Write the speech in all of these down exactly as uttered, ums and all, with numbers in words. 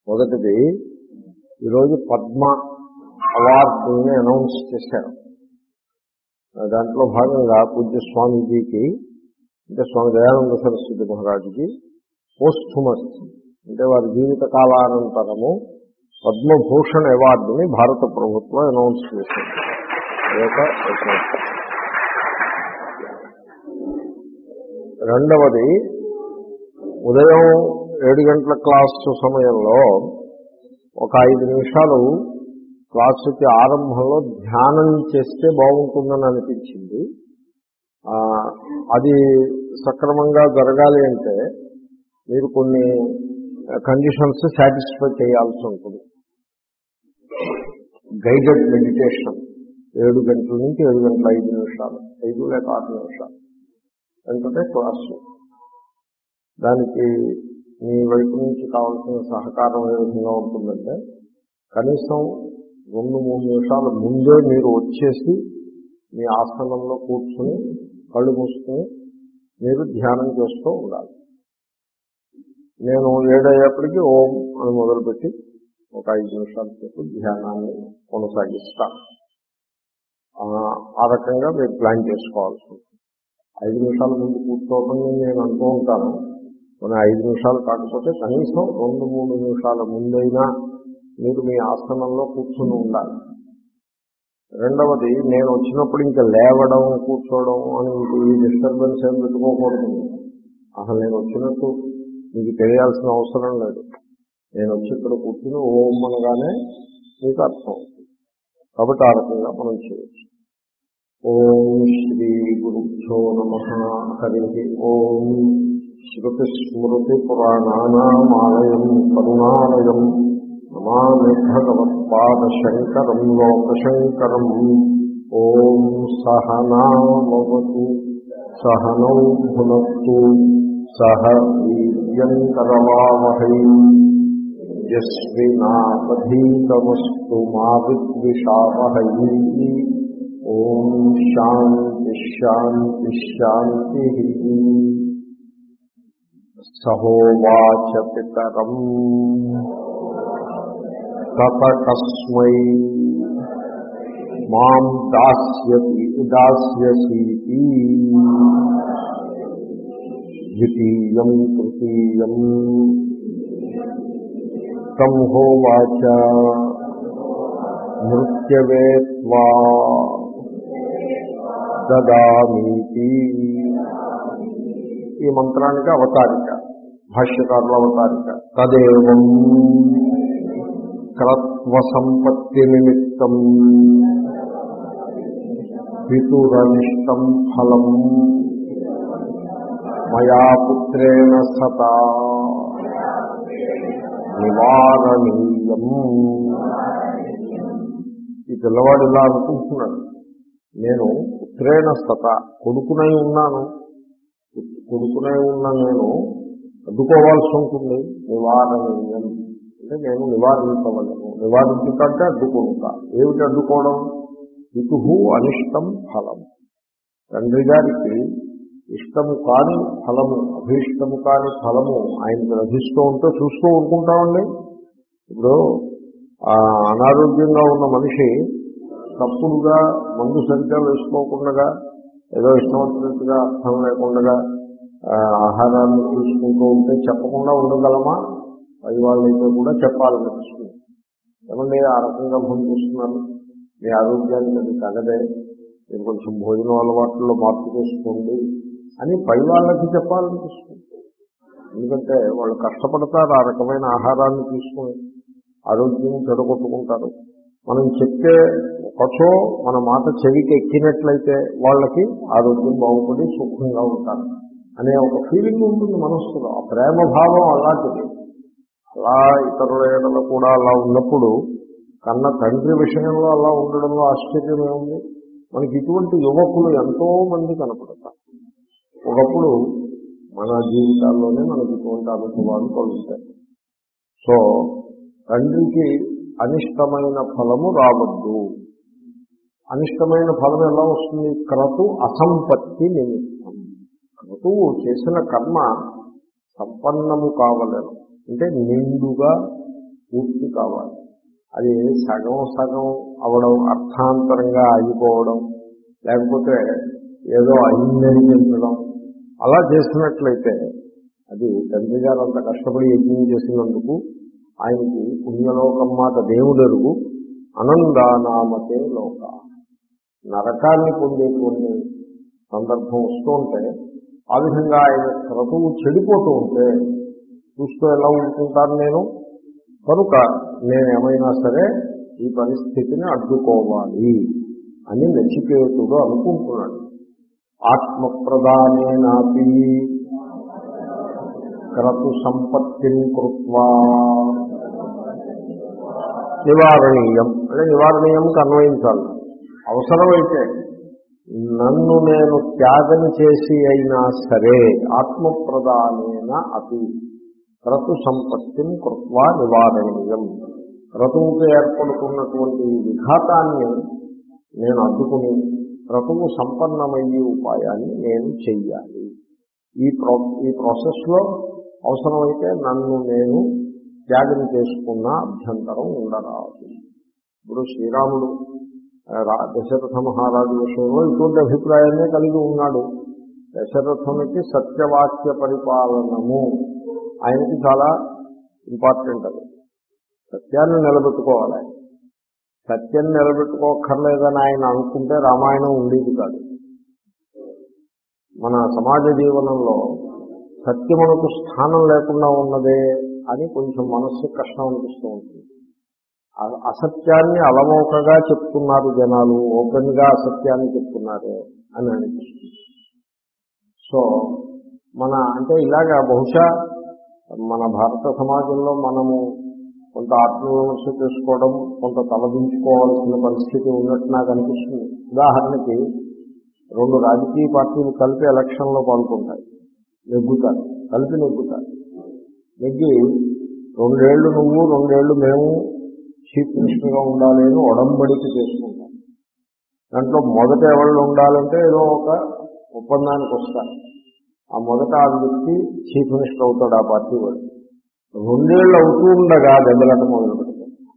మొదటిది ఈరోజు పద్మ అవార్డుని అనౌన్స్ చేశారు. దాంట్లో భాగంగా పూజ్య స్వామీజీకి అంటే స్వామి దయానంద సరస్వతి మహారాజుకి పోస్టుమస్ అంటే వారి జీవిత కాలానంతరము పద్మభూషణ్ అవార్డుని భారత ప్రభుత్వం అనౌన్స్ చేసింది. రెండవది ఉదయం ఏడు గంటల క్లాసు సమయంలో ఒక ఐదు నిమిషాలు క్లాసుకి ఆరంభంలో ధ్యానం చేస్తే బాగుంటుందని అనిపించింది. అది సక్రమంగా జరగాలి అంటే మీరు కొన్ని కండిషన్స్ సాటిస్ఫై చేయాల్సి ఉంటుంది. గైడెడ్ మెడిటేషన్ ఏడు గంటల నుంచి ఏడు గంటల ఐదు నిమిషాలు ఐదు లేక ఆరు నిమిషాలు వెంటనే క్లాసు. దానికి మీ వైపు నుంచి కావాల్సిన సహకారం ఏ విధంగా ఉంటుందంటే కనీసం రెండు మూడు నిమిషాల ముందే మీరు వచ్చేసి మీ ఆసనంలో కూర్చుని కళ్ళు మూసుకుని మీరు ధ్యానం చేస్తూ ఉండాలి. నేను ఏడయ్యేప్పటికీ ఓం అని మొదలుపెట్టి ఒక ఐదు నిమిషాల సేపు ధ్యానాన్ని కొనసాగిస్తాను. ఆ రకంగా మీరు ప్లాన్ చేసుకోవాల్సి ఉంటుంది. ఐదు నిమిషాల ముందు కూర్చోవడం నేను అంటూ ఉంటాను. మన ఐదు నిమిషాలు కాకపోతే కనీసం రెండు మూడు నిమిషాల ముందైనా మీరు మీ ఆసనంలో కూర్చుని ఉండాలి. రెండవది నేను వచ్చినప్పుడు ఇంకా లేవడం కూర్చోవడం అని ఈ డిస్టర్బెన్స్ ఏం పెట్టుకోకూడదు. అసలు నేను వచ్చినట్టు మీకు తెలియాల్సిన అవసరం లేదు. నేను వచ్చి ఇక్కడ కూర్చుని ఓం అనగానే మీకు అర్థం అవుతుంది. కాబట్టి ఆ రకంగా మనం చేయొచ్చు. ఓం శ్రీ గురుభ్యో నమః. హరి ఓం. శృతి స్మృతి పురాణానామాలయం కరుణాలయం నమామి భగవత్పాద శంకరం లోకశంకరం. ఓం సహనావతు సహనౌ భునత్తు సహ వీర్యంకరవావహై యస్మినాపధీతమస్తు మా విద్విషావహై. ఓం శాంతి శాంతి శాంతి. సహోవాచ పితరం తత కస్మై మాం దాస్యతి దాస్యసీతి ద్వితీయం తృతీయం తం హోవాచ మృత్యవే త్వా దదామీతి. ఈ మంత్రానికి అవతారిక భాష్యకారుల అవతారిక. తదేవం క్రత్వ సంపత్తి నిమిత్తం పితురనిష్టం ఫలం మయా పుత్రేణ సతా నివారణీయం. ఈ పిల్లవాడు ఇలా అనుకుంటున్నాడు, నేను పుత్రేణ సత కొడుకునై ఉన్నాను, కొడుకునై ఉన్న నేను అడ్డుకోవాల్సి ఉంటుంది. నివారణీయం అంటే నేను నివారించవలను. నివారించుకంటే అడ్డుకుంటా. ఏమిటి అడ్డుకోవడం? పితుహు అనిష్టం ఫలం. తండ్రి గారికి ఇష్టము కాని ఫలము, అభీష్టము కాని ఫలము ఆయనకు లభిస్తూ ఉంటే చూస్తూ ఊరుకుంటామండి. ఇప్పుడు అనారోగ్యంగా ఉన్న మనిషి తప్పుడుగా మందు సరిగ్గా వేసుకోకుండా ఏదో ఇష్టం వచ్చినట్టుగా అర్థం లేకుండా ఆహారాన్ని తీసుకుంటూ ఉంటే చెప్పకుండా ఉండగలమా? పై వాళ్ళైతే కూడా చెప్పాలనిపిస్తుంది. ఏమంటే ఆ రకంగా భోజనం చేస్తున్నారు, మీ ఆరోగ్యానికి అది తగదే, మీరు కొంచెం భోజనం అలవాట్లలో మార్పు చేసుకోండి అని పై వాళ్ళకి చెప్పాలనిపిస్తుంది. ఎందుకంటే వాళ్ళు కష్టపడతారు, ఆ రకమైన ఆహారాన్ని తీసుకుని ఆరోగ్యం చెడగొట్టుకుంటారు. మనం చెప్తే ఒకచో మన మాట చెవికి ఎక్కినట్లయితే వాళ్ళకి ఆరోగ్యం బాగుపడి సుఖంగా ఉంటారు అనే ఒక ఫీలింగ్ ఉంటుంది మనస్సులో. ఆ ప్రేమ భావం అలాంటిది. అలా ఇతరుల ఏడలో కూడా అలా ఉన్నప్పుడు కన్న తండ్రి విషయంలో అలా ఉండడంలో ఆశ్చర్యమే ఉంది. మనకి ఇటువంటి యువకులు ఎంతో మంది కనపడతారు. ఒకప్పుడు మన జీవితాల్లోనే మనకి ఇటువంటి అనుభవాలు కలుగుతాయి. సో తండ్రికి అనిష్టమైన ఫలము రావద్దు. అనిష్టమైన ఫలం ఎలా వస్తుంది? క్రతు అసంపత్తి నిమిత్తం. క్రతువు చేసిన కర్మ సంపన్నము కావలేను అంటే నిండుగా పూర్తి కావాలి. అది సగం సగం అవడం, అర్థాంతరంగా ఆగిపోవడం, లేకపోతే ఏదో అయిందని చెప్పడం, అలా చేసినట్లయితే అది తండ్రి గారు అంత కష్టపడి యజ్ఞం చేసినందుకు ఆయనకి పుణ్యలోకం మాట దేవుడెరుగు, అనందానామతే లోక, నరకాన్ని పొందేటువంటి సందర్భం వస్తూ ఉంటే, ఆ విధంగా ఆయన క్రతువు చెడిపోతూ ఉంటే చూస్తూ ఎలా ఉంటుంటాను నేను. కనుక నేనేమైనా సరే ఈ పరిస్థితిని అడ్డుకోవాలి అని నచికేతుడు అనుకుంటున్నాడు. ఆత్మప్రదానేనాపి క్రతు సంపత్తిని కృత్వా నివారణీయం, అంటే నివారణీయంకి అన్వయించాలి. అవసరమైతే నన్ను నేను త్యాగం చేసి అయినా సరే ఆత్మప్రదానేన అపి క్రతు సంపత్తిని కృత్వా నివారణీయం, క్రతువుకు ఏర్పడుతున్నటువంటి విఘాతాన్ని నేను అడ్డుకుని క్రతువు సంపన్నమయ్యే ఉపాయాన్ని నేను చెయ్యాలి. ఈ ప్రో ఈ ప్రాసెస్లో అవసరమైతే నన్ను నేను త్యాగం చేసుకున్న అభ్యంతరం ఉండరాదు. ఇప్పుడు శ్రీరాముడు దశరథ మహారాజు విషయంలో ఇటువంటి అభిప్రాయాన్నే కలిగి ఉన్నాడు. దశరథునికి సత్యవాక్య పరిపాలనము ఆయనకి చాలా ఇంపార్టెంట్. అది సత్యాన్ని నిలబెట్టుకోవాలి. సత్యం నిలబెట్టుకోకర్లేదని ఆయన అనుకుంటే రామాయణం ఉండేది కాదు. మన సమాజ జీవనంలో సత్యమునకు స్థానం లేకుండా ఉన్నదే అని కొంచెం మనస్సు కష్టం అనిపిస్తూ ఉంటుంది. అసత్యాన్ని అలమోకగా చెప్తున్నారు జనాలు, ఓపెన్గా అసత్యాన్ని చెప్తున్నారు అని అనిపిస్తుంది. సో మన అంటే ఇలాగా బహుశా మన భారత సమాజంలో మనము కొంత ఆత్మవిమర్శ చేసుకోవడం, కొంత తలదించుకోవాల్సిన పరిస్థితి ఉన్నట్టు నాకు అనిపిస్తుంది. ఉదాహరణకి రెండు రాజకీయ పార్టీలు కలిపి ఎలక్షన్లో పాల్గొంటాయి, నెగ్గుతారు, కలిపి నెగ్గుతారు. నెగ్గి రెండేళ్లు నువ్వు రెండేళ్లు మేము చీఫ్ మినిస్టర్గా ఉండాలి అని ఒడంబడికి చేసుకుంటాం. దాంట్లో మొదట ఎవరు ఉండాలంటే ఏదో ఒక ఒప్పందానికి వస్తారు. ఆ మొదట ఆ వ్యక్తి చీఫ్ మినిస్టర్ అవుతాడు ఆ పార్టీ వాడు. రెండేళ్ళు అవుతూ ఉండగా దెబ్బలాట మొదలు పెడతారు.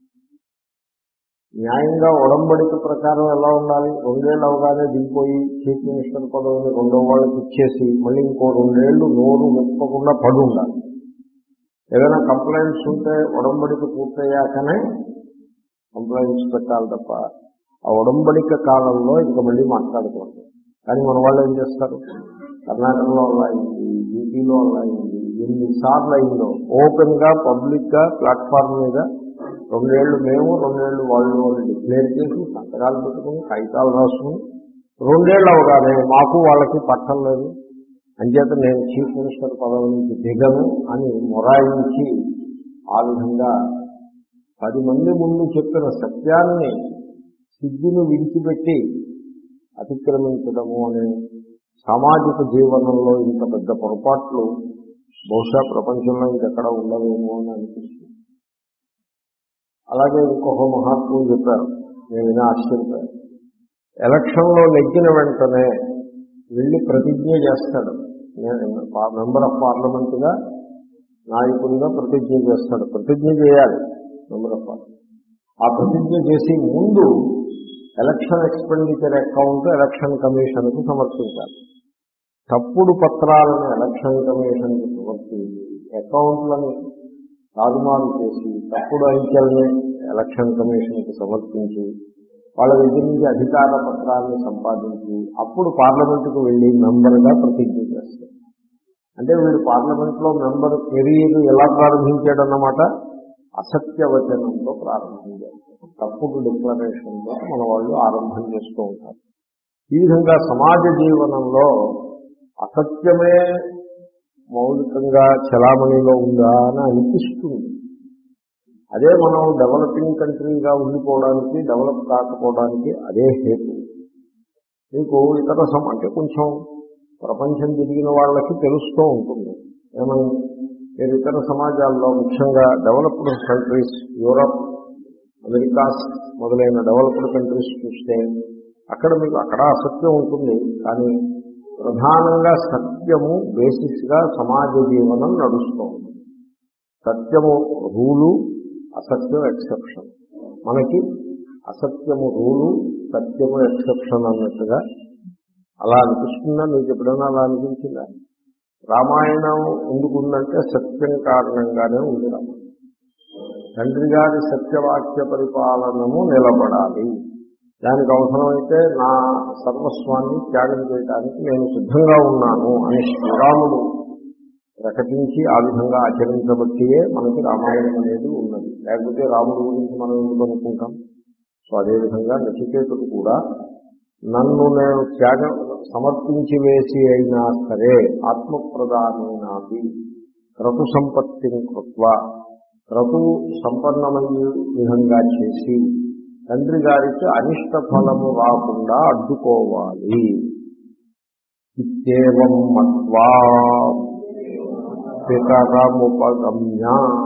న్యాయంగా ఒడంబడిక ప్రకారం ఎలా ఉండాలి? రెండేళ్ళు అవగానే దిగిపోయి చీఫ్ మినిస్టర్ పదవిని రెండో వాళ్ళకి ఇచ్చేసి మళ్ళీ ఇంకో రెండేళ్లు నోరు మెప్పకుండా పడి ఉండాలి. ఏదైనా కంప్లైంట్స్ ఉంటే ఒడంబడిక పూర్తయ్యాకనే కంప్లైంట్స్ పెట్టాలి తప్ప ఆ ఒడంబడిక కాలంలో ఇంకా మళ్ళీ మాట్లాడకూడదు. కానీ మన వాళ్ళు ఏం చేస్తారు? కర్ణాటకలో అలా అయింది, యూపీలో అలా అయింది, ఎన్నిసార్లు అయిందో ఓపెన్గా పబ్లిక్గా ప్లాట్ఫామ్ మీద రెండేళ్లు మేము రెండేళ్లు వాళ్ళు వాళ్ళు డిక్లేర్ చేసి సంతకాలు పెట్టుకుని కాగితాలు రాసుకుని రెండేళ్ళు అవగానే మాకు వాళ్ళకి పట్టం లేదు, అంచేత నేను చీఫ్ మినిస్టర్ పదవి నుంచి దిగను అని మొరాయించి ఆ విధంగా పది మంది ముందు చెప్పిన సత్యాన్ని సిగ్గును విడిచిపెట్టి అతిక్రమించడము అనే సామాజిక జీవనంలో ఇంత పెద్ద పొరపాట్లు బహుశా ప్రపంచంలో ఇంకెక్కడ ఉండవేమో అని అనిపిస్తుంది. అలాగే ఇంకొక మహాత్ములు చెప్పారు, నేను విని ఆశ్చర్యపోయాను. ఎలక్షన్లో నెగ్గిన వెంటనే వెళ్ళి ప్రతిజ్ఞ చేస్తాడు. మెంబర్ ఆఫ్ పార్లమెంట్గా నాయకుడిగా ప్రతిజ్ఞ చేస్తాడు. ప్రతిజ్ఞ చేయాలి మెంబర్ ఆఫ్ పార్లమెంట్. ఆ ప్రతిజ్ఞ చేసి ముందు ఎలక్షన్ ఎక్స్పెండిచర్ అకౌంట్ ఎలక్షన్ కమిషన్కు సమర్పించాలి. తప్పుడు పత్రాలను ఎలక్షన్ కమిషన్కు సమర్పించి అకౌంట్లను తారుమారు చేసి తప్పుడు అంకెల్ని ఎలక్షన్ కమిషన్కి సమర్పించి వాళ్ళ దగ్గర నుంచి అధికార పత్రాన్ని సంపాదించి అప్పుడు పార్లమెంటుకు వెళ్ళి మెంబర్గా ప్రతిజ్ఞ చేస్తారు. అంటే వీడు పార్లమెంట్లో మెంబర్ కెరీర్ ఎలా ప్రారంభించాడన్నమాట? అసత్యవచనంతో ప్రారంభించారు. తప్పుడు డిక్లరేషన్తో మన వాళ్ళు ఆరంభం చేస్తూ ఉంటారు. ఈ విధంగా సమాజ జీవనంలో అసత్యమే మౌలికంగా చలామణిలో ఉందా అని అనిపిస్తుంది. అదే మనం డెవలపింగ్ కంట్రీగా ఉండిపోవడానికి, డెవలప్ కాకపోవడానికి అదే హేతు. మీకు ఇతర సమ అంటే కొంచెం ప్రపంచం తిరిగిన వాళ్ళకి తెలుస్తూ ఉంటుంది. ఏమని? మీరు ఇతర సమాజాల్లో ముఖ్యంగా డెవలప్డ్ కంట్రీస్, యూరప్, అమెరికాస్ మొదలైన డెవలప్డ్ కంట్రీస్ చూస్తే అక్కడ మీకు అక్కడ అసత్యం ఉంటుంది. కానీ ప్రధానంగా సత్యము బేసిస్గా సమాజ జీవనం నడుస్తూ ఉంటుంది. సత్యము రూలు, అసత్యం ఎక్సెప్షన్. మనకి అసత్యము రూలు, సత్యము ఎక్సెప్షన్ అన్నట్టుగా అలా అనిపిస్తుందా? మీకు ఎప్పుడైనా అలా అనిపించిందా? రామాయణం ఎందుకు ఉందంటే సత్యం కారణంగానే ఉంది. రామాయణం తండ్రి గారి సత్యవాక్య పరిపాలనము నిలబడాలి, దానికి అవసరమైతే నా సర్వస్వాన్ని త్యాగం చేయడానికి నేను సిద్ధంగా ఉన్నాను అని శ్రీరాముడు ప్రకటించి ఆ విధంగా ఆచరించబట్టియే మనకి రామాయణం అనేది ఉన్నది. లేకపోతే రాముడి గురించి మనం ఎందుకు అనుకుంటాం? సో అదేవిధంగా నచికేతుడు కూడా నన్ను నేను త్యాగం సమర్పించి వేసి అయినా సరే ఆత్మప్రదానైనాది క్రతు సంపత్తిని కృత్వ క్రతువు సంపన్నమయ్యే విధంగా చేసి తండ్రి గారికి అనిష్ట ఫలము రాకుండా అడ్డుకోవాలి. ఇత్యేవం మత్వా పితరముపగమ్య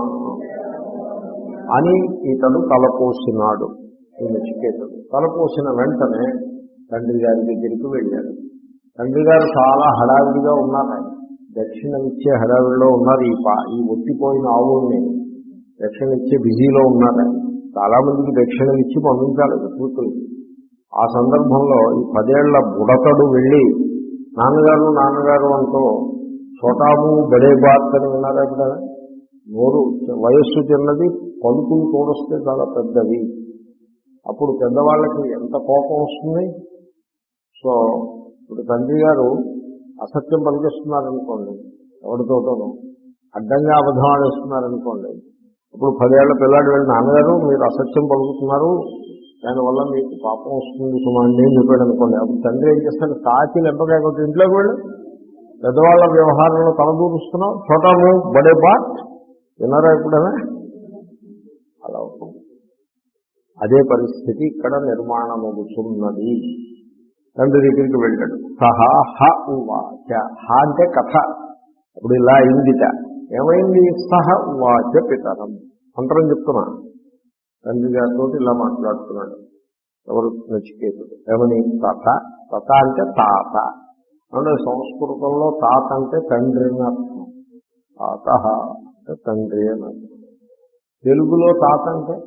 అని ఇతడు తలపోసినాడు. ఈ నచికేతుడు తలపోసిన వెంటనే తండ్రి గారి దగ్గరికి వెళ్ళాడు. తండ్రి గారు చాలా హడావిడిగా ఉన్నారు. ఆయన దక్షిణ ఇచ్చే హడావిడిలో ఉన్నారు. ఈ పా ఈ ఒట్టిపోయిన ఆవుల్ని దక్షిణ ఇచ్చే బిజీలో ఉన్నారు. చాలా మందికి దక్షిణలు ఇచ్చి పంపించాలి కూతురు. ఆ సందర్భంలో ఈ పదేళ్ల బుడతడు వెళ్ళి నాన్నగారు నాన్నగారు అంటూ చోటాము బడే బాత్ అని విన్నారా? ఇక్కడ నోరు వయస్సు చిన్నది, పలుకులు తోడొస్తే చాలా పెద్దవి. అప్పుడు పెద్దవాళ్ళకి ఎంత కోపం వస్తుంది. సో ఇప్పుడు తండ్రి గారు అసత్యం పలికిస్తున్నారనుకోండి, ఎవరితోటోనో అడ్డంగా అబద్ధం ఆడేస్తున్నారనుకోండి, ఇప్పుడు పదేళ్ల పిల్లాడు వెళ్ళి నాన్నగారు మీరు అసత్యం పలుకుతున్నారు, దానివల్ల మీకు పాపం వస్తుంది సుమాండి అని చెప్పాడు అనుకోండి. అప్పుడు తండ్రి ఏం చేస్తాడు? కాకి లెంపకాయ కొట్టి ఇంట్లోకి వెళ్ళి పెద్దవాళ్ళ వ్యవహారంలో తలదూరుస్తున్నావు, చోటాము బడే బాట్ విన్నారా ఎప్పుడైనా? అలా ఉంటుంది. అదే పరిస్థితి ఇక్కడ నిర్మాణమవుతున్నది. తండ్రి దగ్గరికి వెళ్ళాడు. సహా హ ఉవాచ. హ అంటే కథ. అప్పుడు ఇలా అయిందిట. ఏమైంది? సహ ఉవాచ పితరం. మంత్రం చెప్తున్నా. తండ్రి గారితో ఇలా మాట్లాడుతున్నాడు. ఎవరు? నచికేతుడు. ఏమని? తథ. తథ అంటే తాత. అంటే సంస్కృతంలో తాత అంటే తండ్రి అని అర్థం. తాత అంటే తండ్రి అని అర్థం. తెలుగులో తాత అంటే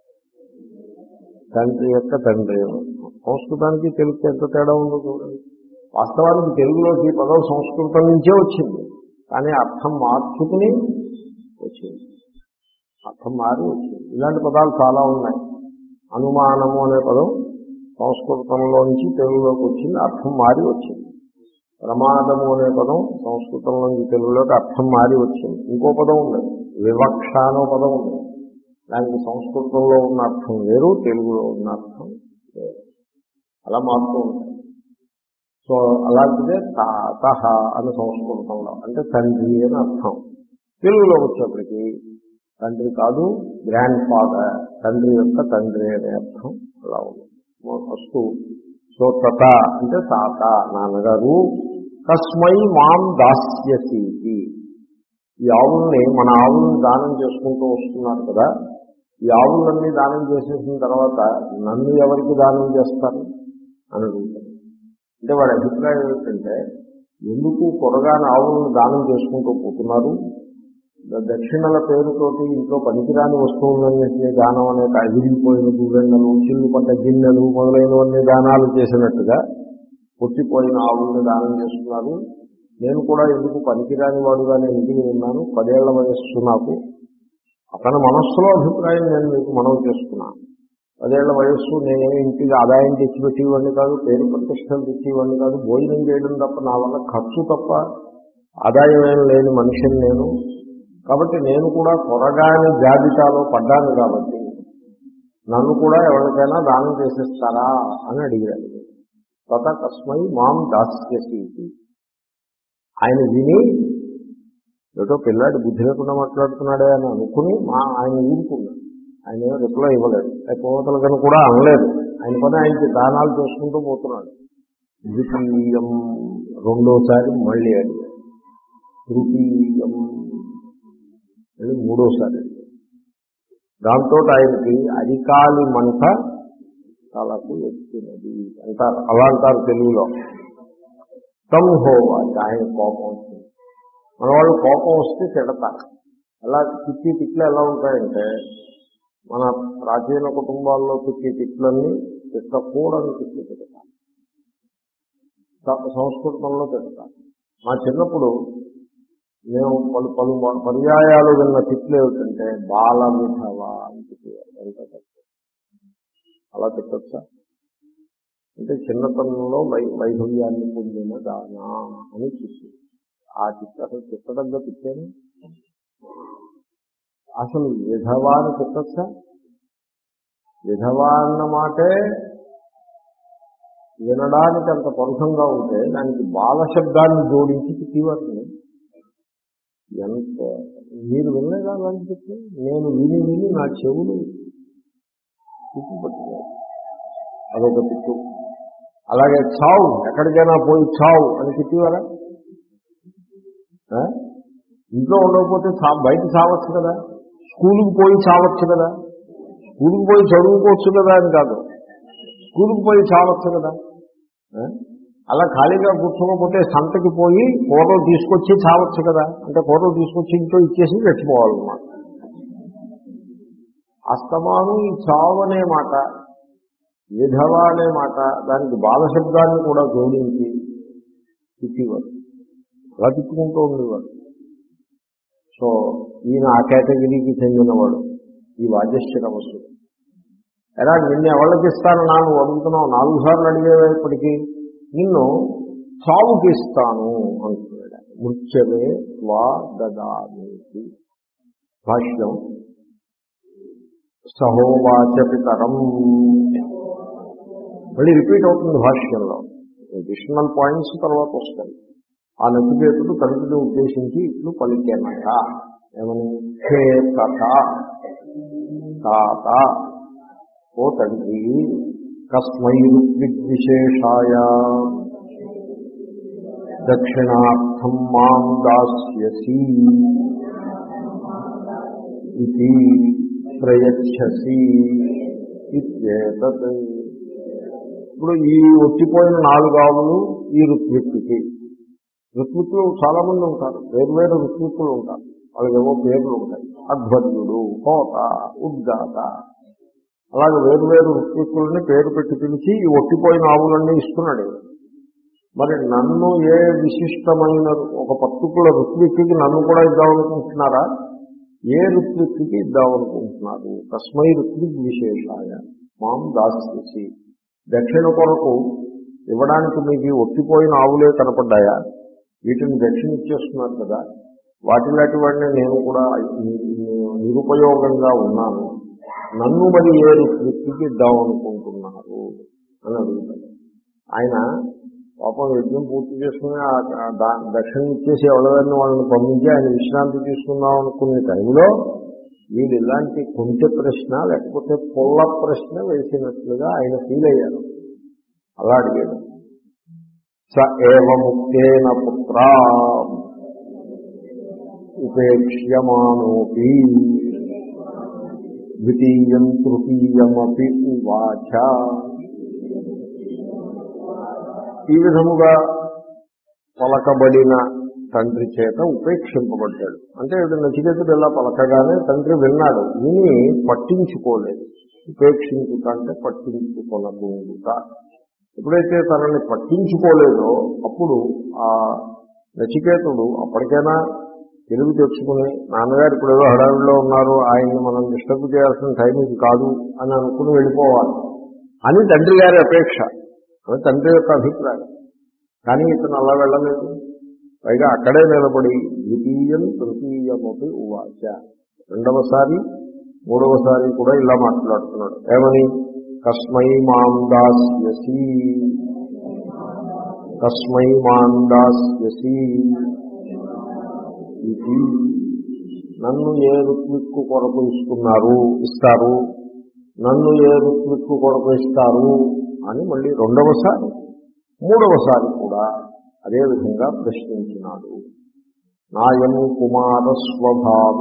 తండ్రి యొక్క తండ్రి అని అర్థం. సంస్కృతానికి తెలుగుకి ఎంత తేడా ఉందో చూడండి. వాస్తవానికి తెలుగులోకి పదం సంస్కృతం నుంచే వచ్చింది, కానీ అర్థం మార్చుకుని వచ్చింది. అర్థం మారి వచ్చింది. ఇలాంటి పదాలు చాలా ఉన్నాయి. అనుమానము అనే పదం సంస్కృతంలోంచి తెలుగులోకి వచ్చింది, అర్థం మారి వచ్చింది. ప్రమాదము అనే పదం సంస్కృతంలోంచి తెలుగులోకి అర్థం మారి వచ్చింది. ఇంకో పదం ఉంది, వివక్ష అనే పదం ఉంది. దానికి సంస్కృతంలో ఉన్న అర్థం వేరు, తెలుగులో ఉన్న అర్థం వేరు. అలా మారుతూ ఉంటాయి. సో అలాంటిదే తాత అని సంస్కృతంలో అంటే తండ్రి అని అర్థం. తెలుగులో వచ్చేప్పటికీ తండ్రి కాదు, గ్రాండ్ ఫాదర్, తండ్రి యొక్క తండ్రి అనే అర్థం అలా ఉంది. ఫస్ట్ సో తత అంటే తాత, నాన్నగారు. కస్మై మాం దాస్యసి. ఈ ఆవుల్ని, మన ఆవుల్ని దానం చేసుకుంటూ వస్తున్నారు కదా, ఈ ఆవులన్నీ దానం చేసేసిన తర్వాత నన్ను ఎవరికి దానం చేస్తారు అని అడుగుతారు. అంటే వాడి అభిప్రాయం ఏంటంటే, ఎందుకు కొరగాని ఆవులను దానం చేసుకుంటూ పోతున్నారు, దక్షిణల పేరుతోటి ఇంట్లో పనికిరాని వస్తువులన్నింటినీ దానం అనే విరిగిపోయిన గువ్వెన్నలు, చిల్లు పడ్డ గిన్నెలు మొదలైనవన్నీ దానాలు చేసినట్టుగా పుట్టిపోయిన ఆవుల్ని దానం చేస్తున్నారు. నేను కూడా ఎందుకు పనికిరాని వాడుగానే ఇంటికి ఉన్నాను, పదేళ్ల వయస్సు నాకు. అతని మనస్సులో అభిప్రాయం నేను మీకు మనవి చేస్తున్నాను. పదేళ్ల వయస్సు, నేనే ఇంటికి ఆదాయం తెచ్చిపెట్టేవాడిని కాదు, పేరు ప్రతిష్టలు తెచ్చేవాడిని కాదు, భోజనం చేయడం తప్ప నా వల్ల ఖర్చు తప్ప ఆదాయం ఏం లేని మనిషిని నేను. కాబట్టి నేను కూడా త్వరగానే జాబితాలో పడ్డాను. కాబట్టి నన్ను కూడా ఎవరికైనా దానం చేసేస్తారా అని అడిగాడు. తత కస్మై మాం దాస్యసి. ఆయన విని ఏదో పిల్లాడి బుద్ధి లేకుండా మాట్లాడుతున్నాడే అని అనుకుని మా ఆయన ఊరుకున్నాడు. ఆయన ఏమో రిప్లై ఇవ్వలేదు, పోతలకని కూడా అనలేదు. ఆయన పని ఆయనకి దానాలు చేసుకుంటూ పోతున్నాడు. ద్వితీయం రెండోసారి మళ్ళీ అడిగాడు. తృతీయం మళ్ళీ మూడోసారి అడిగాడు. దాంతో ఆయనకి అరికాలి మంట తలకు ఎత్తినది అంటారు. అలా అంటారు తెలుగులో. సంహోవాచ. ఆయన కోపం వచ్చింది. మన వాళ్ళు కోపం వస్తే తిడతారు. అలా తిట్టి తిట్లు ఎలా ఉంటాయంటే, మన ప్రాచీన కుటుంబాల్లో తిట్టి తిట్లన్నీ తిట్టకూడని తిట్లు తిడతారు, సంస్కృతంలో తిడతారు. మా చిన్నప్పుడు మేము పలు పలు పర్యాయాలు విన్న తిట్లు ఏమిటంటే బాల విధవ అని తిట్టేవారు. ఎంత తప్పు, అలా తిట్టొచ్చా? అంటే చిన్నతనంలో వై వైధవ్యాన్ని పొందిన దానా అని చూసి ఆ తిట్ట అసలు తిట్టడంగా తిట్టాను. అసలు విధవా అని తిట్టొచ్చా? విధవా అన్న మాటే వినడానికి అంత పరుషంగా ఉంటే దానికి బాల శబ్దాన్ని జోడించి తిట్టేవారిని. ఎంత మీరు వినలేదా అని చెప్పి నేను విని విని నా చెవులు తిట్టు పట్టుకోవాలి. అదొక తిట్టు. అలాగే చావు, ఎక్కడికైనా పోయి చావు అని తిట్టేవారా? ఇంట్లో ఉండకపోతే చా బయట చావచ్చు కదా, స్కూలుకి పోయి చావచ్చు కదా, స్కూలుకి పోయి చదువుకోవచ్చు కదా అని కాదు, స్కూలుకి పోయి చావచ్చు కదా. అలా ఖాళీగా కూర్చోకపోతే సంతకి పోయి కూరలు తీసుకొచ్చి చావచ్చు కదా, అంటే కూరలు తీసుకొచ్చి ఇంట్లో ఇచ్చేసి తెచ్చిపోవాలన్నమాట. అస్తమాను ఈ చావు అనే మాట, విధవ అనే మాట, దానికి బాలశబ్దాన్ని కూడా జోడించి తిట్టేవారు. అలా తిట్టుకుంటూ ఉండేవారు. సో ఈయన ఆ కేటగిరీకి చెందినవాడు, ఈ వాజశ్రవసుడు. ఎలా నిన్ను ఎవరికి ఇస్తాను నాను అడుగుతున్నావు, నాలుగు సార్లు అడిగేప్పటికీ నిన్ను చావుకి ఇస్తాను అంటున్నాడు. మృత్యవే వా దదామి. భాష్యం సహోవాచ పితరం. మళ్ళీ రిపీట్ అవుతుంది భాష్యంలో, అడిషనల్ పాయింట్స్ తర్వాత వస్తాయి. ఆ నచికేతుడు తండ్రిని ఉద్దేశించి ఇట్లు పలికేనట. ఏమని? హే తాత, తాత ఓ తండ్రి, కస్మై ఋత్విగ్విశేషాయ దక్షిణార్థం మాం దాస్యసి ఇది ప్రయచ్చసి ఇత్యేతత్. ఇప్పుడు ఈ ఒట్టిపోయిన నాలుగు ఆవులు ఈ ఋత్విక్కుకి, ఋత్విక్కులు చాలా మంది ఉంటారు, వేర్వేరు ఋత్విక్కులు ఉంటారు, వాళ్ళకేవో పేర్లు ఉంటాయి. అధ్వర్యుడు, హోత, ఉద్గాత, అలాగే వేర్వేరు ఋత్విక్కులని పేరు పెట్టి పిలిచి ఈ ఒట్టిపోయిన ఆవులన్నీ ఇస్తున్నాడు. మరి నన్ను ఏ విశిష్టమైన ఒక పర్టికులర్ ఋత్విక్కి నన్ను కూడా ఇద్దామనుకుంటున్నారా? ఏ ఋత్విక్కి ఇద్దామనుకుంటున్నారు? తస్మై ఋత్విక్ విశేషాయ మాం దాస్యసి. దక్షిణ కొరకు ఇవ్వడానికి మీకు ఒట్టిపోయిన ఆవులే కనపడ్డాయా? వీటిని దక్షిణ ఇచ్చేస్తున్నారు కదా, వాటిలాంటి వాడిని నేను కూడా నిరుపయోగంగా ఉన్నాను, నన్ను మరి ఏ ఋత్విక్కి ఇద్దామనుకుంటున్నారు అని అడుగుతాడు. ఆయన పాపం యజ్ఞం పూర్తి చేసుకుని దక్షిణ ఇచ్చేసి ఎవరిని వాళ్ళని పంపించి ఆయన విశ్రాంతి తీసుకుందాం అనుకునే టైంలో వీళ్ళు ఇలాంటి కొంచె ప్రశ్న లేకపోతే పొల్ల ప్రశ్న వేసినట్లుగా ఆయన ఫీల్ అయ్యారు. అలా అడిగాడు. స ఏవ ముక్తేన పుత్ర ఉపేక్ష్యమానోపి ద్వితీయం తృతీయమపి ఉవాచ. ఈ విధముగా పలకబడిన తండ్రి చేత ఉపేక్షింపబడ్డాడు. అంటే నచికేతుడు ఇలా పలకగానే తండ్రి విన్నాడు, విని పట్టించుకోలేదు. ఉపేక్షించుట అంటే పట్టించుకొనకుండా. ఎప్పుడైతే తనని పట్టించుకోలేదో అప్పుడు ఆ నచికేతుడు అప్పటికైనా తెలివి తెచ్చుకుని నాన్నగారు ఇప్పుడు ఏదో హడావిడిలో ఉన్నారు, ఆయన్ని మనం డిస్టర్బ్ చేయాల్సిన టైం ఇది కాదు అని అనుకుని వెళ్ళిపోవాలి అని తండ్రి గారి అపేక్ష, అని తండ్రి యొక్క అభిప్రాయం. కానీ ఇతను అలా వెళ్ళలేదు. పైగా అక్కడే నిలబడి ద్వితీయం తృతీయమపి ఉవాచ, రెండవసారి మూడవసారి కూడా ఇలా మాట్లాడుతున్నాడు. ఏమని? కస్మై మాం దాస్యసి, కస్మై మాం దాస్యసి ఇది. నన్ను ఏ ఋత్విక్కు కొరకు ఇస్తున్నారు ఇస్తారు నన్ను ఏ ఋత్విక్కు కొరకు ఇస్తారు అని మళ్ళీ రెండవసారి మూడవసారి కూడా అదేవిధంగా ప్రశ్నించినాడు. నాయం కుమార స్వభావ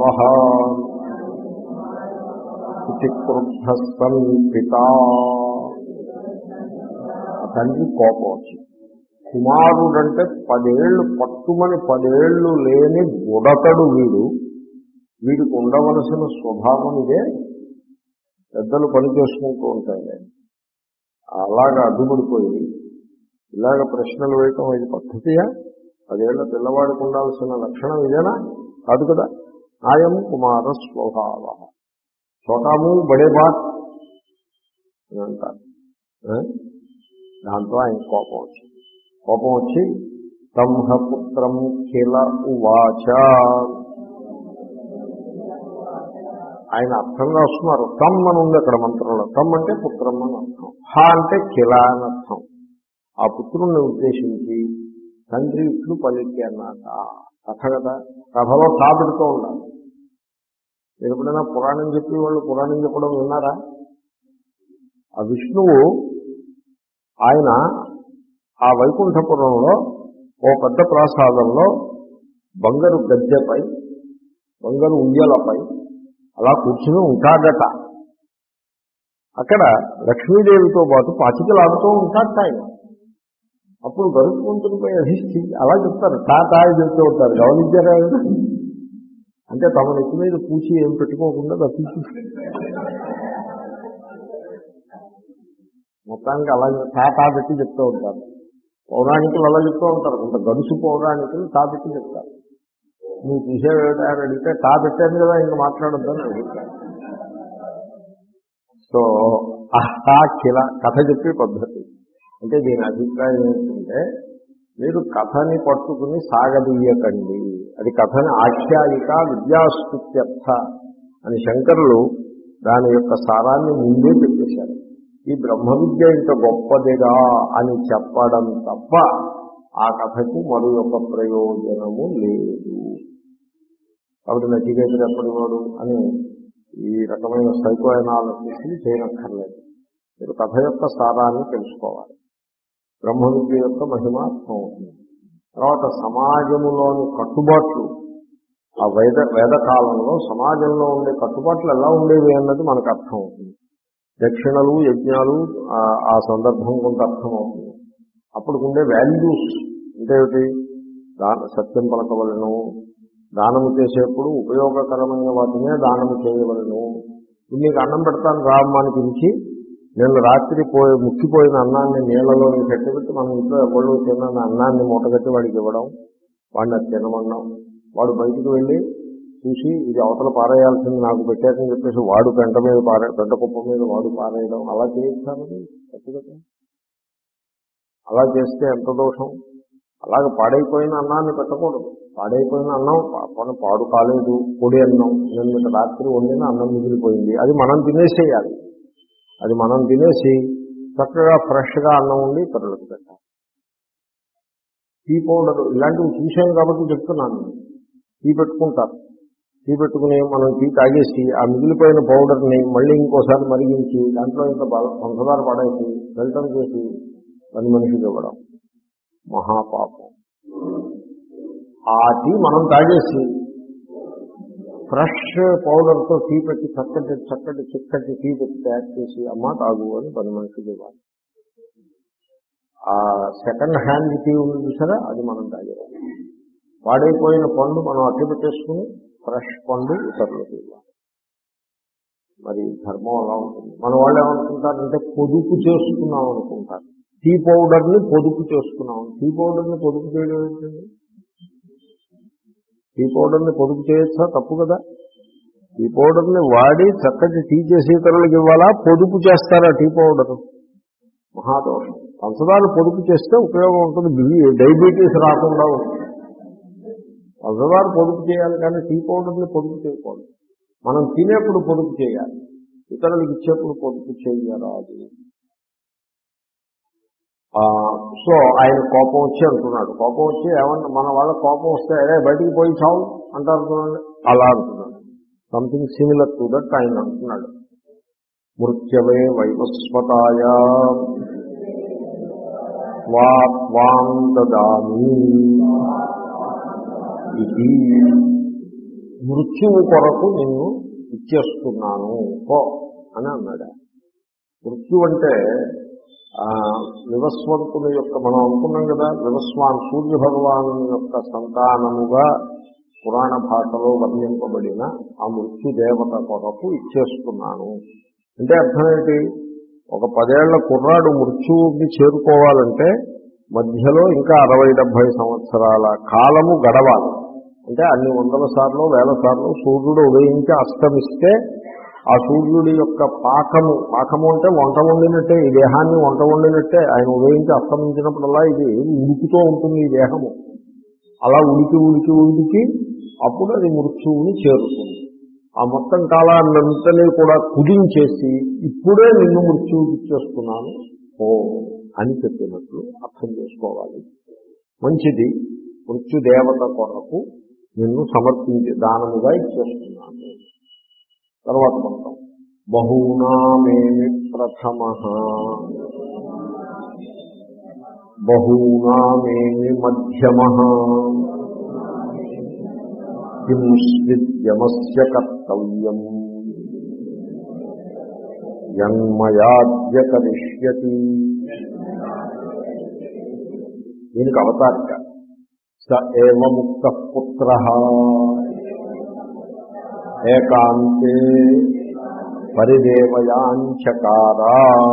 క్రుద్ధస్తన్ పితా. తండ్రి కోపం వచ్చింది. కుమారుడంటే పదేళ్లు పట్టుమని పదేళ్లు లేని బుడతడు వీడు, వీడికి ఉండవలసిన స్వభావం ఇదే. పెద్దలు పని చేసుకుంటూ ఉంటాయి. అలాగా అడ్డుపడిపోయి ఇలాగ ప్రశ్నలు వేయటం ఇది పద్ధతియా? పదేళ్ల పిల్లవాడికి ఉండాల్సిన లక్షణం ఇదేనా? కాదు కదా. ఆయం కుమార స్వభావ చోటాము బడే బాత్ అని అంటారు. దాంతో ఆయన కోపం వచ్చింది. కోపం వచ్చి తంహ పుత్రం ఖిల ఉవాచ, ఆయన అర్థం రాస్తున్నారు. తమ్ అని ఉంది అక్కడ మంత్రంలో. తమ్ అంటే పుత్రం అని అర్థం, హ అంటే కిల అని అర్థం. ఆ పుత్రుణ్ణి ఉద్దేశించి తండ్రి ఇట్లు పలికి అన్నాక కథ కదా. కథలో తా పెడుతూ ఉండాలి. మీరు ఎప్పుడైనా పురాణం చెప్పి వాళ్ళు పురాణం చెప్పడం విన్నారా? ఆ విష్ణువు ఆయన ఆ వైకుంఠపురంలో ఓ పెద్ద ప్రాసాదంలో బంగారు గద్దెపై బంగారు ఉయ్యలపై అలా కూర్చుని ఉంటాడట. అక్కడ లక్ష్మీదేవితో పాటు పాచికలాడుతూ ఉంటాడట ఆయన. అప్పుడు గరుత్మంతుడిపై అధిష్ఠి అలా చెప్తారు. టాటా చెప్తూ ఉంటారు. గమనించారా? అంటే తమ నెత్తి మీద పూచి ఏం పెట్టుకోకుండా తప్పించి మొత్తానికి అలా టాటా పెట్టి చెప్తూ ఉంటారు. పౌరాణికులు అలా చెప్తూ ఉంటారు. కొంత గడుసు పౌరాణికులు టా పెట్టి చెప్తారు. నువ్వు చూసేవేటారని అడిగితే టా పెట్టాను కదా ఇంకా మాట్లాడొద్దని అడుగుతాను. సో ఆ కిల కథ చెప్పే పద్ధతి. అంటే దీని అభిప్రాయం ఏంటంటే మీరు కథని పట్టుకుని సాగదీయకండి. అది కథని ఆఖ్యాయిక విద్యాస్తుత్యర్థ అని శంకరులు దాని యొక్క సారాన్ని ముందే చెప్పేశారు. ఈ బ్రహ్మ విద్య ఇంత గొప్పదిగా అని చెప్పడం తప్ప ఆ కథకు మరో యొక్క ప్రయోజనము లేదు. కాబట్టి నచికేతుడు ఎప్పటివాడు అని ఈ రకమైన సైకో అనాలిసిస్ చేయనక్కర్లేదు. మీరు కథ యొక్క సారాన్ని తెలుసుకోవాలి. బ్రహ్మ విద్య యొక్క మహిమ అర్థం అవుతుంది. తర్వాత సమాజములోని కట్టుబాట్లు, ఆ వేద వేదకాలంలో సమాజంలో ఉండే కట్టుబాట్లు ఎలా ఉండేవి అన్నది మనకు అర్థం అవుతుంది. దక్షిణలు యజ్ఞాలు ఆ సందర్భం కొంత అర్థం అవుతుంది. అప్పుడు ఉండే వాల్యూస్ అంటే దాన సత్యం పలకవలను, దానము చేసేప్పుడు ఉపయోగకరమైన వాటినే దానము చేయవలను. ఇప్పుడు నీకు అన్నం పెడతాను రామ్మాని పిలిచి నేను రాత్రి పోయి ముక్కిపోయిన అన్నాన్ని నీళ్లలో కట్టిపెట్టి మన ఇంట్లో ఎవరు తిన్న అన్నాన్ని మూటగట్టి వాడికి ఇవ్వడం, వాడిని అది తినమన్నాం. వాడు బయటికి వెళ్ళి చూసి ఇది అవతల పారేయాల్సింది నాకు పెట్టాకని చెప్పేసి వాడు పెంట మీద పారే పెంట కుప్ప మీద వాడు పారేయడం అలా చేయిస్తానని తప్పుగా. అలా చేస్తే ఎంత దోషం. అలాగే పాడైపోయిన అన్నాన్ని పెట్టకూడదు. పాడైపోయిన అన్నం మన పాడు కాలేదు, పొడి అన్నం, నిన్న రాత్రి వండిన అన్నం మిగిలిపోయింది, అది మనం తినేసేయాలి. అది మనం తినేసి చక్కగా ఫ్రెష్గా అన్నం ఉండి ఇతరులకు పెట్టాలి. టీ పౌడర్ ఇలాంటివి చూశాను కాబట్టి చెప్తున్నాను. టీ పెట్టుకుంటారు. టీ పెట్టుకుని మనం టీ తాగేసి ఆ మిగిలిపోయిన పౌడర్ని మళ్ళీ ఇంకోసారి మరిగించి దాంట్లో ఇంత పంచదార పడేసి ఫిల్టర్ చేసి పని మనిషికి ఇవ్వడం మహాపాపం. ఆ టీ మనం తాగేసి ఫ్రెష్ పౌడర్తో టీ పెట్టి చక్కటి చక్కటి చిక్కటి టీ పెట్టి తయారు చేసి అమ్మ తాగు అని పని మనిషికి ఇవ్వాలి. ఆ సెకండ్ హ్యాండ్ టీ ఉంది చూసారా, అది మనం తాగేయాలి. పాడైపోయిన పండు మనం అట్టి పెట్టేసుకుని ఫ్రెష్ పండు ఇతరులకు ఇవ్వాలి. మరి ధర్మం అలా ఉంటుంది. మన వాళ్ళు ఏమనుకుంటారంటే పొదుపు చేసుకున్నాం అనుకుంటారు. టీ పౌడర్ని పొదుపు చేసుకున్నాం. టీ పౌడర్ని పొదుపు చేయడం ఏంటండి? టీ పౌడర్ని పొదుపు చేయొచ్చా? తప్పు కదా. టీ పౌడర్ని వాడి చక్కటి టీ చేసి ఇతరులకు ఇవ్వాలా? పొదుపు చేస్తారా టీ పౌడర్? మహాదోషం. పంచదార పొదుపు చేస్తే ఉపయోగం ఉంటుంది, డయాబెటీస్ రాకుండా ఉంటుంది. పంచదార పొదుపు చేయాలి కానీ టీ పౌడర్ని పొదుపు చేయకూడదు. మనం తినేప్పుడు పొదుపు చేయాలి, ఇతరులకు ఇచ్చేప్పుడు పొదుపు చేయరాదు. సో ఆయన కోపం వచ్చి అంటున్నాడు. కోపం వచ్చి ఏమన్నా మన వాళ్ళ కోపం వస్తే అదే బయటికి పోయి చావు అంటారు, అలా అంటున్నాడు. సంథింగ్ సిమిలర్ టు దట్ ఆయన అంటున్నాడు. మృత్యవే వైవస్వతాయ వాం దదామి ఇది, మృత్యువు కొరకు నిన్ను ఇచ్చేస్తున్నాను పో అని అన్నాడు. మృత్యు అంటే వివస్వంతుని యొక్క, మనం అనుకున్నాం కదా, వివస్వాన్ సూర్య భగవాను యొక్క సంతానముగా పురాణ భాషలో వర్ణింపబడిన ఆ మృత్యు దేవత కొరకు ఇచ్చేస్తున్నాను. అంటే అర్థం ఏంటి? ఒక పదేళ్ల కుర్రాడు మృత్యువుకి చేరుకోవాలంటే మధ్యలో ఇంకా అరవై డెబ్బై సంవత్సరాల కాలము గడవాలి. అంటే అన్ని వందల సార్లు వేల సార్లు సూర్యుడు ఉదయించి అస్తమిస్తే ఆ సూర్యుడి యొక్క పాకము పాకము అంటే వంట వండినట్టే, ఈ దేహాన్ని వంట వండినట్టే. ఆయన ఉదయించి అస్తమించినప్పుడల్లా ఇది ఉడుకుతూ ఉంటుంది ఈ దేహము. అలా ఉడికి ఉడికి ఉడికి అప్పుడు అది మృత్యువుని చేరుతుంది. ఆ మొత్తం కాలాన్నంతని కూడా కుదించేసి ఇప్పుడే నిన్ను మృత్యువుకి ఇచ్చేస్తున్నాను ఓ అని చెప్పినట్లు అర్థం చేసుకోవాలి. మంచిది, మృత్యుదేవత కొరకు నిన్ను సమర్పించి దానముగా ఇచ్చేస్తున్నాను. తర్వాత మంత్రం బహూనామేమి ప్రథమ బహూనామేమి మధ్యమ కిం స్విద్యమస్య కర్తవ్యం యన్మయాద్య కరిష్యతి. దీనికి అవతారిక స ఏవ ముక్త పుత్ర ఏకాంతే పరిదేవయాంచకారా.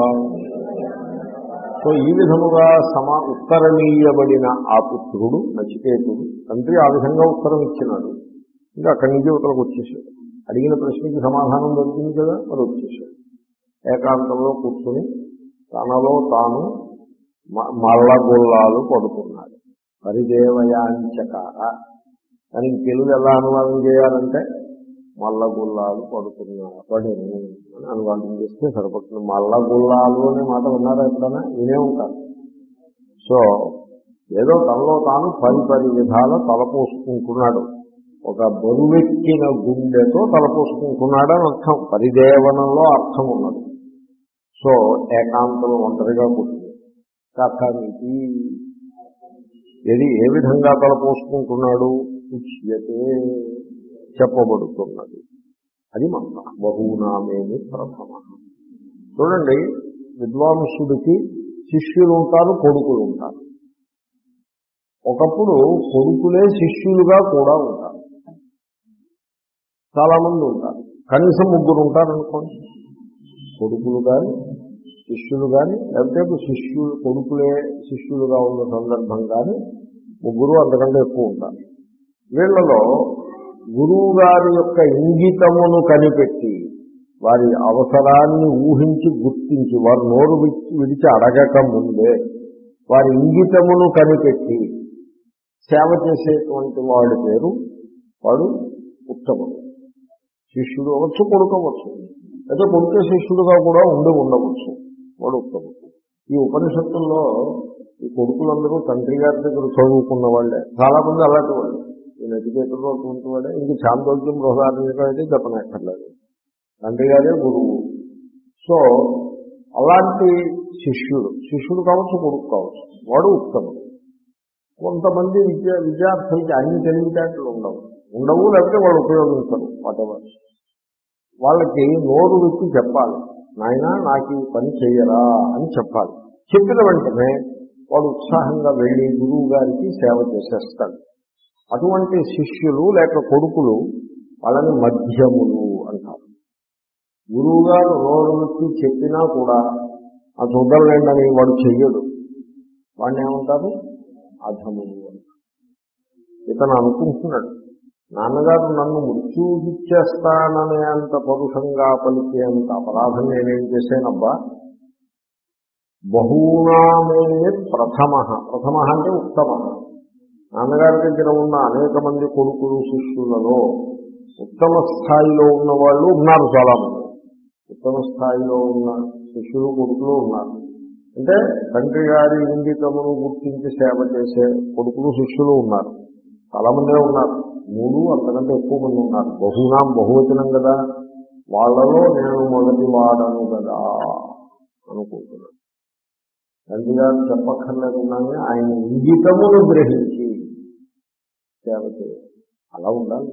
సో ఈ విధముగా సమా ఉత్తరణీయబడిన ఆ పుత్రుడు నచికేతుడు తండ్రి ఆ విధంగా ఉత్తరం ఇచ్చినాడు. ఇంకా అక్కడి నుంచి ఉత్తరకు వచ్చేసాడు. అడిగిన ప్రశ్నకి సమాధానం దొరికింది కదా, మరి వచ్చేసాడు. ఏకాంతంలో కూర్చుని తనలో తాను మల్లగొల్లాలు పడుతున్నాడు. పరిదేవయాంచకార. దానికి తెలుగు ఎలా అనువాదం చేయాలంటే మల్లగుల్లాలు పడుతున్నారు పడి అని అనువాదం చేస్తే సరిపడుతుంది. మల్లగుల్లాలు అనే మాట విన్నారా ఎప్పుడైనా? వినే ఉంటారు. సో ఏదో తనలో తాను పది పది విధాల తలపోసుకుంటున్నాడు. ఒక బరువెక్కిన గుండెతో తలపోసుకుంటున్నాడు అని అర్థం. పరిదేవనంలో అర్థం ఉన్నది. సో ఏకాంతంలో ఒంటరిగా కూర్చుంది. కథమితి ఏది ఏ విధంగా తలపోసుకుంటున్నాడు ఉచ్యతే చెప్పబడుతున్నది. అది మంత్రం. బహూనామేమి ప్రథమ. చూడండి, విద్వాంసుడికి శిష్యులు ఉంటారు, కొడుకులు ఉంటారు. ఒకప్పుడు కొడుకులే శిష్యులుగా కూడా ఉంటారు. చాలా మంది ఉంటారు. కనీసం ముగ్గురు ఉంటారనుకోండి. కొడుకులు కానీ శిష్యులు కానీ, లేకపోతే శిష్యులు కొడుకులే శిష్యులుగా ఉన్న సందర్భం కానీ ముగ్గురు అంతకంటే ఎక్కువ ఉంటారు. వీళ్లలో గురువు గారి యొక్క ఇంగితమును కనిపెట్టి వారి అవసరాన్ని ఊహించి గుర్తించి వారు నోరు విడిచి అడగక ముందే వారి ఇంగితమును కనిపెట్టి సేవ చేసేటువంటి వాడి పేరు వాడు ఉత్తముడు. శిష్యుడు అవ్వచ్చు, కొడుకోవచ్చు, అయితే కొడుకే శిష్యుడుగా కూడా ఉండి ఉండవచ్చు. వాడు ఉత్తముడు. ఈ ఉపనిషత్తుల్లో ఈ కొడుకులందరూ తండ్రి గారి దగ్గర చదువుకున్న వాళ్ళే. చాలా మంది అలాంటి వాళ్ళు. ఈ నచికేతుడు అటువంటి వాడే. ఇంక చాందోగ్యం బృహదారణ్యకం అయితే చెప్పనక్కర్లేదు. తండ్రి గారే గురువు. సో అలాంటి శిష్యుడు శిష్యుడు కావచ్చు, కొడుకు కావచ్చు, వాడు ఉత్తముడు. కొంతమంది విద్యా విద్యార్థులకి అన్ని తెలివితేటలు ఉండవు ఉండవు లేకపోతే వాళ్ళు ఉపయోగించరు. వాటెవర్ వాళ్ళకి నోరు విప్పి చెప్పాలి, నాయన నాకు ఈ పని చేయరా అని చెప్పాలి. చెప్పిన వెంటనే వాడు ఉత్సాహంగా వెళ్ళి గురువు గారికి సేవ చేసేస్తాడు. అటువంటి శిష్యులు లేక కొడుకులు వాళ్ళని మధ్యములు అంటారు. గురువు గారు నోరు విప్పి చెప్పినా కూడా ఆ చూడలేండని వాడు చెయ్యడు. వాడిని ఏమంటారు? అధములు అంటారు. ఇతను అనుకుంటున్నాడు, నాన్నగారు నన్ను మృత్యువుకిచ్చేస్తాననే అంత పరుషంగా పలికే అంత అపరాధం నేనేం చేశానబ్బా. బహూనామే ప్రథమ. ప్రథమ అంటే ఉత్తమ. నాన్నగారి దగ్గర ఉన్న అనేక మంది కొడుకులు శిష్యులలో ఉత్తమ స్థాయిలో ఉన్న వాళ్ళు ఉన్నారు. చాలా మంది ఉత్తమ స్థాయిలో ఉన్న శిష్యులు కొడుకులు ఉన్నారు. అంటే తండ్రి గారి ఇంగితమును గుర్తించి సేవ చేసే కొడుకులు శిష్యులు ఉన్నారు. చాలా మందే ఉన్నారు. మూడు అంతకంటే ఎక్కువ మంది ఉన్నారు. బహునాం బహువచనం కదా. వాళ్ళలో నేను మొదటి వాడను కదా అనుకుంటున్నాను. తండ్రి గారు చెప్పక్కర్లేకుండానే ఆయన ఇంగితమును గ్రహించి సేవ చేయాలి. అలా ఉండాలి.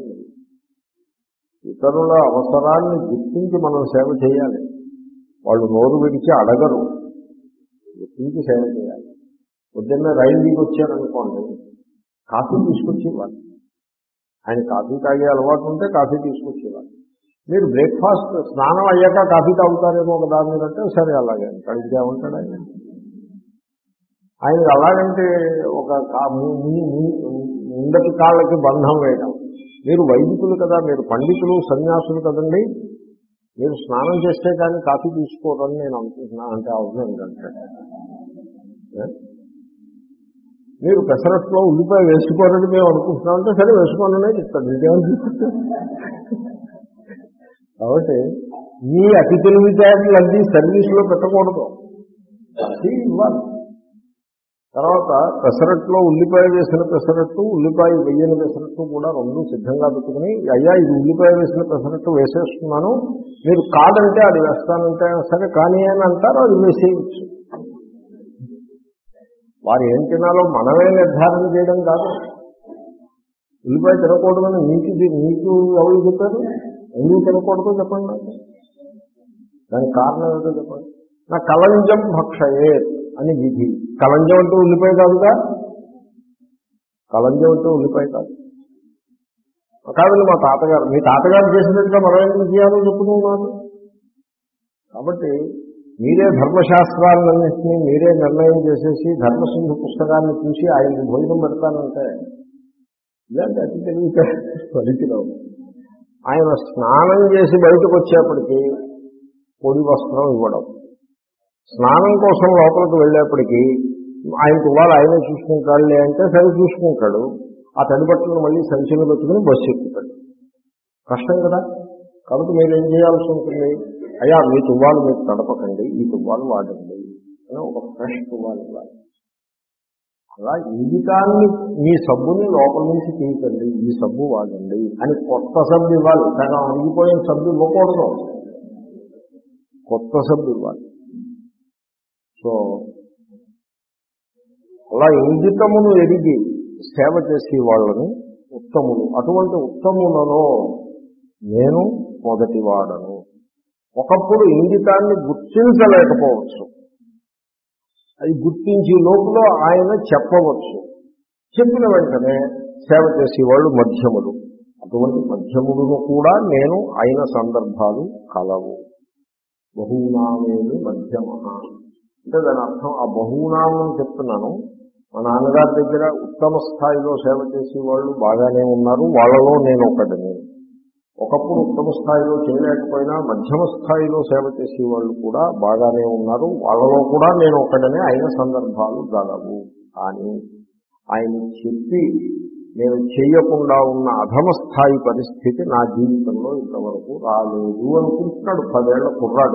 ఇతరుల అవసరాన్ని గుర్తించి మనం సేవ చేయాలి. వాళ్ళు నోరు విడిచి అడగరు, గుర్తించి సేవ చేయాలి. పొద్దున్నే రైలు దిగి వచ్చారనుకోండి, కాఫీ తీసుకొచ్చేవాళ్ళు. ఆయన కాఫీ తాగే అలవాటు ఉంటే కాఫీ తీసుకొచ్చేవాళ్ళు. మీరు బ్రేక్ఫాస్ట్ స్నానం అయ్యాక కాఫీ తాగుతారేమో కదా మీరంటే సరే అలాగే కడిగితే ఉంటాడు ఆయన ఆయనకి అలాగంటే ఒక ముందటి కాళ్ళకి బంధం వేయడం. మీరు వైదికులు కదా, మీరు పండితులు సన్యాసులు కదండి, మీరు స్నానం చేస్తే కానీ కాఫీ తీసుకోరని నేను అనుకుంటున్నాను అంటే అవునండి అంటే మీరు పెసరట్లో ఉల్లిపాయ వేసుకోరని మేము అనుకుంటున్నాం అంటే సరే వేసుకోవాలనే చెప్తాను ఇదేమని. కాబట్టి మీ అతి తెలివితేటలు అన్నీ సర్వీసులో పెట్టకూడదు, అది ఇవ్వాలి. తర్వాత పెసరట్లో ఉల్లిపాయ వేసిన పెసరట్టు ఉల్లిపాయ వెయ్యని పెసరట్టు కూడా రెండు సిద్ధంగా పెట్టుకుని అయ్యా ఇది ఉల్లిపాయ వేసిన పెసరట్టు వేసేస్తున్నాను మీరు కాదంటే అది వేస్తానంటే సరే కానీ అని అంటారు, అది వేసేయచ్చు. వారు ఏం తినాలో మనమే నిర్ధారణ చేయడం కాదు. ఉల్లిపాయ తినకూడదని మీకు మీకు ఎవరు చెప్పారు, ఎందుకు తినకూడదో చెప్పండి నాకు, దానికి కారణం ఏదో చెప్పండి. నా కలంజం భక్షయే అని విధి. కలంజం అంటే ఉల్లిపాయ కాదుగా, కలంజం అంటే ఉల్లిపాయ కాదు కాదండి మా తాతగారు, మీ తాతగారు చేసినట్టుగా మనం ఎందుకు చేయాలో చెప్పుకున్నాను. కాబట్టి మీరే ధర్మశాస్త్రాలన్నింటినీ మీరే నిర్ణయం చేసేసి ధర్మసింధు పుస్తకాన్ని చూసి ఆయనకు భోజనం పెడతానంటే ఇలాంటి అతి తెలివితే పరిధిలో ఆయన స్నానం చేసి బయటకు వచ్చేప్పటికీ పొడి వస్త్రం ఇవ్వడం, స్నానం కోసం లోపలికి వెళ్ళేప్పటికీ ఆయనకు ఇవ్వాలి ఆయనే చూసుకుంటాడులే అంటే సరే చూసుకుంటాడు, ఆ తడి బట్టలను మళ్ళీ సంచిలో పెట్టుకుని బస్సు ఎక్కుతాడు. కష్టం కదా. కాబట్టి మీరు ఏం చేయాల్సి ఉంటుంది, అయ్యా మీ తువ్వాలు మీకు తడపకండి, ఈ తువ్వాలు వాడండి అని ఒక ఫ్రెష్ తువ్వాలు ఇవ్వాలి. అలా ఇంగితాన్ని మీ సబ్బుని లోపల నుంచి తీయకండి, ఈ సబ్బు వాడండి అని కొత్త సబ్బు ఇవ్వాలి. కానీ అరిగిపోయిన సబ్బు ఇవ్వకూడదు, కొత్త సబ్బు ఇవ్వాలి. సో అలా ఇంగితమును ఎరిగి సేవ చేసే వాళ్ళని ఉత్తములు. అటువంటి ఉత్తములలో నేను మొదటివాడను. ఒకప్పుడు ఇంగితాన్ని గుర్తించలేకపోవచ్చు, అది గుర్తించే లోపల ఆయన చెప్పవచ్చు, చెప్పిన వెంటనే సేవ చేసేవాళ్ళు మధ్యములు. అటువంటి మధ్యములను కూడా నేను అయిన సందర్భాలు కలవు. బహూనామేమి మధ్యమ అంటే దాని అర్థం ఆ బహునామని చెప్తున్నాను. మా నాన్నగారి దగ్గర ఉత్తమ స్థాయిలో సేవ చేసేవాళ్ళు బాగానే ఉన్నారు, వాళ్ళలో నేను ఒకటిని. ఒకప్పుడు ఉత్తమ స్థాయిలో చేయలేకపోయినా మధ్యమ స్థాయిలో సేవ చేసేవాళ్ళు కూడా బాగానే ఉన్నారు, వాళ్ళలో కూడా నేను ఒకటిని అయిన సందర్భాలు గలవు. కానీ ఆయన చెప్పి నేను చేయకుండా ఉన్న అధమ స్థాయి పరిస్థితి నా జీవితంలో ఇంతవరకు రాలేదు అనుకుంటున్నాడు పదేళ్ల కుర్రాడు.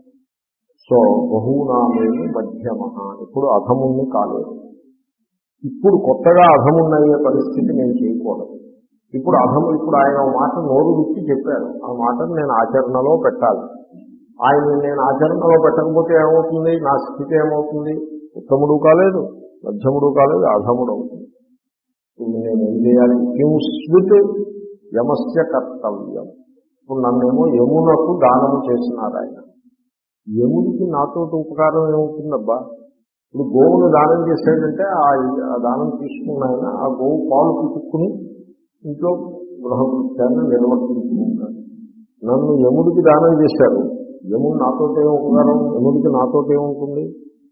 సో బహునామేమి మధ్యమ, ఇప్పుడు అధముణ్ణి కాలేదు. ఇప్పుడు కొత్తగా అధమున్నయ్యే పరిస్థితి నేను చేయకూడదు. ఇప్పుడు అధము ఇప్పుడు ఆయన మాట నోరు విచ్చి చెప్పారు, ఆ మాటను నేను ఆచరణలో పెట్టాలి. ఆయన నేను ఆచరణలో పెట్టకపోతే ఏమవుతుంది, నా స్థితి ఏమవుతుంది, ఉత్తముడు కాలేదు, మధ్యముడు కాలేదు, అధముడు అవుతుంది. ఇప్పుడు నేను ఏం చేయాలి, కింస్విత్ యమస్య కర్తవ్యం. ఇప్పుడు నన్నేమో యమునకు దానము చేసినారు ఆయన. యముడికి నాతో ఉపకారం ఏమవుతుందబ్బా, ఇప్పుడు గోవును దానం చేసేటంటే ఆ దానం తీసుకున్న ఆయన ఆ గోవు పాలు పిచ్చుకుని ఇంట్లో గృహకృత్యాన్ని నిర్వర్తించుకుంటాడు. నన్ను యముడికి దానం చేశారు, యముడు నాతోటే ఉపకారం, యముడికి నాతోటే ఉంటుంది,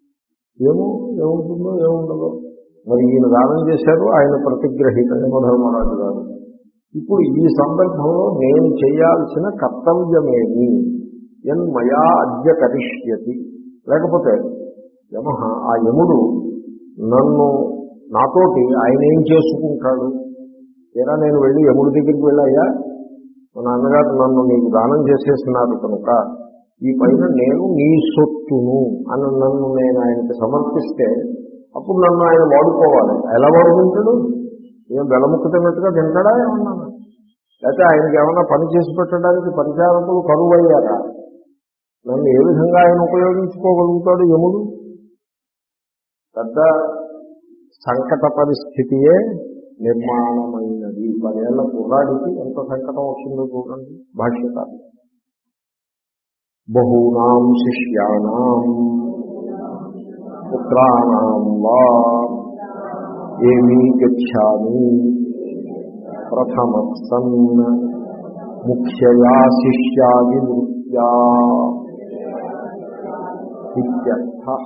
ఏమో ఏముంటుందో ఏముండదో. మరి ఈయన దానం చేశారు, ఆయన ప్రతిగ్రహీత యమధర్మరాజు గారు. ఇప్పుడు ఈ సందర్భంలో నేను చేయాల్సిన కర్తవ్యమేమి, యన్మయా అద్య కరిష్యతి. లేకపోతే యమ ఆ యముడు నన్ను నాతోటి ఆయన ఏం చేసుకుంటాడు. ఏరా నేను వెళ్ళి యముడి దగ్గరికి వెళ్ళాయా, మా నాన్నగారు నన్ను నీకు దానం చేసేస్తున్నారు కనుక ఈ పైన నేను నీ సొత్తును అని నన్ను నేను ఆయనకి సమర్పిస్తే అప్పుడు నన్ను ఆయన వాడుకోవాలి. ఎలా వాడుకుంటాడు, ఏం బెలముక్కుతున్నట్టుగా తింటాడా ఏమన్నాను, లేకపోతే ఆయనకి ఏమన్నా పని చేసి పెట్టడానికి పరిచారకులు కరువు అయ్యారా, నన్ను ఏ విధంగా ఆయన ఉపయోగించుకోగలుగుతాడు యముడు. పెద్ద సంకట పరిస్థితియే నిర్మాణమైనది. పదేళ్ల కుర్రాడికి ఎంత సంకటం వస్తుందో చూడండి. భాష్యకారు బహూనాం శిష్యానాం పుత్రాణాం వా ఏమీ గచ్ఛామి ప్రథమత్సన్ ముఖ్యయా శిష్యాది వృత్యా ఇత్యర్థః.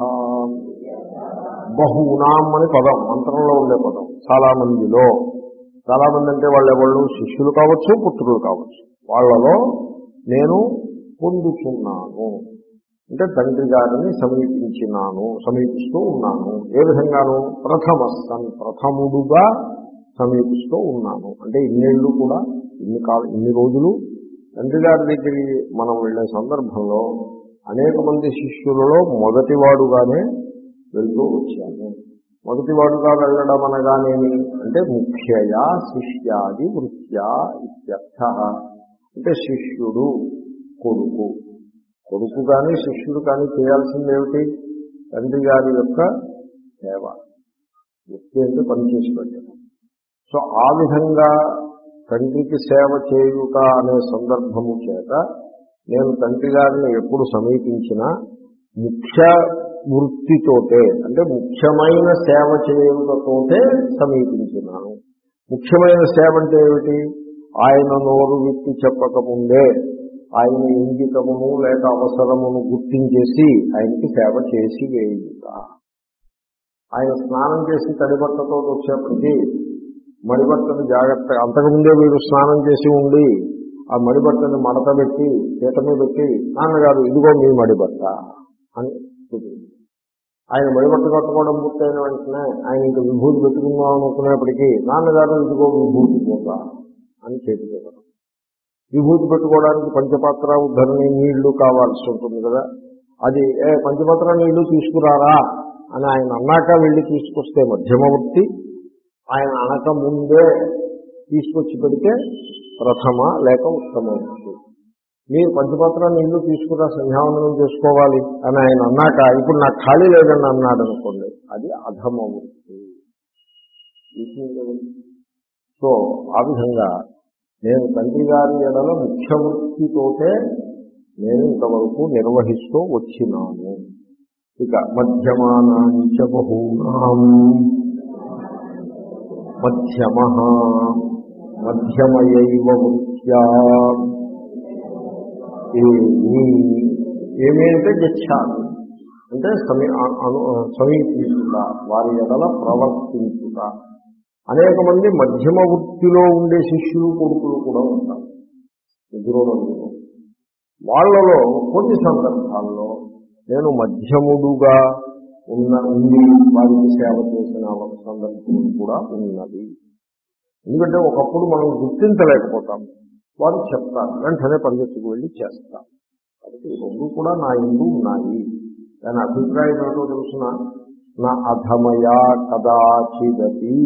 బహూనాం అని పదం మంత్రంలో ఉండే పదం. చాలా మందిలో, చాలా మంది అంటే వాళ్ళు ఎవళ్ళు శిష్యులు కావచ్చు, పుత్రులు కావచ్చు, వాళ్ళలో నేను పొందుతున్నాను అంటే తండ్రి గారిని సమీపించినాను, సమీపిస్తూ ఉన్నాను. ఏ విధంగాను? ప్రథమస్థన్, ప్రథముడుగా సమీపిస్తూ ఉన్నాను. అంటే ఇన్నేళ్ళు కూడా, ఇన్ని కాల ఇన్ని రోజులు తండ్రి గారి దగ్గరికి మనం వెళ్ళే సందర్భంలో అనేక మంది శిష్యులలో మొదటివాడుగానే వెళ్తూ వచ్చాను. మొదటివాడుగా వెళ్ళడం అనగానేమి అంటే ముఖ్యయా శిష్యాది వృత్యా ఇత్యర్థః. అంటే శిష్యుడు, కొడుకు, కొడుకు కానీ శిష్యుడు కానీ చేయాల్సిందేమిటి? తండ్రి గారి యొక్క సేవ, వృత్తి అంటే పనిచేసి పెట్టడం. సో ఆ విధంగా తండ్రికి సేవ చేయుట అనే సందర్భము చేత నేను తండ్రి గారిని ఎప్పుడు సమీపించినా ముఖ్య వృత్తితోటే, అంటే ముఖ్యమైన సేవ చేయుటతోటే సమీపించినాను. ముఖ్యమైన సేవ అంటే ఏమిటి? ఆయన నోరు విప్పి చెప్పకముందే ఆయన ఇంగితమును లేక అవసరమును గుర్తించేసి ఆయనకి సేవ చేసి వేయుట. ఆయన స్నానం చేసి తడిబట్టతో వచ్చేప్పటికీ మడిబట్టను జాగ్రత్త, అంతకుముందే వీడు స్నానం చేసి ఉండి ఆ మడిబట్టను మడత పెట్టి పీట మీద పెట్టి, నాన్నగారు ఇదిగో మీ మడిబట్ట అని చూపింది. ఆయన మడిబట్ట కట్టుకోవడం పూర్తయిన వెంటనే ఆయన ఇంకా విభూతి పెట్టుకుందాం అనుకునేప్పటికీ, నాన్నగారు ఇదిగో విభూతి పోతా అని చేతికెళ్ళడం. విభూతి పెట్టుకోవడానికి పంచపాత్ర ఉద్ధరణి నీళ్లు కావాల్సి ఉంటుంది కదా, అది ఏ పంచపాత్ర నీళ్లు తీసుకురారా అని ఆయన అన్నాక వెళ్ళి తీసుకొస్తే మధ్యమవృత్తి, ఆయన అనక ముందే తీసుకొచ్చి పెడితే ప్రథమ లేక ఉత్తమ వృత్తి. మీరు పంచపాత్ర నీళ్లు తీసుకురా సంధ్యావందనం చేసుకోవాలి అని ఆయన అన్నాక ఇప్పుడు నాకు ఖాళీ లేదని అన్నాడు అనుకోండి, అది అధమ వృత్తి. సో ఆ విధంగా నేను తండ్రి గారి ఎడల ముఖ్య వృత్తితోటే నేను ఇంతవరకు నిర్వహిస్తూ వచ్చినాను. ఇక మధ్యమానాంచ బహూనాం, మధ్యమ మధ్యమయైవ వృత్యా ఏమి, ఏమి అంటే గచ్చామి అంటే సమీ సమీపించుట, వారి ఎడల ప్రవర్తించుట. అనేక మంది మధ్యమ వృత్తిలో ఉండే శిష్యులు కొడుకులు కూడా ఉంటారు ఎదురోనందులో. వాళ్ళలో కొన్ని సందర్భాల్లో నేను మధ్యముడుగా ఉన్న ఉండి వారికి సేవ చేసిన సందర్భం కూడా ఉన్నది. ఎందుకంటే ఒకప్పుడు మనం గుర్తించలేకపోతాం, వారు చెప్తారు, వెంటనే పరిగెత్తుకు వెళ్ళి చేస్తారు. కాబట్టి రెండు కూడా నా ఇందు ఉన్నాయి. దాని అభిప్రాయం ఏంటో తెలుసిన, నా అధమయా కదాచిదపి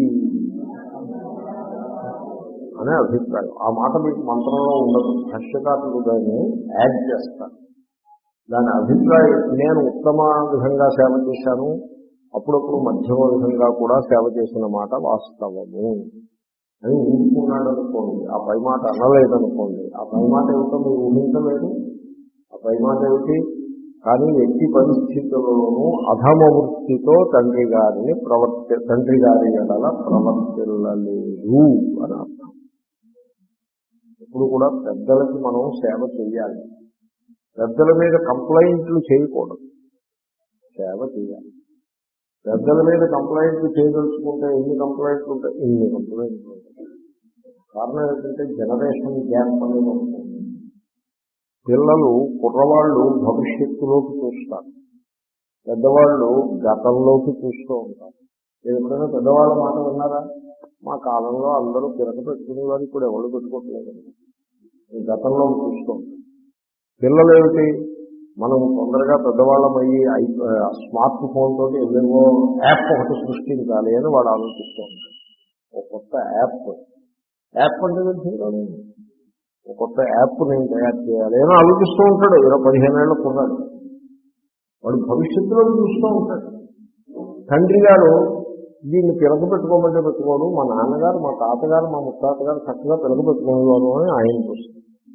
అనే అభిప్రాయం. ఆ మాట మీకు మంత్రంలో ఉండదు, భాష్యకారులు దాన్ని యాడ్ చేస్తారు. దాని అభిప్రాయం, నేను ఉత్తమ విధంగా సేవ చేశాను, అప్పుడప్పుడు మధ్యమ విధంగా కూడా సేవ చేసిన మాట వాస్తవము అని ఊరుకున్నాడు అనుకోండి, ఆ పై మాట అనలేదనుకోండి, ఆ పై మాట ఏమిటో మీరు ఊహించలేదు. ఆ పై మాట ఏమిటి? కానీ ఎట్టి పరిస్థితుల్లోనూ అధమ వృత్తితో తండ్రి గారిని ప్రవర్తి తండ్రి గారి ఎడల ప్రవర్తిల్లలేదు అని అర్థం. ఇప్పుడు కూడా పెద్దలకి మనం సేవ చేయాలి, పెద్దల మీద కంప్లైంట్లు చేయకూడదు, సేవ చేయాలి. పెద్దల మీద కంప్లైంట్లు చేయదలుచుకుంటే ఎన్ని కంప్లైంట్లు ఉంటాయి? ఇన్ని కంప్లైంట్లు ఉంటాయి. కారణం ఏంటంటే జనరేషన్ గ్యాప్ అనేది ఉంటుంది. పిల్లలు, కుర్రవాళ్ళు భవిష్యత్తులోకి చూస్తారు, పెద్దవాళ్ళు గతంలోకి చూస్తూ ఉంటారు. మీరు ఎప్పుడైనా పెద్దవాళ్ళ మాట విన్నారా? మా కాలంలో అందరూ పిలక పెట్టుకునేవారు, ఇప్పుడు ఎవరు పెట్టుకోవట్లేదు. గతంలో చూస్తూ ఉంటారు. పిల్లలు ఏమిటి, మనం తొందరగా పెద్దవాళ్ళమయ్యి స్మార్ట్ ఫోన్ తోటి ఏవేవో యాప్ ఒకటి సృష్టించాలి అని వాడు ఆలోచిస్తూ ఉంటాడు. ఒక కొత్త యాప్, యాప్ అంటే తెలిసింది, ఒక కొత్త యాప్ నేను తయారు చేయాలి అని ఆలోచిస్తూ ఉంటాడు. ఇరవై పదిహేను ఏళ్ళ కుర్రాడు, వాడు భవిష్యత్తులో చూస్తూ ఉంటాడు. తండ్రి గారు దీన్ని పిలక పెట్టుకోమంటే పెట్టుకోడు, మా నాన్నగారు, మా తాతగారు, మా ముత్తాతగారు చక్కగా పిలక పెట్టుకునేవారు అని ఆయన చూస్తారు.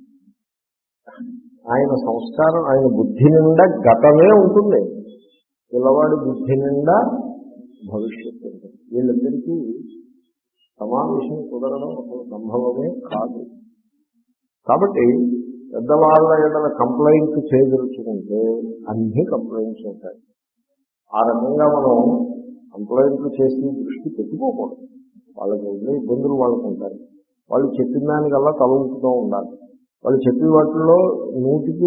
ఆయన సంస్కారం, ఆయన బుద్ధి నిండా గతమే ఉంటుంది, పిల్లవాడి బుద్ధి నిండా భవిష్యత్తు ఉంటుంది. వీళ్ళిద్దరికీ సమావేశం కుదరడం అసలు సంభవమే కాదు. కాబట్టి పెద్దవాళ్ళ ఏదైనా కంప్లైంట్ చేయదలుచుకుంటే అన్ని కంప్లైంట్స్ ఉంటాయి. ఆ రకంగా మనం కంప్లైంట్లు చేసి దృష్టి పెట్టుకోకూడదు. వాళ్ళకి ఉండే ఇబ్బందులు వాళ్ళకు ఉంటాయి. వాళ్ళు చెప్పిన దానికల్లా తలవుతూ ఉండాలి. వాళ్ళు చెప్పే వాటిల్లో నూటికి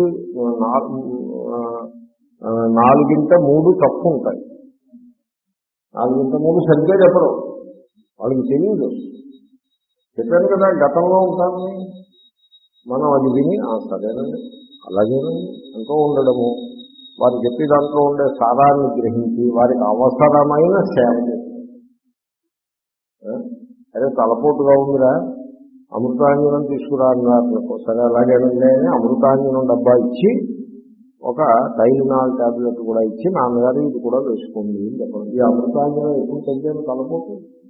నాలుగింట మూడు తప్పు ఉంటాయి. నాలుగింట మూడు సరిగ్గా చెప్పరు. వాళ్ళకి తెలియదు. చెప్పాను కదా గతంలో ఉంటానని మనం అది విని సరేనండి అలాగేనండి అంటూ ఉండడము, వారు చెప్పే దాంట్లో ఉండే సారాన్ని గ్రహించి వారికి అవసరమైన సేవ చేస్తారు. అదే తలపోటుగా ఉందిరా అమృతాంజనం తీసుకురా అన్నారు. సరే అలాగేనండి అని అమృతాంజనం డబ్బా ఇచ్చి ఒక టైలినాల్ టాబ్లెట్ కూడా ఇచ్చి నాన్నగారు ఇది కూడా వేసుకోండి అని చెప్పడం. ఈ అమృతాంజనం ఎప్పుడు తగ్గాను తలపోటు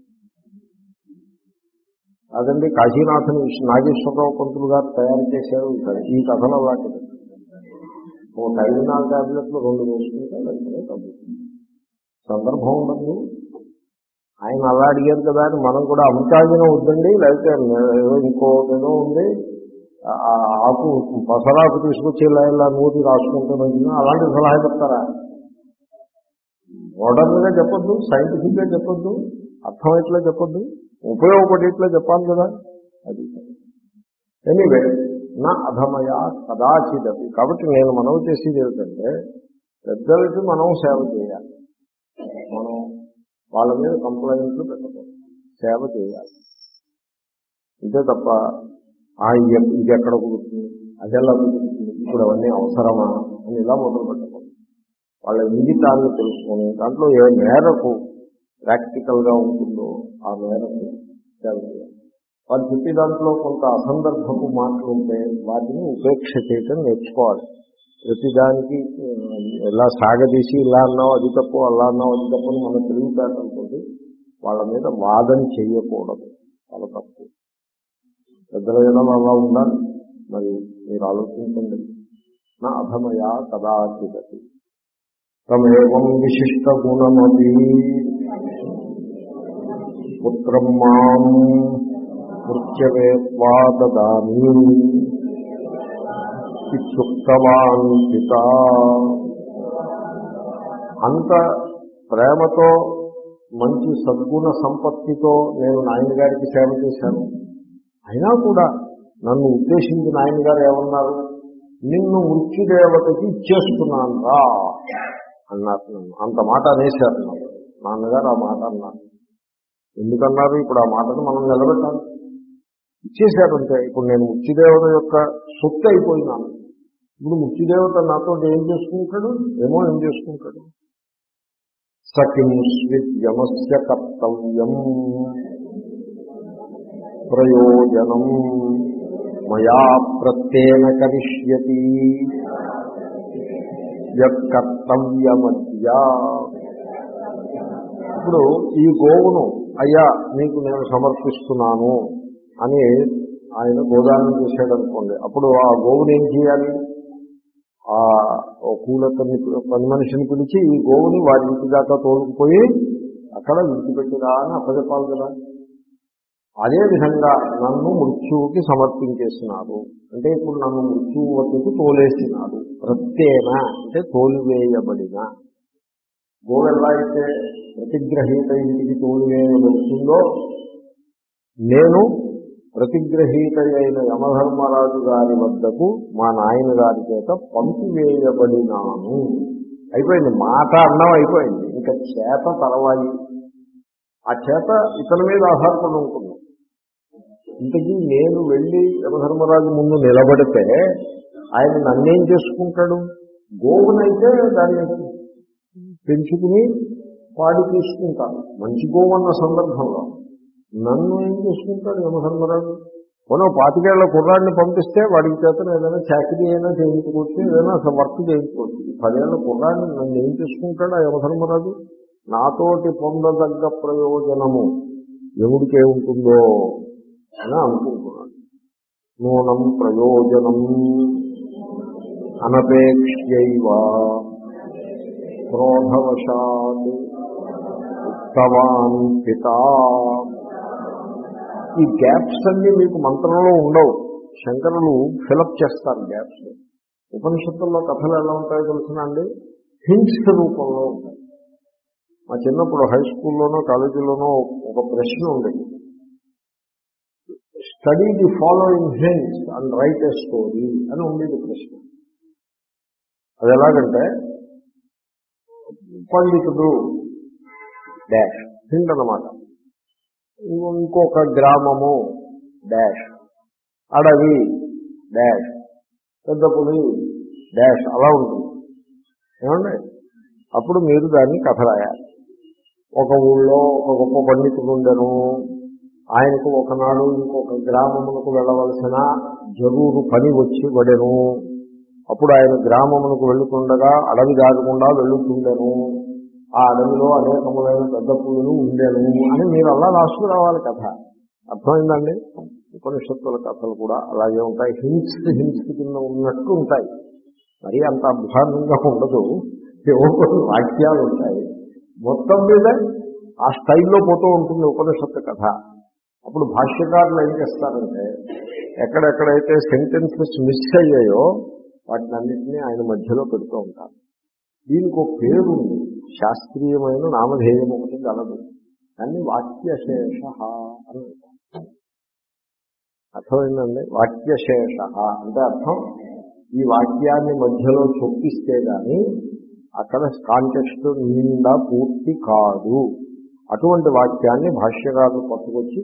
అదండి. కాశీనాథన్ నాగేశ్వరరావు పంతులు గారు తయారు చేశారు ఈ కథలో. వాటిని ఓ టైలినాల్ టాబ్లెట్లు రెండు వేసుకుంటే వెంటనే తగ్గుతుంది. సందర్భం ఉండదు. ఆయన అలా అడిగారు కదా అని మనం కూడా అమృతాంజనం వద్దండి, లేకపోతే ఏదో ఇంకో ఏదో ఉంది ఆకు పసరాకు తీసుకొచ్చి ఇలా ఇలా నూతి రాసుకుంటున్నా అలాంటి సలహా చెప్తారా? మోడర్న్గా చెప్పొద్దు, సైంటిఫిక్గా చెప్పొద్దు, అర్థమయ్యేట్లా చెప్పొద్దు, ఉపయోగపడేట్లా చెప్పాలి కదా. అది ఎనీవే నా అధమయ కదాచిదపి. కాబట్టి నేను మనవి చేసేది ఏమిటంటే పెద్దలకి మనం సేవ చేయాలి. మనం వాళ్ళ మీద కంప్లైంట్లు పెట్టకూడదు, సేవ చేయాలి. అంతే తప్ప ఇది ఎక్కడ కుదురుతుంది, అది ఎలా కుదురుతుంది, ఇప్పుడు అవన్నీ అవసరమా అని ఇలా మొదలు పెట్టకూడదు. వాళ్ళ ఇంగితాన్ని తెలుసుకొని దాంట్లో ఏ మేరకు ప్రాక్టికల్గా ఉంటుందో ఆ మేరకు సేవ చేయాలి. వాళ్ళు చెప్పే దాంట్లో కొంత అసందర్భపు మాటలు ఉంటే వాటిని ఉపేక్ష చేయటం నేర్చుకోవాలి. ప్రతిదానికి ఎలా సాగదీసి ఇలా అన్నావు అది తప్పు, అలా అన్నావు అది తప్పు అని మనం తెలివితేటలతోటి వాళ్ళ మీద వాదన చేయకూడదు. చాలా తప్పు. పెద్దల విధానం అలా ఉండాలి. మరి మీరు ఆలోచించండి. నా అధమయా కదాచిదపి తమేవం విశిష్ట గుణమపి పుత్రం మాం మృత్యవేత్వా దదామి ఇత్యుక్తవాన్ పితా. అంత ప్రేమతో మంచి సద్గుణ సంపత్తితో నేను నాయన గారికి సేవ చేశాను. అయినా కూడా నన్ను ఉద్దేశించి నాయన గారు ఏమన్నారు, నిన్ను మృత్యుదేవతకి ఇచ్చేస్తున్నాను రా అన్నారు. నన్ను అంత మాట అనేశారు. నాన్నగారు ఆ మాట అన్నారు. ఎందుకన్నారు? ఇప్పుడు ఆ మాటను మనం నిలబెట్టాలి. ఇచ్చేశారంటే ఇప్పుడు నేను మృత్యుదేవత యొక్క సొత్తు అయిపోయినాను. ఇప్పుడు మృత్యుదేవత నాతో ఏం చేసుకుంటాడు? ఏమో ఏం చేసుకుంటాడు. సకిం స్విద్యమస్య కర్తవ్యం ప్రయోజనం మయా ప్రత్యేన కరిష్యతి యత్కర్తవ్యమద్య. ఇప్పుడు ఈ గోవును అయ్యా నీకు నేను సమర్పిస్తున్నాను అని ఆయన గోదానం చేశాడు అనుకోండి. అప్పుడు ఆ గోవుని ఏం చేయాలి? ఆ కూలతని పని మనిషిని పిలిచి ఈ గోవుని వారి ఇంటి దాకా తోలుకుపోయి అక్కడ విడిచిపెట్టిరా అని అప్పచెప్పాలి కదా. అదేవిధంగా నన్ను మృత్యువుకి సమర్పించేసినారు అంటే ఇప్పుడు నన్ను మృత్యువు వద్దకు తోలేసినారు. ప్రత్యేన అంటే తోలివేయబడిన. గోవు ఎలా అయితే ప్రతిగ్రహీత ఇంటికి తోలివేయబడుతుందో నేను ప్రతిగ్రహీత అయిన యమధర్మరాజు గారి వద్దకు మా నాయన గారి చేత పంపివేయబడినాను. అయిపోయింది. మాట అన్నం అయిపోయింది. ఇంకా చేత తర్వాయి. ఆ చేత ఇతని మీద ఆధారపడి ఉంటుంది. ఇంతకీ నేను వెళ్ళి యమధర్మరాజు ముందు నిలబడితే ఆయన నన్నేం చేసుకుంటాడు? గోవునైతే దాన్ని పెంచుకుని పాడి తీసుకుంటాను మంచి గోవు అన్న సందర్భంలో. నన్ను ఏం చేసుకుంటాడు యమధర్మరాజు? మనం పాతికేళ్ల కుర్రాడిని పంపిస్తే వాడికి చేతను ఏదైనా చాకరీ అయినా చేయించుకోవచ్చు, ఏదైనా వర్క్ చేయించుకోవచ్చు. పదేళ్ల కుర్రాడిని నన్ను ఏం చేసుకుంటాడు ఆ యమధర్మరాజు? నాతోటి పొందదగ్గ ప్రయోజనము ఎవడికే ఉంటుందో అని అనుకుంటున్నాడు. నూనం ప్రయోజనం అనపేక్ష్యైవ క్రోధవశాత్ ఉక్తవాన్ పితా. ఈ గ్యాప్స్ అన్నీ మీకు మంత్రంలో ఉండవు. శంకరులు ఫిలప్ చేస్తారు గ్యాప్స్. ఉపనిషత్తుల్లో కథలు ఎలా ఉంటాయో తెలుసునా అండి, హింట్స్ రూపంలో ఉంటాయి. మా చిన్నప్పుడు హై స్కూల్లోనో కాలేజీలోనో ఒక ప్రశ్న ఉండేది, study the following hints and write a story అని ఉండేది ప్రశ్న. అది ఎలాగంటే, పండితుడు డాష్ హింట్ అన్నమాట, ఇంకొక గ్రామము డాష్, అడవి డాష్, పెద్ద పులి డాష్, అలా ఉంటుంది ఏమండి. అప్పుడు మీరు దాన్ని కథ రాయాలి. ఒక ఊళ్ళో ఒక గొప్ప పండితుడు ఉండను, ఆయనకు ఒకనాడు ఇంకొక గ్రామమునకు వెళ్ళవలసిన జరూరు పని వచ్చి పడెను. అప్పుడు ఆయన గ్రామమునకు వెళ్తుండగా అడవి దాటకుండా వెళ్తుండెను. ఆ అడవిలో అనేకములైన పెద్ద పులులు ఉండెను అని మీరు అలా రాసుకురావాలి కథ. అర్థమైందండి. ఉపనిషత్తుల కథలు కూడా అలాగే ఉంటాయి. హింట్స్ హింట్స్ కింద ఉన్నట్టు ఉంటాయి. మరీ అంత అధ్వానంగా ఉండదు. ఏవో కొన్ని వాక్యాలు ఉంటాయి. మొత్తం మీద ఆ స్టైల్లో పోతూ ఉంటుంది ఉపనిషత్తు కథ. అప్పుడు భాష్యకారులు ఏం చేస్తారంటే, ఎక్కడెక్కడైతే సెంటెన్సెస్ మిస్ అయ్యాయో వాటిని అన్నింటినీ ఆయన మధ్యలో పెడుతూ ఉంటారు. దీనికి ఒక పేరు ఉంది, శాస్త్రీయమైన నామధేయం ఒకటి గలదు. దాన్ని వాక్యశేష అని అంటారు. అర్థమైందండి. వాక్యశేష అంటే అర్థం, ఈ వాక్యాన్ని మధ్యలో చొప్పిస్తే కానీ అక్కడ కాంటెక్స్ట్ నిండా పూర్తి కాదు. అటువంటి వాక్యాన్ని భాష్యకారులు పట్టుకొచ్చి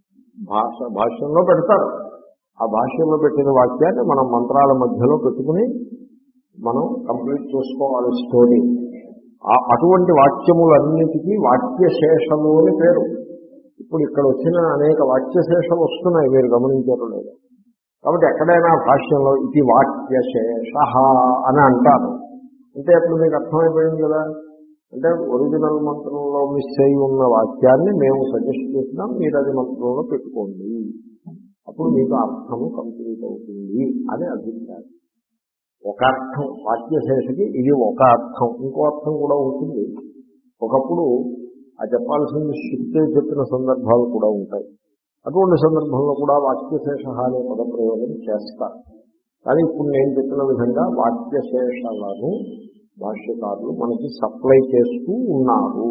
భాష భాష్యంలో పెడతారు. ఆ భాష్యంలో పెట్టిన వాక్యాన్ని మనం మంత్రాల మధ్యలో పెట్టుకుని మనం కంప్లీట్ చేసుకోవాలి స్టోరీ. అటువంటి వాక్యములన్నిటికీ వాక్యశేషము అని పేరు. ఇప్పుడు ఇక్కడ వచ్చిన అనేక వాక్యశేషాలు వస్తున్నాయి, మీరు గమనించారు లేదు. కాబట్టి ఎక్కడైనా భాష్యంలో ఇది వాక్యశేష అని అంటారు అంటే అప్పుడు మీకు అర్థమైపోయింది కదా. అంటే ఒరిజినల్ మంత్రంలో మిస్ అయి ఉన్న వాక్యాన్ని మేము సజెస్ట్ చేసినాం, మీరు అది మంత్రంలో పెట్టుకోండి, అప్పుడు మీకు అర్థము కంప్లీట్ అవుతుంది అని అభిప్రాయం. ఒక అర్థం వాక్యశేషకి ఇది ఒక అర్థం, ఇంకో అర్థం కూడా ఉంటుంది. ఒకప్పుడు ఆ చెప్పాల్సింది శృతే చెప్పిన సందర్భాలు కూడా ఉంటాయి. అటువంటి సందర్భంలో కూడా వాక్యశేష అనే పదప్రయోగం చేస్తారు. కానీ ఇప్పుడు నేను చెప్పిన విధంగా వాక్యశేషాలను భాష్యకారులు మనకి సప్లై చేస్తూ ఉన్నారు.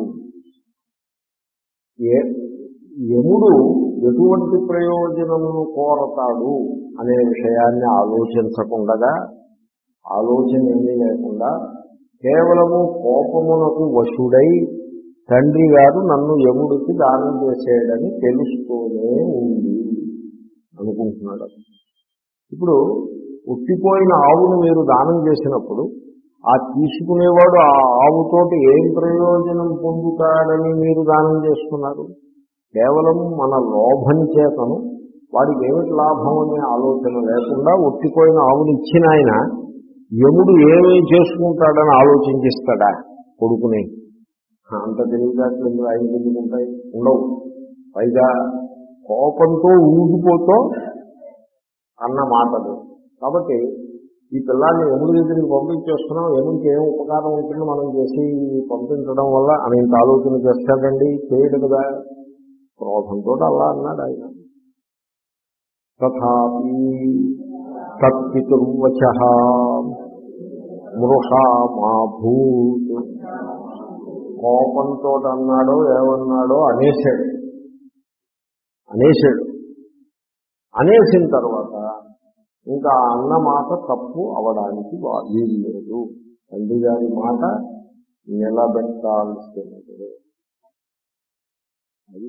ఏ యముడు ఎటువంటి ప్రయోజనమును కోరతాడు అనే విషయాన్ని ఆలోచించకుండా, ఆలోచన ఏమీ లేకుండా కేవలము కోపమునకు వశుడై తండ్రి గారు నన్ను యముడికి దానం చేసేయడని తెలుస్తూనే ఉంది అనుకుంటున్నాడు. ఇప్పుడు ఉట్టిపోయిన ఆవును మీరు దానం చేసినప్పుడు ఆ తీసుకునేవాడు ఆ ఆవుతోటి ఏం ప్రయోజనం పొందుతాడని మీరు దానం చేస్తున్నారు? కేవలం మన లోభం చేతను వాడికి ఏమిటి లాభం అనే ఆలోచన లేకుండా ఉట్టిపోయిన ఆవుని ఇచ్చిన ఆయన యముడు ఏమీ చేసుకుంటాడని ఆలోచించిస్తాడా కొడుకుని? అంత తెలివితేటలు ఎందుకు ఆయన ఎందుకుంటాయి? ఉండవు. పైగా కోపంతో ఊగిపోతూ అన్న మాటలు. కాబట్టి ఈ పిల్లాన్ని యముడి దగ్గరికి పంపించేస్తున్నాం, యముడికి ఏం ఉపకారం ఉంటుందో మనం చేసి పంపించడం వల్ల అనేక ఆలోచన చేస్తాడండి, చేయడు కదా. క్రోధంతో అలా అన్నాడు ఆయన. తథాపి తత్పితుర్వచ మృషా మా భూత్, కోపంతో అన్నాడో ఏమన్నాడో అనేసాడు అనేసాడు అనేసిన తర్వాత ఇంకా అన్న మాట తప్పు అవడానికి వీలు లేదు. తండ్రి గారి మాట నిలబెట్టాల్సినది. అది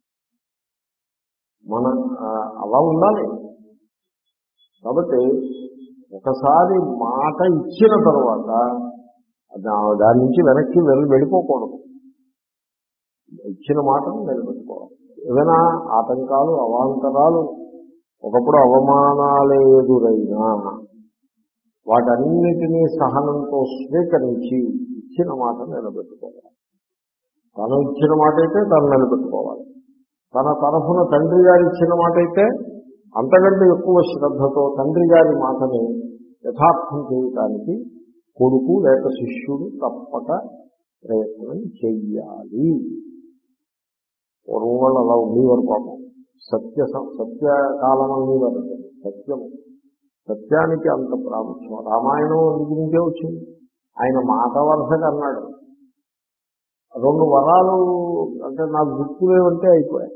మన అలా ఉండాలి. కాబట్టి ఒకసారి మాట ఇచ్చిన తర్వాత దాని నుంచి వెనక్కి వెళ్ళి వెళ్ళిపోకూడదు. ఇచ్చిన మాటను నిలబెట్టుకోవాలి. ఏదైనా ఆటంకాలు అవాంతరాలు ఒకప్పుడు అవమానాలు ఎదురైనా వాటన్నిటినీ సహనంతో స్వీకరించి ఇచ్చిన మాట నిలబెట్టుకోవాలి. తను ఇచ్చిన మాట అయితే తను నిలబెట్టుకోవాలి. తన తరఫున తండ్రి గారు ఇచ్చిన మాట అయితే అంతకంటే ఎక్కువ శ్రద్ధతో తండ్రి గారి మాటని యథార్థం చేయటానికి కొడుకు లేక శిష్యుడు తప్పక ప్రయత్నం చెయ్యాలి. పూర్వం వాళ్ళు అలా ఉండేవారు పాపం. సత్య సత్యకాలం అనేవారు. సత్యము, సత్యానికి అంత ప్రాముఖ్యం. రామాయణం గురించే వచ్చింది. ఆయన మాట వరుసగా అన్నాడు, రెండు వరాలు అంటే నాకు గుర్తులేవంటే అయిపోయాయి.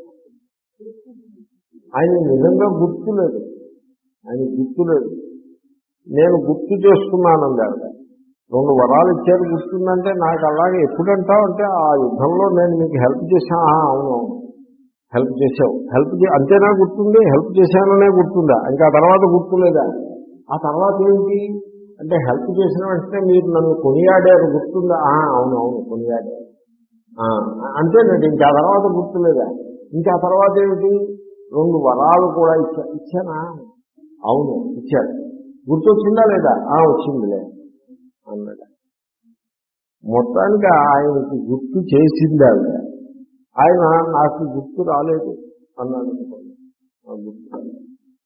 ఆయన నిజంగా గుర్తులేదు, ఆయన గుర్తులేదు. నేను గుర్తు చేసుకున్నానండి ఆవిడ. రెండు వరాలు ఇచ్చారు గుర్తుందంటే నాకు అలాగే ఎప్పుడంటావు అంటే ఆ యుద్ధంలో నేను మీకు హెల్ప్ చేశా. అవును హెల్ప్ చేసావు, హెల్ప్ అంతేనా గుర్తుంది? హెల్ప్ చేశాననే గుర్తుందా? ఇంకా ఆ తర్వాత గుర్తులేదా? ఆ తర్వాత ఏంటి అంటే హెల్ప్ చేసిన వెంటనే మీరు నన్ను కొనియాడారు గుర్తుందా? అవును అవును కొనియాడారు అంతేనండి. ఇంకా ఆ తర్వాత గుర్తులేదా? ఇంకా ఆ తర్వాత ఏమిటి? రెండు వరాలు కూడా ఇచ్చా. ఇచ్చానా? అవును ఇచ్చారు. గుర్తొచ్చిందా లేదా? వచ్చిందిలే అన్నాడు. మొత్తానికి ఆయనకి గుర్తు చేసింది ఆవిడ. ఆయన నాకు గుర్తు రాలేదు అన్నాడు. గుర్తు రాలేదు.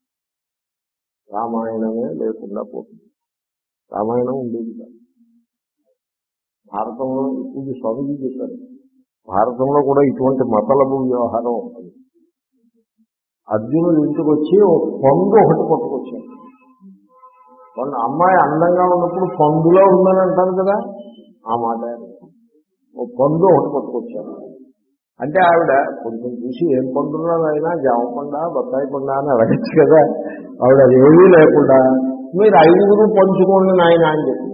రామాయణమే లేకుండా పోతుంది. రామాయణం ఉండేది కాదు. భారతంలో ఇది స్వామిజీ చెప్పారు, భారతంలో కూడా ఇటువంటి మతలబు వ్యవహారం ఉంటుంది. అర్జునుడు ఇంటికి వచ్చి ఒక పండు ఒకటి పట్టుకొచ్చాడు. పండు అమ్మాయి అందంగా ఉన్నప్పుడు పండులో ఉందని అంటారు కదా, ఆ మాట ఓ పండు ఒకటి పట్టుకొచ్చాడు. అంటే ఆవిడ కొంచెం చూసి ఏం పండున్నారు అయినా జామ పండ బత్తాయి పండ అని అడగచ్చు కదా. ఆవిడ అది ఏమీ లేకుండా మీరు ఐదుగురు పంచుకోండి నాయన అని చెప్పింది.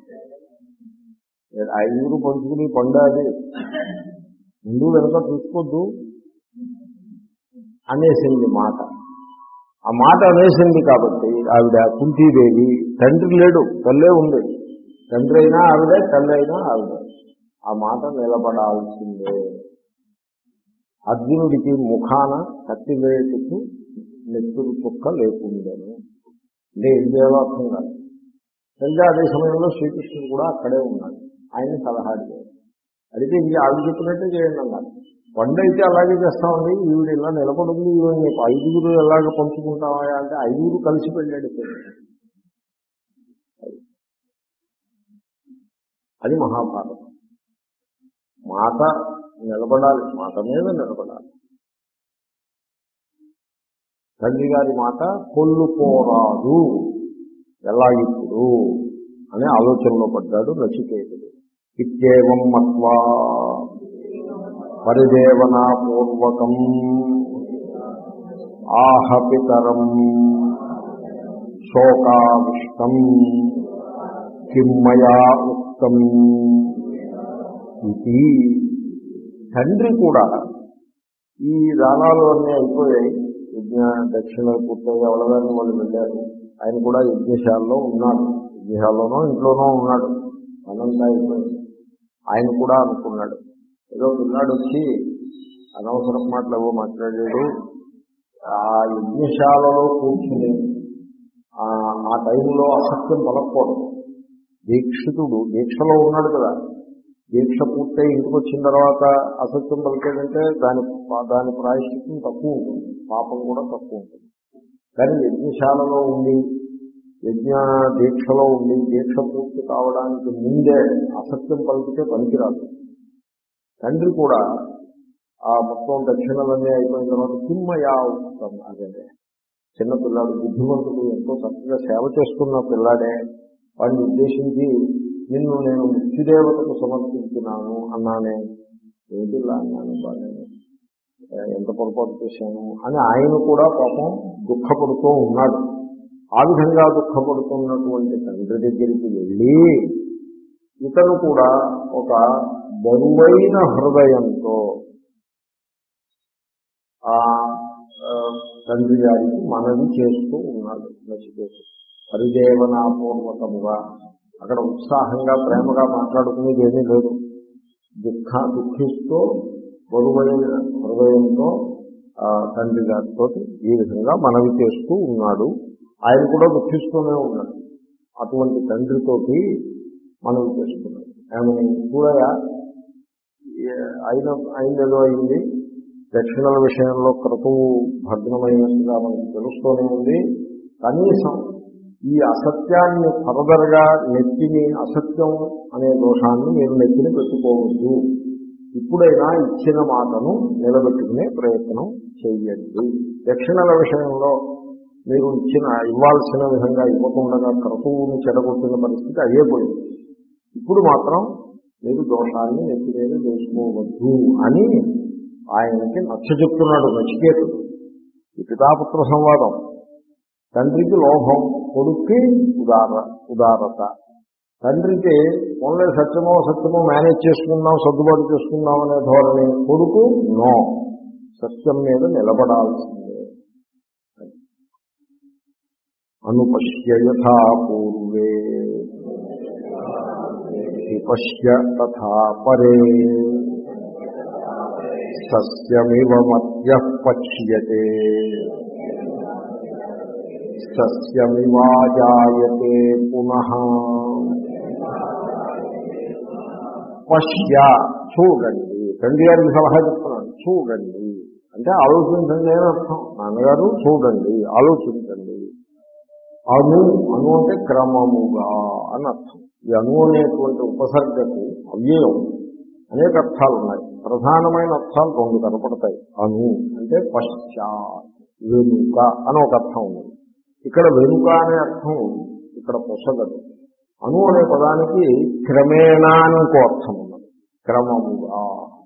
ఐదుగురు పంచుకుని పండు అది ముందు వెనక చూసుకోద్దు అనేసింది మాట. ఆ మాట అనేసింది కాబట్టి ఆవిడ కుంతీదేవి, తండ్రి లేడు తల్లే ఉంది, తండ్రి అయినా ఆవిడే తల్లి అయినా ఆవిడే, ఆ మాట నిలబడాల్సిందే. అర్జునుడికి ముఖాన కత్తివేటుకు నెత్తురు చుక్క లేకుండాను. అంటే ఏం చేయాలో అర్థం కాదు. సరిగ్గా అదే సమయంలో శ్రీకృష్ణుడు కూడా అక్కడే ఉన్నాడు. ఆయన సలహా అడిగాడు. అడిగితే ఇంక ఆవిడ చెప్పినట్టే చేయండి అన్నారు. పండు అయితే అలాగే చేస్తామండి, ఈవిడ ఇలా నిలబడింది, ఈవిడ ఐదుగురు ఎలాగ పంచుకుంటామా అంటే ఐదుగురు కలిసి వెళ్ళాడు. అది మహాభారతం. మాట నిలబడాలి, మాట మీద నిలబడాలి. తండ్రి గారి మాట కొల్లుకోరాదు ఎలాగిప్పుడు అనే ఆలోచనలో పడ్డాడు నచికేతుడు. ఇత్యేవం మత్వా పరిదేవనాపూర్వకం ఆహపితరం శోకావిష్టం కిమ్మయా ఉక్తం ఇది. తండ్రి కూడా ఈ దానాలు అన్నీ అయిపోయాయి, యజ్ఞ దక్షిణలు పూర్తయి ఎవరిదాన్ని వాళ్ళు వెళ్ళారు. ఆయన కూడా యజ్ఞశాలలో ఉన్నాడు, యజ్ఞశాలలోనో ఇంట్లోనో ఉన్నాడు. అనంతా అయిపోయింది. ఆయన కూడా అనుకున్నాడు, ఏదో పిల్లాడు వచ్చి అనవసరం మాటలు ఏవో మాట్లాడాడు, ఆ యజ్ఞశాలలో కూర్చుని ఆ టైంలో అసత్యం పలకూడదు. దీక్షితుడు దీక్షలో ఉన్నాడు కదా, దీక్ష పూర్తయి ఇంటికి వచ్చిన తర్వాత అసత్యం పలికేదంటే దాని దాని ప్రాయశ్చిత్తం తక్కువ ఉంటుంది, పాపం కూడా తక్కువ ఉంటుంది. కానీ యజ్ఞశాలలో ఉండి యజ్ఞ దీక్షలో ఉండి దీక్ష పూర్తి కావడానికి ముందే అసత్యం పలికితే పనికిరాదు. తండ్రి కూడా ఆ మొత్తం దక్షిణలన్నీ అయిపోయిన తర్వాత కిమ్మయా ఉత్తం, అదే చిన్నపిల్లాడు బుద్ధిమంతుడు ఎంతో చక్కగా సేవ చేస్తున్న పిల్లాడే, వాడిని ఉద్దేశించి నిన్ను నేను మృత్యుదేవతకు సమర్పించినాను అన్నానే, ఏదిలా అన్నాను, బాగా ఎంత పొరపాటు చేశాను అని ఆయన కూడా పాపం దుఃఖపడుతూ ఉన్నాడు. ఆ విధంగా దుఃఖపడుతున్నటువంటి తండ్రి దగ్గరికి వెళ్ళి ఇతను కూడా ఒక బరువైన హృదయంతో ఆ తండ్రి గారికి మనవి చేస్తూ ఉన్నాడు నచికేతుడు. పరిదేవనాపూర్వకముగా అక్కడ ఉత్సాహంగా ప్రేమగా మాట్లాడుకునేది ఏమీ లేదు. దుఃఖ దుఃఖిస్తూ బరువైన హృదయంతో తండ్రి గారితో ఈ విధంగా మనవి చేస్తూ ఉన్నాడు. ఆయన కూడా దుఃఖిస్తూనే ఉన్నాడు. అటువంటి తండ్రితోటి మనవి చేస్తున్నాడు. ఏమని చూడయా, అయిన అయిందేదో అయింది, దక్షిణల విషయంలో క్రతువు భగ్నమైనట్టుగా మనకు తెలుస్తూనే ఉంది. కనీసం ఈ అసత్యాన్ని ఫర్దర్గా నెత్తిని అసత్యం అనే దోషాన్ని మీరు నెత్తిని పెట్టుకోవద్దు. ఇప్పుడైనా ఇచ్చిన మాటను నిలబెట్టుకునే ప్రయత్నం చేయండి. దక్షిణల విషయంలో మీరు ఇచ్చిన ఇవ్వాల్సిన విధంగా ఇవ్వకుండా క్రతువుని చెడగొట్టిన పరిస్థితి అయ్యేపోయింది. ఇప్పుడు మాత్రం మీరు దోషాన్ని నెత్తిమీద చేసుకోవద్దు అని ఆయనకి నచ్చ చెప్తున్నాడు నచికేతుడు. ఈ పితాపుత్ర సంవాదం. తండ్రికి లోభం, కొడుక్కి ఉదార ఉదారత. తండ్రికి ఓన్లీ సత్యమో సత్యమో మేనేజ్ చేసుకుందాం, సర్దుబాటు చేసుకుందాం అనే ధోరణి. కొడుకు నో, సత్యం మీద నిలబడాల్సిందే. అనుపశ్య యథా పూర్వే విపశ్య తథా పరే సస్యమివ మధ్యః పచ్యతే సస్యమివాజాయతే పునః. పశ్య చూడండి. తండ్రి గారికి సలహా చెప్తున్నాడు. చూడండి అంటే ఆలోచించండి అని అర్థం. నాన్నగారు చూడండి, ఆలోచించండి. అను అను అంటే క్రమముగా అని అర్థం. ఈ అను అనేటువంటి ఉపసర్గకు అవ్యయం అనేక అర్థాలు ఉన్నాయి. ప్రధానమైన అర్థాలు రెండు కనపడతాయి. అను అంటే పశ్చాత్, వెనుక అని ఒక అర్థం ఉంది. ఇక్కడ వెనుక అనే అర్థం ఇక్కడ పొసగదు. అను అనే పదానికి క్రమేణా అని ఇంకో అర్థం ఉన్నది, క్రమముగా.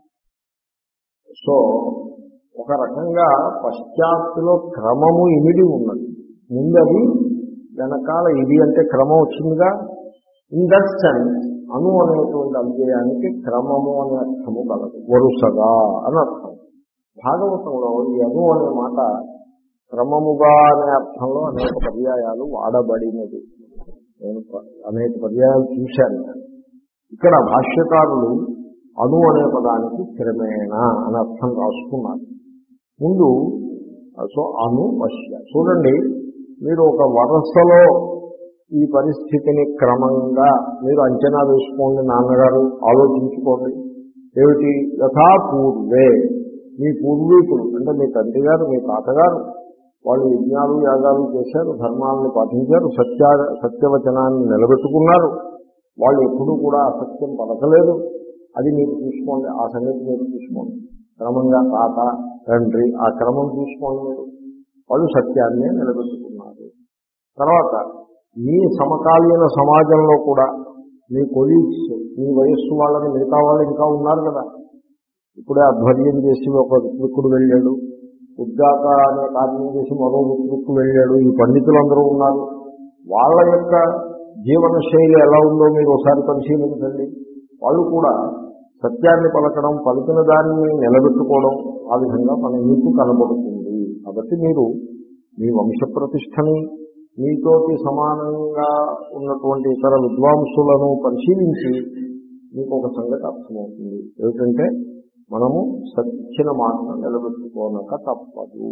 సో ఒక రకంగా పశ్చాత్తులో క్రమము ఇమిడి ఉన్నది. ముందది వెనకాల ఇది అంటే క్రమం వచ్చిందిగా. ఇన్ దట్ సెన్స్ అను అనేటువంటి అవ్యయానికి క్రమము అనే అర్థము కలదు, వరుసగా అని అర్థం. భాగవతంలో ఈ అను అనే మాట క్రమముగా అనే అర్థంలో అనేక పర్యాయాలు వాడబడినది. నేను అనేక పర్యాయాలు చూశాను. ఇక్కడ భాష్యకారులు అను అనే పదానికి క్రమేణా అని అర్థం రాసుకున్నారు ముందు. సో అను పశ్య. చూడండి, మీరు ఒక వరసలో ఈ పరిస్థితిని క్రమంగా మీరు అంచనా వేసుకోండి. నాన్నగారు ఆలోచించుకోండి. ఏమిటి? యథా పూర్వే, మీ పూర్వీకులు అంటే మీ తండ్రి గారు, మీ తాతగారు వాళ్ళు యజ్ఞాలు యాగాలు చేశారు, ధర్మాలను పాటించారు, సత్య సత్యవచనాన్ని నిలబెట్టుకున్నారు. వాళ్ళు ఎప్పుడూ కూడా అసత్యం పలకలేదు. అది మీరు చూసుకోండి. ఆ సంగతి మీరు చూసుకోండి. క్రమంగా తాత తండ్రి ఆ క్రమం చూసుకోండి. మీరు వాళ్ళు సత్యాన్నే నిలబెట్టుకున్నారు. తర్వాత మీ సమకాలీన సమాజంలో కూడా మీ కొలీగ్స్, మీ వయస్సు వాళ్ళని మిగతా వాళ్ళు ఇంకా ఉన్నారు కదా. ఇప్పుడే అధ్వర్యం చేసి ఒక ఋత్విక్కుడు వెళ్ళాడు, ఉద్గాత అనే కార్యం చేసి మరో ఋత్విక్కు వెళ్ళాడు. ఈ పండితులందరూ ఉన్నారు. వాళ్ళ యొక్క జీవన శైలి ఎలా ఉందో మీరు ఒకసారి పరిశీలించండి. వాళ్ళు కూడా సత్యాన్ని పలకడం, పలికిన దాన్ని నిలబెట్టుకోవడం ఆ విధంగా మన మీకు కనబడుతుంది. కాబట్టి మీరు మీ వంశ ప్రతిష్టని, మీతోటి సమానంగా ఉన్నటువంటి ఇతర విద్వాంసులను పరిశీలించి మీకు ఒక సంగతి అర్థమవుతుంది. ఏమిటంటే మనము సత్య మాటను నిలబెట్టుకోనక తప్పదు.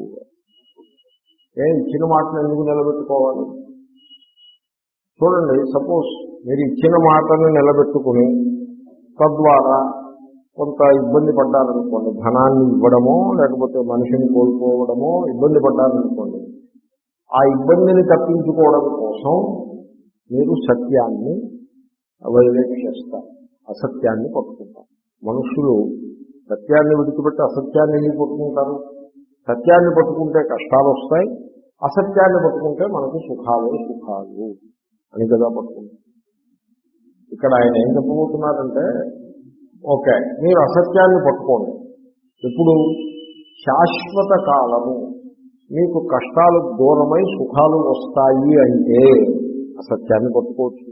ఏ ఇచ్చిన మాటను ఎందుకు నిలబెట్టుకోవాలి? చూడండి, సపోజ్ మీరు ఇచ్చిన మాటను నిలబెట్టుకుని తద్వారా కొంత ఇబ్బంది పడ్డారనుకోండి, ధనాన్ని ఇవ్వడమో లేకపోతే మనిషిని కోల్పోవడమో ఇబ్బంది పడ్డారనుకోండి. ఆ ఇబ్బందిని తప్పించుకోవడం కోసం మీరు సత్యాన్ని వైలేట్ చేస్తారు, అసత్యాన్ని పట్టుకుంటారు. మనుషులు సత్యాన్ని విడిచిపెట్టి అసత్యాన్ని ఎందుకు పట్టుకుంటారు? సత్యాన్ని పట్టుకుంటే కష్టాలు వస్తాయి, అసత్యాన్ని పట్టుకుంటే మనకు సుఖాలే సుఖాలు అని కదా పట్టుకుంటారు. ఇక్కడ ఆయన ఏం చెప్పబోతున్నారంటే, ఓకే మీరు అసత్యాన్ని పట్టుకోండి. ఇప్పుడు శాశ్వత కాలము మీకు కష్టాలు దూరమై సుఖాలు వస్తాయి అంటే అసత్యాన్ని పట్టుకోవచ్చు.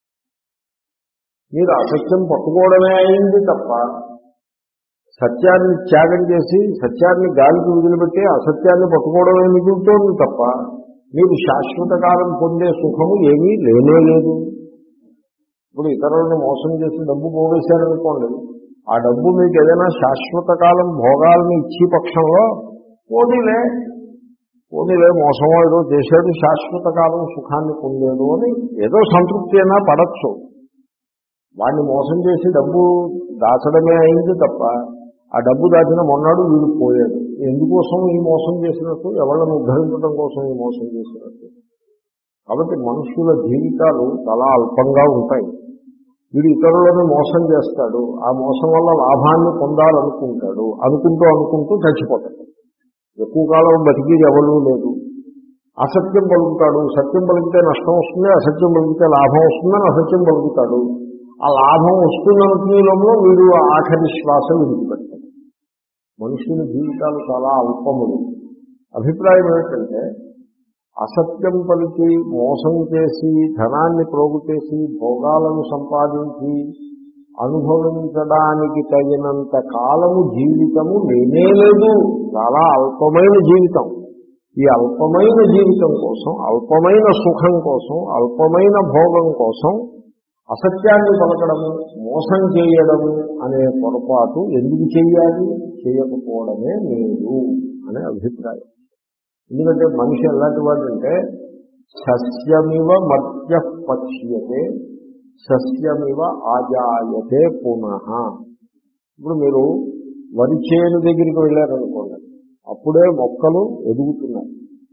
మీరు అసత్యం పట్టుకోవడమే అయింది తప్ప సత్యాన్ని త్యాగం చేసి సత్యాన్ని గాలికి వదిలిపెట్టి అసత్యాన్ని పట్టుకోవడమే మిగులుతోంది తప్ప మీరు శాశ్వత కాలం పొందే సుఖము ఏమీ లేనే లేదు. ఇప్పుడు ఇతరులను మోసం చేసి డబ్బు పోగేశారనుకోండి, ఆ డబ్బు మీకు ఏదైనా శాశ్వత కాలం భోగాలను ఇచ్చే పక్షంలో పోనీలే పోనీలే మోసమో ఏదో చేశాడు, శాశ్వత కాలం సుఖాన్ని పొందేడు అని ఏదో సంతృప్తి అయినా పడచ్చు. వాడిని మోసం చేసి డబ్బు దాచడమే అయింది తప్ప ఆ డబ్బు దాచిన మొన్నాడు వీడు పోయాడు. ఎందుకోసం ఈ మోసం చేసినట్టు, ఎవళ్ళను ఉద్ధరించడం కోసం ఈ మోసం చేసినట్టు. కాబట్టి మనుషుల జీవితాలు చాలా అల్పంగా ఉంటాయి. వీడు ఇతరులను మోసం చేస్తాడు, ఆ మోసం వల్ల లాభాన్ని పొందాలనుకుంటాడు, అనుకుంటూ అనుకుంటూ చచ్చిపోతాడు. ఎక్కువ కాలం బతికి ఎవరూ లేదు. అసత్యం పలుకుతాడు, సత్యం పలికితే నష్టం వస్తుంది, అసత్యం పలికితే లాభం వస్తుందని అసత్యం పలుకుతాడు. ఆ లాభం వస్తుందనుకునేలో వీడు ఆఖరి శ్వాస విడిచిపెడతాడు. మనుషుని జీవితాలు చాలా అల్పములు. అభిప్రాయం ఏమిటంటే అసత్యం పలికి మోసం చేసి ధనాన్ని ప్రోగు చేసి భోగాలను సంపాదించి అనుభవించడానికి తగినంత కాలము జీవితము లేనే లేదు. చాలా అల్పమైన జీవితం. ఈ అల్పమైన జీవితం కోసం, అల్పమైన సుఖం కోసం, అల్పమైన భోగం కోసం అసత్యాన్ని పలకడము, మోసం చేయడము అనే పొరపాటు ఎందుకు చేయాలి? చేయకపోవడమే లేదు అనే అభిప్రాయం. ఎందుకంటే మనిషి ఎలాంటి వాడంటే సస్యమివ మర్త్య పక్ష్యతే సస్యమివ ఆజాయతే పునః. ఇప్పుడు మీరు వరి చేను దగ్గరికి వెళ్ళారనుకోండి, అప్పుడే మొక్కలు ఎదుగుతున్నాయి,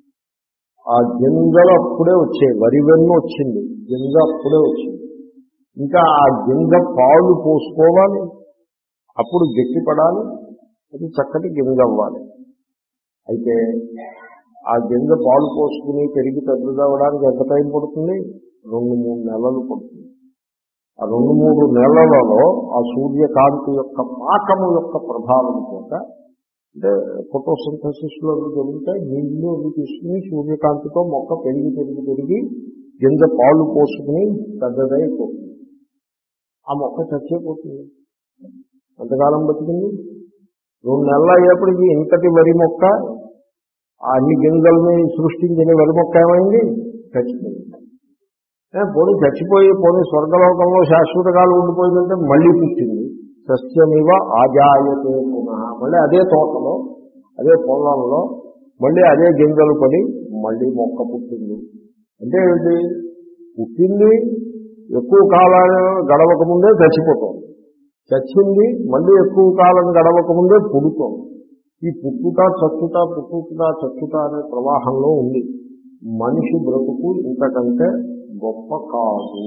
ఆ గింజలు అప్పుడే వచ్చాయి, వరి వెన్ను వచ్చింది, గింజ అప్పుడే వచ్చింది. ఇంకా ఆ గింజ పాలు పోసుకోవాలి, అప్పుడు గట్టి పడాలి, అది చక్కటి గింజ అవ్వాలి. అయితే ఆ గింజ పాలు పోసుకుని పెరిగి పెద్దదవడానికి ఎంత టైం పడుతుంది? రెండు మూడు నెలలు పడుతుంది. ఆ రెండు మూడు నెలలలో ఆ సూర్యకాంతి యొక్క పాకము యొక్క ప్రభావం చేత, అంటే ఫోటోసింథసిస్ లో జరుగుతాయి, నీళ్లు అవి తీసుకుని సూర్యకాంతితో మొక్క పెరిగి పెరిగి పెరిగి గింజ పాలు పోసుకుని పెద్దదైపోతుంది. ఆ మొక్క చచ్చిపోతుంది. అంతకాలం బతికింది. రెండు నెలలు అయ్యేప్పటికీ ఇంతటి వరి మొక్క, అన్ని గింజల్ని సృష్టించిన వరి మొక్క ఏమైంది? చచ్చిపోయింది. పోనీ చచ్చిపోయి పోనీ స్వర్గలోకంలో శాశ్వత కాలం ఉండిపోయిందంటే మళ్ళీ పుట్టింది. సస్యమివ ఆజాయతే పునః. మళ్ళీ అదే తోటలో, అదే పొలంలో మళ్ళీ అదే గింజలు పడి మళ్ళీ మొక్క పుట్టింది. అంటే ఏమిటి? పుట్టింది, ఎక్కువ కాలం గడవక ముందే చచ్చిపోతుంది. చచ్చింది, మళ్ళీ ఎక్కువ కాలం గడవక ముందే పుడుతోంది. ఈ పుట్టుట చచ్చుట పుట్టుట చచ్చుట అనే ప్రవాహంలో ఉంది. మనిషి బ్రతుకు ఇంతకంటే గొప్ప కాదు.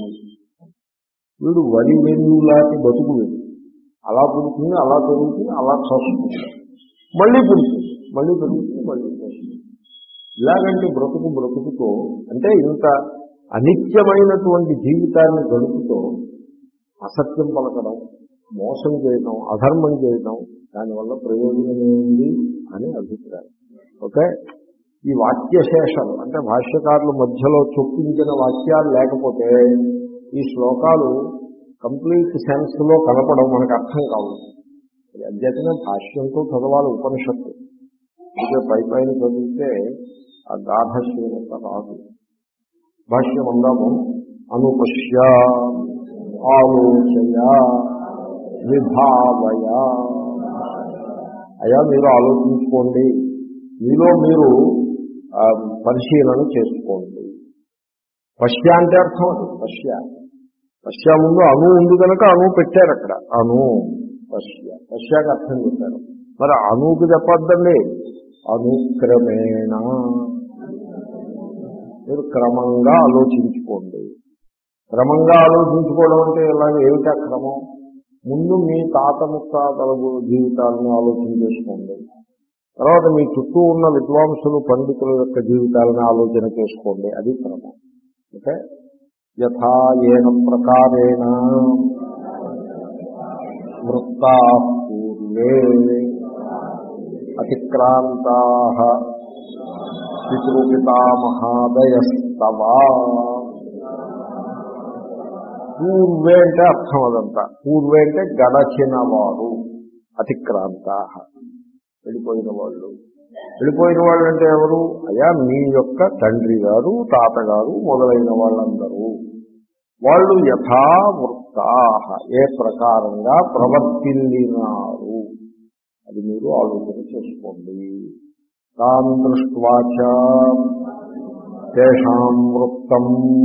వీడు వరి వెన్నులాంటి బతుకు వీడు. అలా పుడుతుంది, అలా పెరుగుతుంది, అలా చస్తుంది, మళ్ళీ పుడుతుంది, మళ్ళీ పెరుగుతుంది, మళ్ళీ చస్తుంది. ఇలాగంటే బ్రతుకు బ్రతుకుతో, అంటే ఇంత అనిత్యమైనటువంటి జీవితాన్ని గడుపుతో అసత్యం పలకడం, మోసం చేయడం, అధర్మం చేయడం, దానివల్ల ప్రయోజనం ఏమిటి అని అభిప్రాయం. ఓకే, ఈ వాక్యశేషాలు అంటే భాష్యకారుల మధ్యలో చొప్పించిన వాక్యాలు లేకపోతే ఈ శ్లోకాలు కంప్లీట్ సెన్స్ లో కనపడం మనకు అర్థం కావు. అధ్యతనే భాష్యంతో చదవాలి ఉపనిషత్తు. అయితే పై పైన చదివితే ఆ గాఢశీలత రాదు. భాష్యం అందాము. అనుపశ్య ఆలోచయ విభావయ. అయ్యా మీరు ఆలోచించుకోండి, మీలో మీరు పరిశీలన చేసుకోండి. పశ్య అంటే అర్థం అది. పశ్య పశ్య ముందు అణు ఉంది కనుక అణు పెట్టారు అక్కడ. అణు పశ్య, పశ్యాకి అర్థం చెప్పారు. మరి అణువుకి చెప్పద్దండి, అనుక్రమేణ. మీరు క్రమంగా ఆలోచించుకోండి. క్రమంగా ఆలోచించుకోవడం అంటే ఇలాగ ఏమిటా క్రమం? ముందు మీ తాత ముత్తాతల జీవితాలను ఆలోచన చేసుకోండి. తర్వాత మీ చుట్టూ ఉన్న విద్వాంసులు పండితుల యొక్క జీవితాలను ఆలోచన చేసుకోండి. అది క్రమం. ఓకే, యథా ఏన ప్రకారేణ వృత్తా పూర్వే అతిక్రాంతా పితృపితామహాదయస్తవా. పూర్వే అంటే అర్థం అదంతా. పూర్వే అంటే గడచిన వారు, అతిక్రాంత వెళ్ళిపోయిన వాళ్ళు. వెళ్ళిపోయిన వాళ్ళు అంటే ఎవరు? అయ్యా మీ యొక్క తండ్రి గారు, తాతగారు మొదలైన వాళ్ళందరూ. వాళ్ళు యథావృత్తా, ఏ ప్రకారంగా ప్రవర్తిల్లినారు అది మీరు ఆలోచన చేసుకోండి. తాం దృష్ట్వాచ తేషాం వృత్తం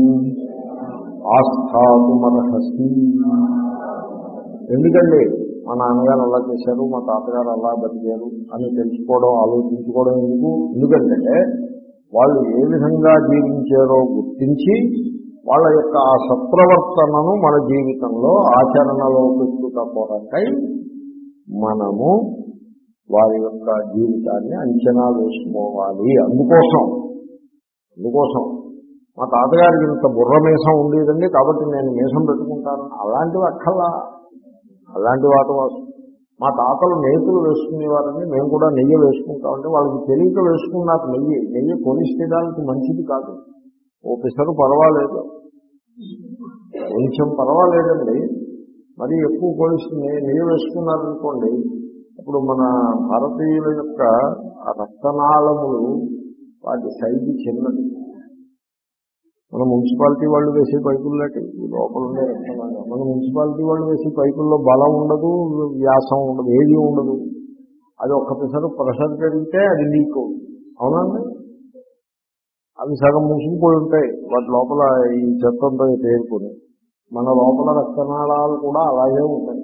ఆస్థాతుమర్హసి. ఎందుకండి మా నాన్నగారు అలా చేశారు, మా తాతగారు అలా బతికారు అని తెలుసుకోవడం, ఆలోచించుకోవడం ఎందుకు? ఎందుకంటే వాళ్ళు ఏ విధంగా జీవించారో గుర్తించి వాళ్ళ యొక్క ఆ సత్ప్రవర్తనను మన జీవితంలో ఆచరణలో పెట్టుట కొరకై మనము వారి యొక్క జీవితాన్ని అంచనా వేసుకోవాలి. అందుకోసం అందుకోసం మా తాతగారికి ఇంత బుర్ర మీసం ఉండేదండి కాబట్టి నేను మీసం పెట్టుకుంటాను అలాంటివి అక్కర్లా. అలాంటి వాటవాసు మా తాతలు నేతులు వేసుకునేవారని మేము కూడా నెయ్యి వేసుకుంటామంటే వాళ్ళకి తెలియక వేసుకున్నారు. నెయ్యి నెయ్యి కొలిస్తేదానికి మంచిది కాదు. ఓ పిసరు పర్వాలేదు, కొంచెం పర్వాలేదండి, మరి ఎక్కువ కొలిస్తుంది నెయ్యి వేసుకున్నారనుకోండి, అప్పుడు మన భారతీయుల యొక్క రక్తనాళములు వాటి సైజు చిన్నది. మన మున్సిపాలిటీ వాళ్ళు వేసే పైపుల్లాంటి ఈ లోపల ఉండే రక్తనాళం. మన మున్సిపాలిటీ వాళ్ళు వేసే పైపుల్లో బలం ఉండదు, వ్యాసం ఉండదు, ఏది ఉండదు. అది ఒక్క పిసరు ప్రెషర్ పెరిగితే అది లీక్ అవుతుంది. అవునండి, అవి సగం మూసుకుపోయి ఉంటాయి వాటి లోపల ఈ చెత్తంతో తేరుకుని. మన లోపల రక్తనాళాలు కూడా అలాగే ఉంటాయి.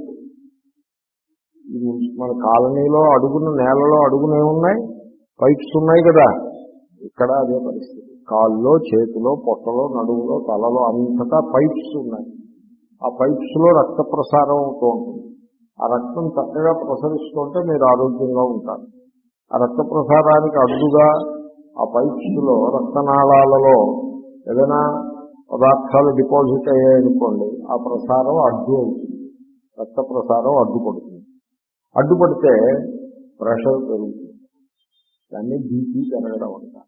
మన కాలనీలో అడుగున నేలలో అడుగునే ఉన్నాయి, పైప్స్ ఉన్నాయి కదా, ఇక్కడ అదే పరిస్థితి. కాల్లో, చేతిలో, పొట్టలో, నడుములో, తలలో అంతటా పైప్స్ ఉన్నాయి. ఆ పైప్స్ లో రక్త ప్రసారం అవుతూ ఉంటుంది. ఆ రక్తం చక్కగా ప్రసరిస్తుంటే మీరు ఆరోగ్యంగా ఉంటారు. ఆ రక్త ప్రసారానికి అడ్డుగా ఆ పైప్స్ లో రక్తనాళాలలో ఏదైనా పదార్థాలు డిపాజిట్ అయ్యాయనుకోండి, ఆ ప్రసారం అడ్డు అవుతుంది, రక్త ప్రసారం అడ్డుపడుతుంది. అడ్డుపడితే ప్రెషర్ పెరుగుతుంది, దాన్ని బీపీ పెరగడం అంటారు.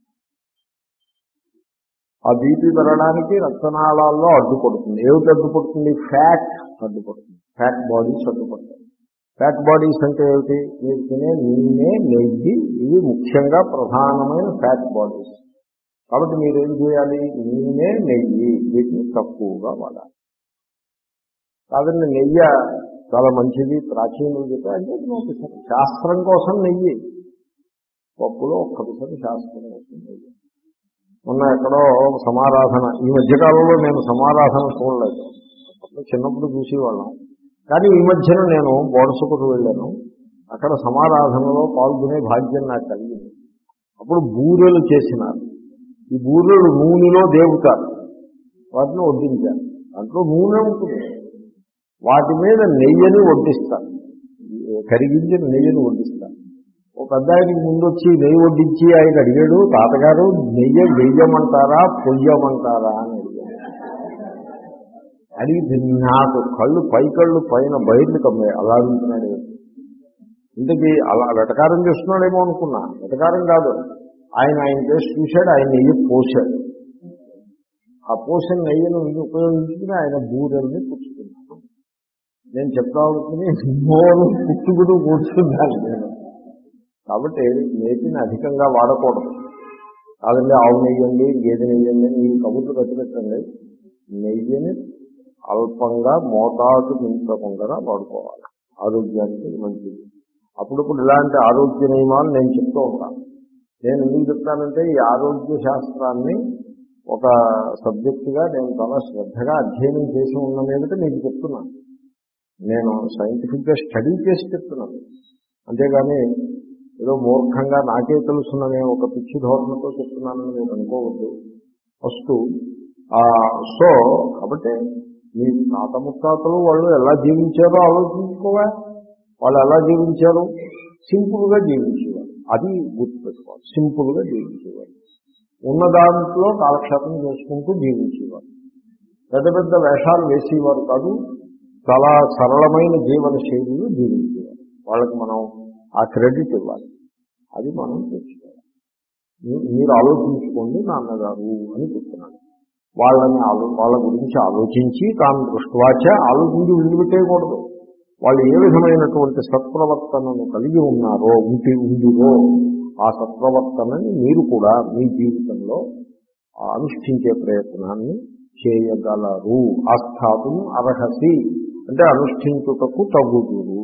ఆ బీపీ పెరగడానికి రక్తనాళాల్లో అడ్డుపడుతుంది. ఏమిటి అడ్డుపడుతుంది? ఫ్యాట్ అడ్డుపడుతుంది. ఫ్యాట్ బాడీస్ అడ్డుపడతాయి. ఫ్యాట్ బాడీస్ అంటే ఏమిటి? మీరు తినే నూనె, నెయ్యి, ఇవి ముఖ్యంగా ప్రధానమైన ఫ్యాట్ బాడీస్. కాబట్టి మీరేం చేయాలి? నూనె, నెయ్యి వీటిని తక్కువగా వాడాలి. కాదండి నెయ్యి చాలా మంచిది ప్రాచీనులు చెప్పారు అంటే శాస్త్రం కోసం నెయ్యి, పప్పులో ఒక్క పిసరు శాస్త్రం కోసం నెయ్యి. మొన్న ఎక్కడో సమారాధన, ఈ మధ్యకాలంలో నేను సమారాధన చూడలేదు, చిన్నప్పుడు చూసేవాళ్ళం. కానీ ఈ మధ్యన నేను బోడసుకుకు వెళ్ళాను, అక్కడ సమారాధనలో పాల్గొనే భాగ్యం నాకు కలిగింది. అప్పుడు బూరెలు చేసినారు. ఈ బూరెలు నూనెలో దేవుతారు, వాటిని వడ్డించారు. దాంట్లో నూనె ఉంటుంది, వాటి మీద నెయ్యిని వడ్డిస్తారు, కరిగించిన నెయ్యిని వడ్డిస్తారు. ఒక పెద్ద ఆయనకి ముందు వచ్చి నెయ్యి వడ్డించి ఆయన అడిగాడు, తాతగారు నెయ్యి వెయ్యమంటారా పొయ్యమంటారా అని అడిగాడు. అడిగి నాకు కళ్ళు పై కళ్ళు పైన బయర్లు కమ్మాయి. అలా అడుగుతున్నాడు. ఇంతకీ అలా వెటకారం చేస్తున్నాడేమో అనుకున్నా. వెటకారం కాదు, ఆయన ఆయన చేసి చూశాడు, ఆయన నెయ్యి పోసాడు. ఆ పోసిన నెయ్యిని ఉపయోగించుకుని ఆయన బూరెల్ని పుచ్చుకున్నాను. నేను చెప్తానుకుని నోరు పుచ్చుకుని కూర్చున్నాను నేను. కాబట్టి నెయ్యిని అధికంగా వాడకూడదు. కాదండి ఆవు నెయ్యండి, గేదె నెయ్యండి, మీరు కబుర్లు కట్టిపెట్టండి. నెయ్యిని అల్పంగా మోతాదు మించకుండా వాడుకోవాలి, ఆరోగ్యానికి మంచిది. అప్పుడప్పుడు ఇలాంటి ఆరోగ్య నియమాలు నేను చెప్తూ ఉంటాను. నేను ఎందుకు చెప్తానంటే ఈ ఆరోగ్య శాస్త్రాన్ని ఒక సబ్జెక్టుగా నేను చాలా శ్రద్ధగా అధ్యయనం చేసి ఉన్న మీదట మీకు చెప్తున్నాను. నేను సైంటిఫిక్గా స్టడీ చేసి చెప్తున్నాను, అంతేగాని ఏదో మూర్ఖంగా నాకే తెలుసుననే ఒక పిచ్చి ధోరణితో చెప్తున్నానని మీరు అనుకోవద్దు. ఫస్ట్ సో కాబట్టి మీ తాత ముత్తాతలు వాళ్ళు ఎలా జీవించారో ఆలోచించుకోవా. వాళ్ళు ఎలా జీవించారు? సింపుల్గా జీవించేవారు, అది గుర్తుపెట్టుకోవాలి. సింపుల్గా జీవించేవారు, ఉన్న దాంట్లో కాలక్షేపం చేసుకుంటూ జీవించేవారు. పెద్ద పెద్ద వేషాలు వేసేవారు కాదు, చాలా సరళమైన జీవన శైలిలో జీవించేవారు. వాళ్ళకి మనం ఆ క్రెడిట్ ఇవ్వాలి, అది మనం తెచ్చుకోవాలి. మీరు ఆలోచించుకోండి నాన్నగారు అని చెప్తున్నాను. వాళ్ళని ఆలో వాళ్ళ గురించి ఆలోచించి తాను దృష్టివాచ ఆలోచించి విడిపెట్టేయకూడదు. వాళ్ళు ఏ విధమైనటువంటి సత్ప్రవర్తనను కలిగి ఉన్నారో ఉంటి ఉందిరో ఆ సత్ప్రవర్తనని మీరు కూడా మీ జీవితంలో అనుష్ఠించే ప్రయత్నాన్ని చేయగలరు. ఆస్థాతుం అర్హసి అంటే అనుష్ఠించుటకు తగుదురు.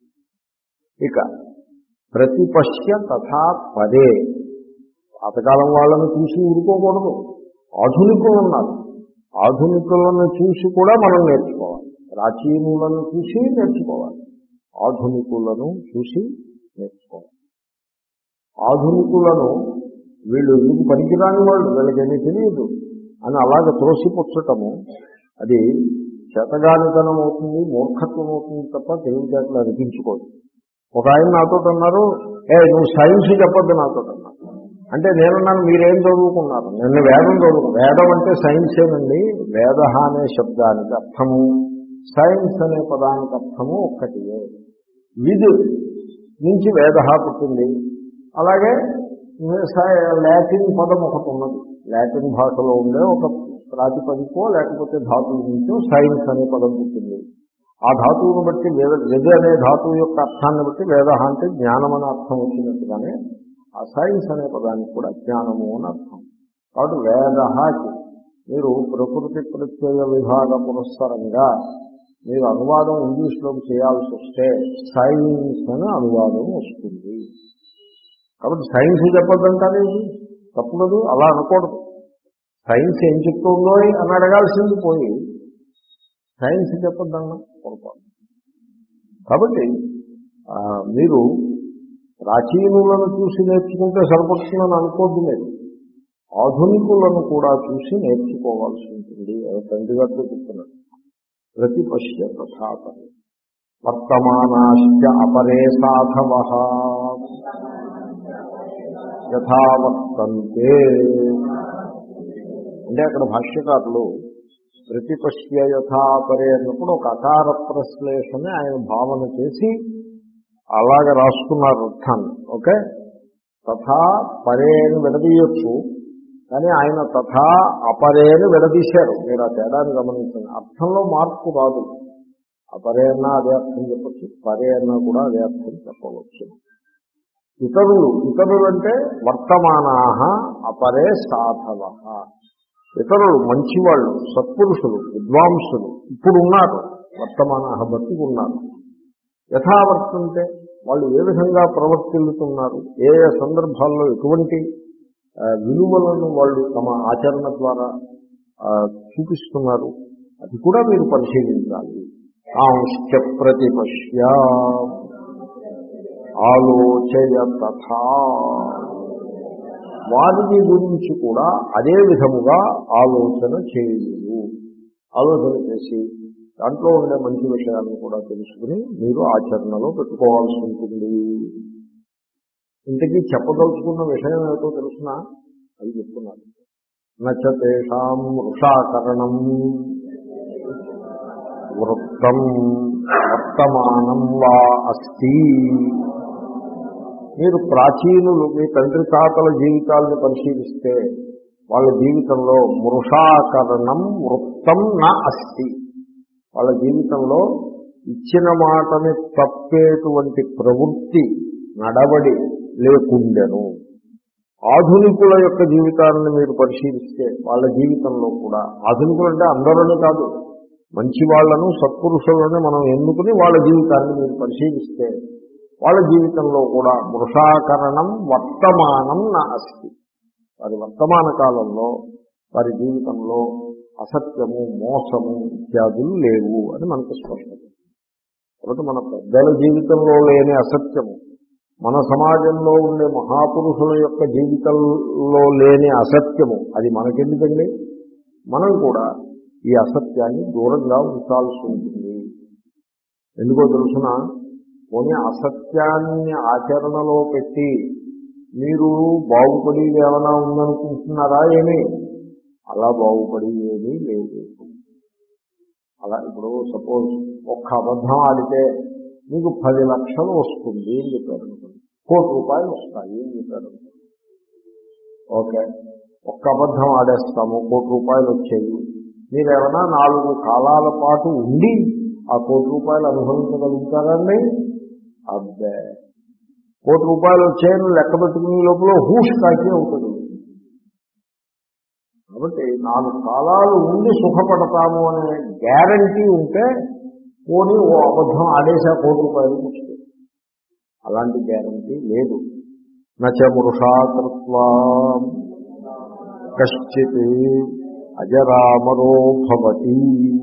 ఇక ప్రతిపశ్య తథా పదే, పాతకాలం వాళ్ళని చూసి ఊరుకోకూడదు. ఆధునికులు ఉన్నారు, ఆధునికులను చూసి కూడా మనం నేర్చుకోవాలి. ప్రాచీనులను చూసి నేర్చుకోవాలి, ఆధునికులను చూసి నేర్చుకోవాలి. ఆధునికులను వీళ్ళు ఎందుకు పనికిరాని వాళ్ళు, వీళ్ళకేమీ తెలియదు, అని అలాగే త్రోసిపుచ్చటము అది చేతగానితనం అవుతుంది, మూర్ఖత్వం అవుతుంది తప్ప తెలివితేటలు అనిపించుకోదు. ఒక ఆయన నాతో అన్నారు, ఏ నువ్వు సైన్స్ చెప్పొద్దు నాతో అన్నారు. అంటే నేనున్నాను, మీరేం చదువుకున్నారు? నిన్న వేదం చదువుకు వేదం అంటే సైన్సేనండి. వేద అనే శబ్దానికి అర్థము సైన్స్ అనే పదానికి అర్థము ఒక్కటియే. విద్ నుంచి వేద పుట్టింది. అలాగే లాటిన్ పదం ఒకటి ఉన్నది, లాటిన్ భాషలో ఉండే ఒక ప్రాతిపదికో లేకపోతే ధాతువు నుంచో సైన్స్ అనే పదం పుట్టింది. ఆ ధాతువును బట్టి వేద వేద అనే ధాతువు యొక్క అర్థాన్ని బట్టి వేద అంటే జ్ఞానం అనే అర్థం వచ్చినట్టుగానే ఆ సైన్స్ అనే పదానికి కూడా జ్ఞానము అని అర్థం. కాబట్టి వేదకి మీరు ప్రకృతి ప్రత్యయ విభాగ పురస్సరంగా మీరు అనువాదం ఇంగ్లీష్లోకి చేయాల్సి వస్తే సైన్స్ అని అనువాదం వస్తుంది. కాబట్టి సైన్స్ చెప్పొద్దంటారు, తప్పదు, అలా అనకూడదు. సైన్స్ ఏం చెప్తుందో అని అడగాల్సింది పోయి సైన్స్ చెప్పొద్దన్నా పొరపాటు. కాబట్టి మీరు ప్రాచీనులను చూసి నేర్చుకుంటే సరిపడుతుందని అనుకోద్దు. లేదు, ఆధునికులను కూడా చూసి నేర్చుకోవాల్సి ఉంటుంది. తండ్రి గారితో చెప్తున్నాడు, ప్రతిపశ్య తథాపరి వర్తమానాశ్చ అపరే సాధవ యథావర్తంతే. అంటే అక్కడ భాష్యకారులు ప్రతిపశ్య యథాపరే అన్నప్పుడు ఒక అకార ప్రశ్లేషణ ఆయన భావన చేసి అలాగే రాసుకున్నారు అర్థాన్ని. ఓకే, తథా పరే అని విడదీయొచ్చు, కానీ ఆయన తథా అపరే అని విడదీశారు. మీరు ఆ తేడాన్ని గమనించండి. అర్థంలో మార్పు రాదు. అపరే అన్నా అదే అర్థం చెప్పచ్చు, పరే అన్నా కూడా అదే అర్థం చెప్పవచ్చు. ఇతరులు ఇతరులు అంటే వర్తమానాహ అపరే సాధవ. ఇతరులు మంచివాళ్ళు, సత్పురుషులు, విద్వాంసులు ఇప్పుడు ఉన్నారు, వర్తమానాహ బతికున్నారు. యథావర్తంటే వాళ్ళు ఏ విధంగా ప్రవర్తిల్లుతున్నారు, ఏ ఏ సందర్భాల్లో ఎటువంటి విలువలను వాళ్ళు తమ ఆచరణ ద్వారా చూపిస్తున్నారు, అది కూడా మీరు పరిశీలించాలి. ఆంశ్చ ప్రతిపశ్య ఆలోచయ తథా, వారిని గురించి కూడా అదే విధముగా ఆలోచన చేయు. ఆలోచన చేసి దాంట్లో ఉండే మంచి విషయాలను కూడా తెలుసుకుని మీరు ఆచరణలో పెట్టుకోవాల్సి ఉంటుంది. ఇంతకీ చెప్పదలుచుకున్న విషయం ఏమిటో తెలుసునా, అది చెప్తున్నారు. నచేషాం వృషాకరణం వృత్తం వర్తమానం వా అస్తి. మీరు ప్రాచీనులు మీ తండ్రి తాతల జీవితాలను పరిశీలిస్తే వాళ్ళ జీవితంలో మృషాకరణం వృత్తం నా అస్తి. వాళ్ళ జీవితంలో ఇచ్చిన మాటని తప్పేటువంటి ప్రవృత్తి నడవడి లేకుండెను. ఆధునికుల యొక్క జీవితాన్ని మీరు పరిశీలిస్తే వాళ్ళ జీవితంలో కూడా, ఆధునికులు అంటే అందరూ కాదు, మంచి వాళ్లను సత్పురుషులను మనం ఎన్నుకుని వాళ్ళ జీవితాన్ని మీరు పరిశీలిస్తే వాళ్ళ జీవితంలో కూడా మృషాకరణం వర్తమానం నా అస్తి. వారి వర్తమాన కాలంలో వారి జీవితంలో అసత్యము, మోసము ఇత్యాదులు లేవు అని మనకు స్పష్టం. కాబట్టి మన పెద్దల జీవితంలో లేని అసత్యము, మన సమాజంలో ఉండే మహాపురుషుల యొక్క జీవితంలో లేని అసత్యము, అది మనకెందుకండి? మనం కూడా ఈ అసత్యాన్ని దూరంగా ఉంచాల్సి ఉంటుంది. ఎందుకో తెలుసిన, పోనీ అసత్యాన్ని ఆచరణలో పెట్టి మీరు బాగుపడి ఏమైనా ఉందనుకుంటున్నారా? ఏమీ అలా బాగుపడి ఏమీ లేదు. అలా ఇప్పుడు సపోజ్ ఒక్క అబద్ధం ఆడితే మీకు పది లక్షలు వస్తుంది అని చెప్పారు, కోటి రూపాయలు వస్తాయి అని చెప్పారు. ఓకే, ఒక్క అబద్ధం ఆడేస్తాము, కోటి రూపాయలు వచ్చాయి. మీరేమైనా నాలుగు కాలాల పాటు ఉండి ఆ కోటి రూపాయలు అనుభవించగలుగుతారండి? అబ్బే, కోటి రూపాయలు వచ్చాయని లెక్క పెట్టుకునే లోపల హూష్ కాకి అవుతుంది. కాబట్టి నాలుగు కాలాలు ఉండి సుఖపడతాము అనే గ్యారంటీ ఉంటే పోనీ ఓ అబద్ధం ఆడేసా కోటి రూపాయలు వస్తాయి. అలాంటి గ్యారంటీ లేదు. నచ మృషాకృత్వా కశ్చిత్ అజరామరో భవతి.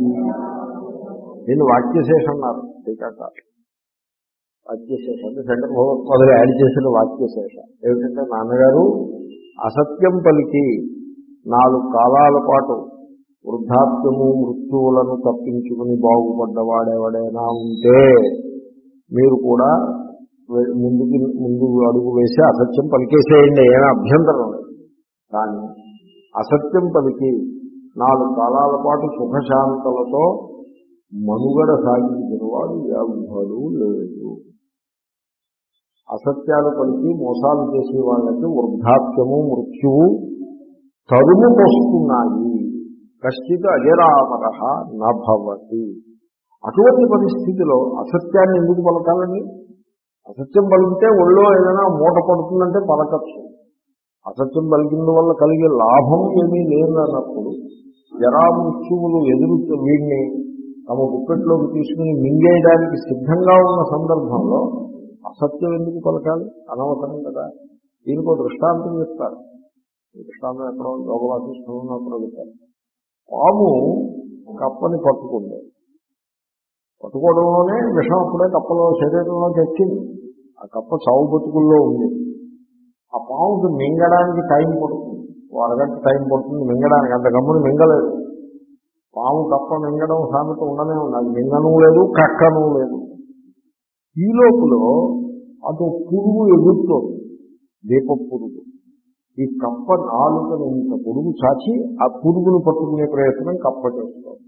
నేను వాక్యశేషం అన్నారు టీకాకారు. వాక్యశేషం అంటే శంకర భగవత్పాదులు యాడ్ చేసిన వాక్యశేష ఏమిటంటే, నాన్నగారు అసత్యం పలికి నాలుగు కాలాల పాటు వృద్ధాప్యము మృత్యువులను తప్పించుకుని బాగుపడ్డవాడెవడైనా ఉంటే మీరు కూడా ముందుకి ముందు అడుగు వేసి అసత్యం పలికేసేయండి, ఏమైనా అభ్యంతరం లేదు. కానీ అసత్యం పలికి నాలుగు కాలాల పాటు సుఖశాంతలతో మనుగడ సాగించిన వాడు ఎవ్వడూ లేదు. అసత్యాలు పలికి మోసాలు చేసే వాళ్ళకి వృద్ధాప్యము మృత్యువు తరుము పోస్తున్నాయి. కశ్చిత్ అజరామరః నభవతి. అటువంటి పరిస్థితిలో అసత్యాన్ని ఎందుకు పలకాలని? అసత్యం పలికితే ఒళ్ళో ఏదైనా మూట పడుతుందంటే పలకచ్చు. అసత్యం పలికిన వల్ల కలిగే లాభం ఏమీ లేదన్నప్పుడు జరామృత్యువులు ఎదురు వీడిని తమ గుప్పెట్లోకి తీసుకుని మింగేయడానికి సిద్ధంగా ఉన్న సందర్భంలో అసత్యం ఎందుకు పలకాలి? అనవసరం కదా. దీనికో దృష్టాంతం చెప్తారు. ఈ దృష్టాంతం ఎక్కడో యోగవాసిష్టం ఉన్నప్పుడు చెప్తారు. పాము కప్పని పట్టుకుంది. పట్టుకోవడంలోనే విషం అప్పుడే కప్పలో శరీరంలోకి ఎక్కింది. ఆ కప్ప చావు బతుకుల్లో ఉంది. ఆ పాముకి మింగడానికి టైం పడుతుంది, ఓ అరగంట టైం పడుతుంది మింగడానికి. అంత గమ్ముని మింగలేదు. పాము కప్ప మింగడం సామెత ఉండనే ఉంది. అది మింగను లేదు, కక్కను లేదు. ఈ లోపల అటు పురుగు ఎగురుతోంది, దీప పురుగు. ఈ కప్ప నాలుకను ఇంత పొడుగు చాచి ఆ పురుగును పట్టుకునే ప్రయత్నం కప్ప చేస్తుంది.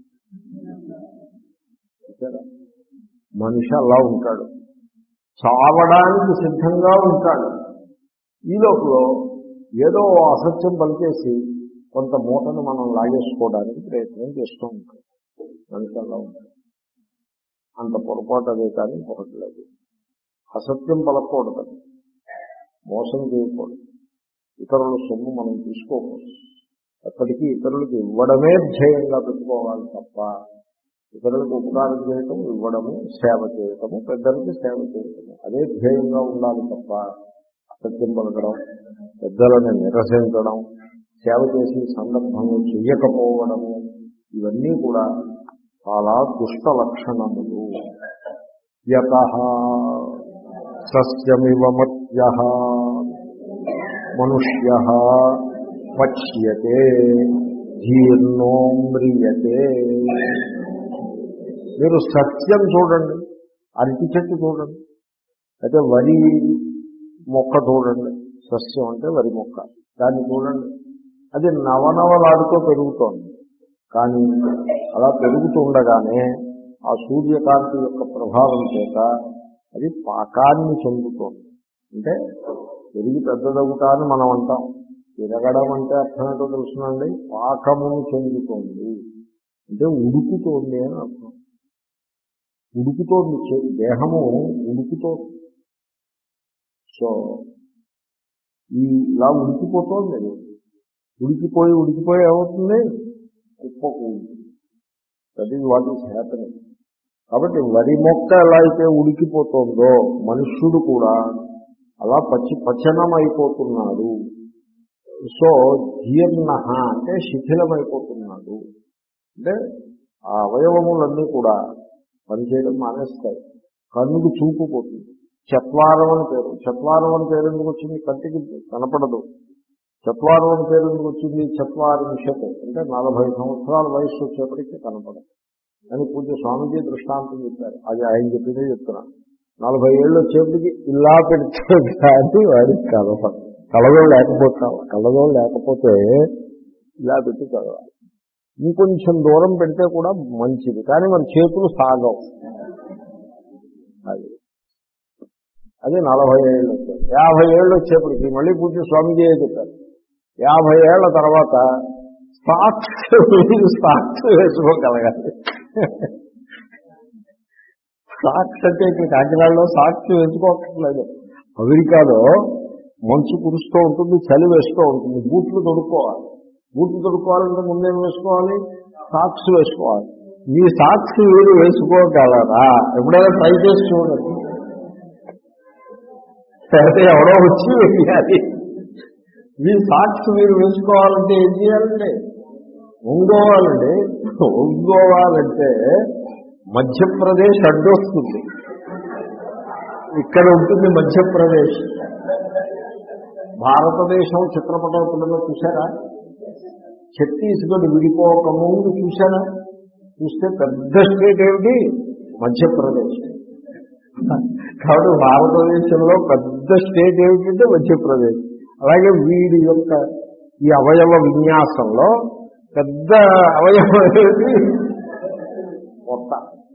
మనిషి అలా ఉంటాడు, చావడానికి సిద్ధంగా ఉంటాడు. ఈ లోపల ఏదో అసత్యం పలికేసి కొంత మూటను మనం లాగేసుకోవడానికి ప్రయత్నం చేస్తూ ఉంటాం. మనిషి అలా ఉంటాడు. అంత పొరపాటు అదే కానీ పొరపడలేదు. అసత్యం పలకూడదు, మోసం చేయకూడదు, ఇతరుల సొమ్ము మనం తీసుకోకూడదు. ఎప్పటికీ ఇతరులకు ఇవ్వడమే ధ్యేయంగా పెట్టుకోవాలి తప్ప ఇతరులకు ఉపకారం చేయటం, ఇవ్వడము, సేవ చేయటము, పెద్దలకి సేవ చేయటము అదే ధ్యేయంగా ఉండాలి తప్ప అసత్యం పలకడం, పెద్దలను నిరసించడం, సేవ చేసే సందర్భంలో చెయ్యకపోవడము ఇవన్నీ కూడా చాలా దుష్ట లక్షణములు. యతః సస్యమివ మర్త్యః మనుష్యః పచ్యతే జీర్ణో మ్రియతే. మీరు సస్యం చూడండి, అరటి చెట్టు చూడండి, అయితే వరి మొక్క చూడండి. సస్యం అంటే వరి మొక్క, దాన్ని చూడండి. అది నవనవలాడుతూ పెరుగుతోంది. కానీ అలా పెరుగుతుండగానే ఆ సూర్యకాంతి యొక్క ప్రభావం చేత అది పాకాన్ని చెందుతోంది. అంటే పెరిగి పెద్దదవుతా అని మనం అంటాం. తిరగడం అంటే అర్థం ఏంటో తెలుసునండి, పాకమును చెందుతోంది అంటే ఉడుకుతోంది అని అర్థం. ఉడుకుతోంది, దేహము ఉడుకుతోంది. సో ఈ ఇలా ఉడికిపోతోంది. అది ఉడికిపోయి ఉడికిపోయి ఏమవుతుంది? కుప్పకూడుతుంది. That is what is happening. కాబట్టి వరి మొక్క ఎలా అయితే ఉడికిపోతుందో మనుష్యుడు కూడా అలా పచ్చి పచనం అయిపోతున్నాడు. సో జీర్ణ అంటే శిథిలమైపోతున్నాడు. అంటే ఆ అవయవములన్నీ కూడా పనిచేయడం మానేస్తాయి. కన్నుకు చూపు పోతుంది. చత్వారం అని పేరు. చత్వారం అని పేరు ఎందుకు వచ్చింది? కంటికి కనపడదు. చత్వారం అని పేరు ఎందుకు వచ్చింది? చత్వారింశత్ అంటే నలభై సంవత్సరాల వయస్సు వచ్చేప్పటికీ కనపడదు అని పూజ స్వామీజీ దృష్టాంతం చెప్పారు. అది ఆయన చెప్పితే చెప్తున్నాను. నలభై ఏళ్ళు వచ్చేప్పటికి ఇలా పెడితే కానీ వాడికి కలపదు. కళ్ళలో లేకపోతే కళ్ళలో లేకపోతే ఇలా పెట్టి చదవాలి. ఇంకొంచెం దూరం పెడితే కూడా మంచిది, కానీ మన చేతులు సాగవు. అది అది నలభై ఏళ్ళు వచ్చాయి. యాభై ఏళ్ళు వచ్చేప్పటికి మళ్ళీ పూజ స్వామీజీ చెప్పారు, యాభై ఏళ్ల తర్వాత సాక్స్ సాక్స్ వేసుకోగలగాలి. సాక్స్ అంటే ఇక్కడ కాకినాడలో సాక్స్ వేసుకోవట్లేదు. అమెరికాలో మంచు కురుస్తూ ఉంటుంది, చలి వేస్తూ ఉంటుంది, బూట్లు తొడుక్కోవాలి. బూట్లు తొడుక్కోవాలంటే ముందేం వేసుకోవాలి? సాక్స్ వేసుకోవాలి. మీ సాక్స్ మీరు వేసుకోగలరా? ఎప్పుడైనా ట్రై చేసి చూడండి. అయితే ఎవడో వచ్చి వేయాలి. మీ సాక్స్ మీరు వేసుకోవాలంటే ఏం చేయాలండి? ఒంగోవాలండి. ఒంగోవాలంటే మధ్యప్రదేశ్ అడ్డొస్తుంది. ఇక్కడ ఉంటుంది మధ్యప్రదేశ్. భారతదేశం చిత్రపటం ఎప్పుడైనా చూసారా? ఛత్తీస్గఢ్ విడిపోక ముందు చూశానా? చూస్తే పెద్ద స్టేట్ ఏమిటి? మధ్యప్రదేశ్. కాబట్టి భారతదేశంలో పెద్ద స్టేట్ ఏమిటంటే మధ్యప్రదేశ్. అలాగే వీడి యొక్క ఈ అవయవ విన్యాసంలో పెద్ద అవయవం ఏమిటి? కొత్త.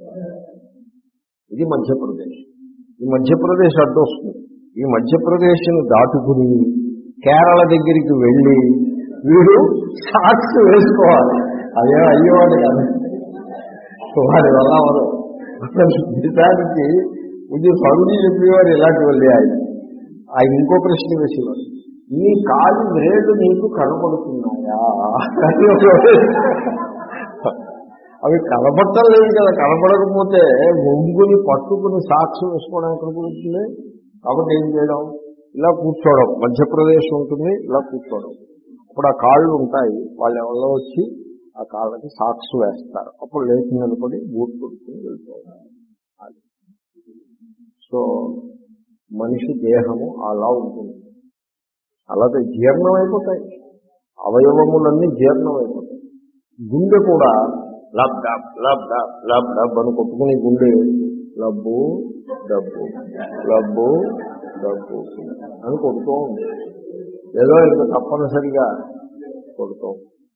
ఇది మధ్యప్రదేశ్. ఈ మధ్యప్రదేశ్ అడ్డొస్తుంది. ఈ మధ్యప్రదేశ్ను దాటుకుని కేరళ దగ్గరికి వెళ్ళి వీడు సాక్స్ వేసుకోవాలి. అయ్యో అయ్యో అని కాదు, వాడి వల్ల అవరు. నిజానికి ఇది స్వామిజీ చెప్పేవారు ఇలాంటి వెళ్ళి ఆయన ఆయన ఇంకో ప్రశ్న వేసేవారు, ఈ కాలు వేళ్ళు నీకు కనపడుతున్నాయా? అవి కనపడలేదు కదా. కనపడకపోతే వంగుని పట్టుకుని సాక్షి వేసుకోవడం ఎక్కడ కుదురుతుంది? కాబట్టి ఏం చేయడం? ఇలా కూర్చోవడం. మధ్యప్రదేశ్ ఉంటుంది, ఇలా కూర్చోవడం. అప్పుడు ఆ కాళ్ళు ఉంటాయి, వాళ్ళు ఎవరో వచ్చి ఆ కాళ్ళకి సాక్స్ వేస్తారు. అప్పుడు లేచి నిలబడి బూట్ కొడుకుని వెళ్ళిపోవాలి. సో మనిషి దేహము అలా ఉంటుంది. అలాగే జీర్ణమైపోతాయి అవయవములన్నీ, జీర్ణమైపోతాయి. గుండె కూడా lub dub lub dub lub dub అని కొట్టుకుని గుండె లబ్బు డబ్బు లబ్బు డబ్బు అని కొడుతూ ఉంది. ఏదో ఇంకా తప్పనిసరిగా కొడుతూ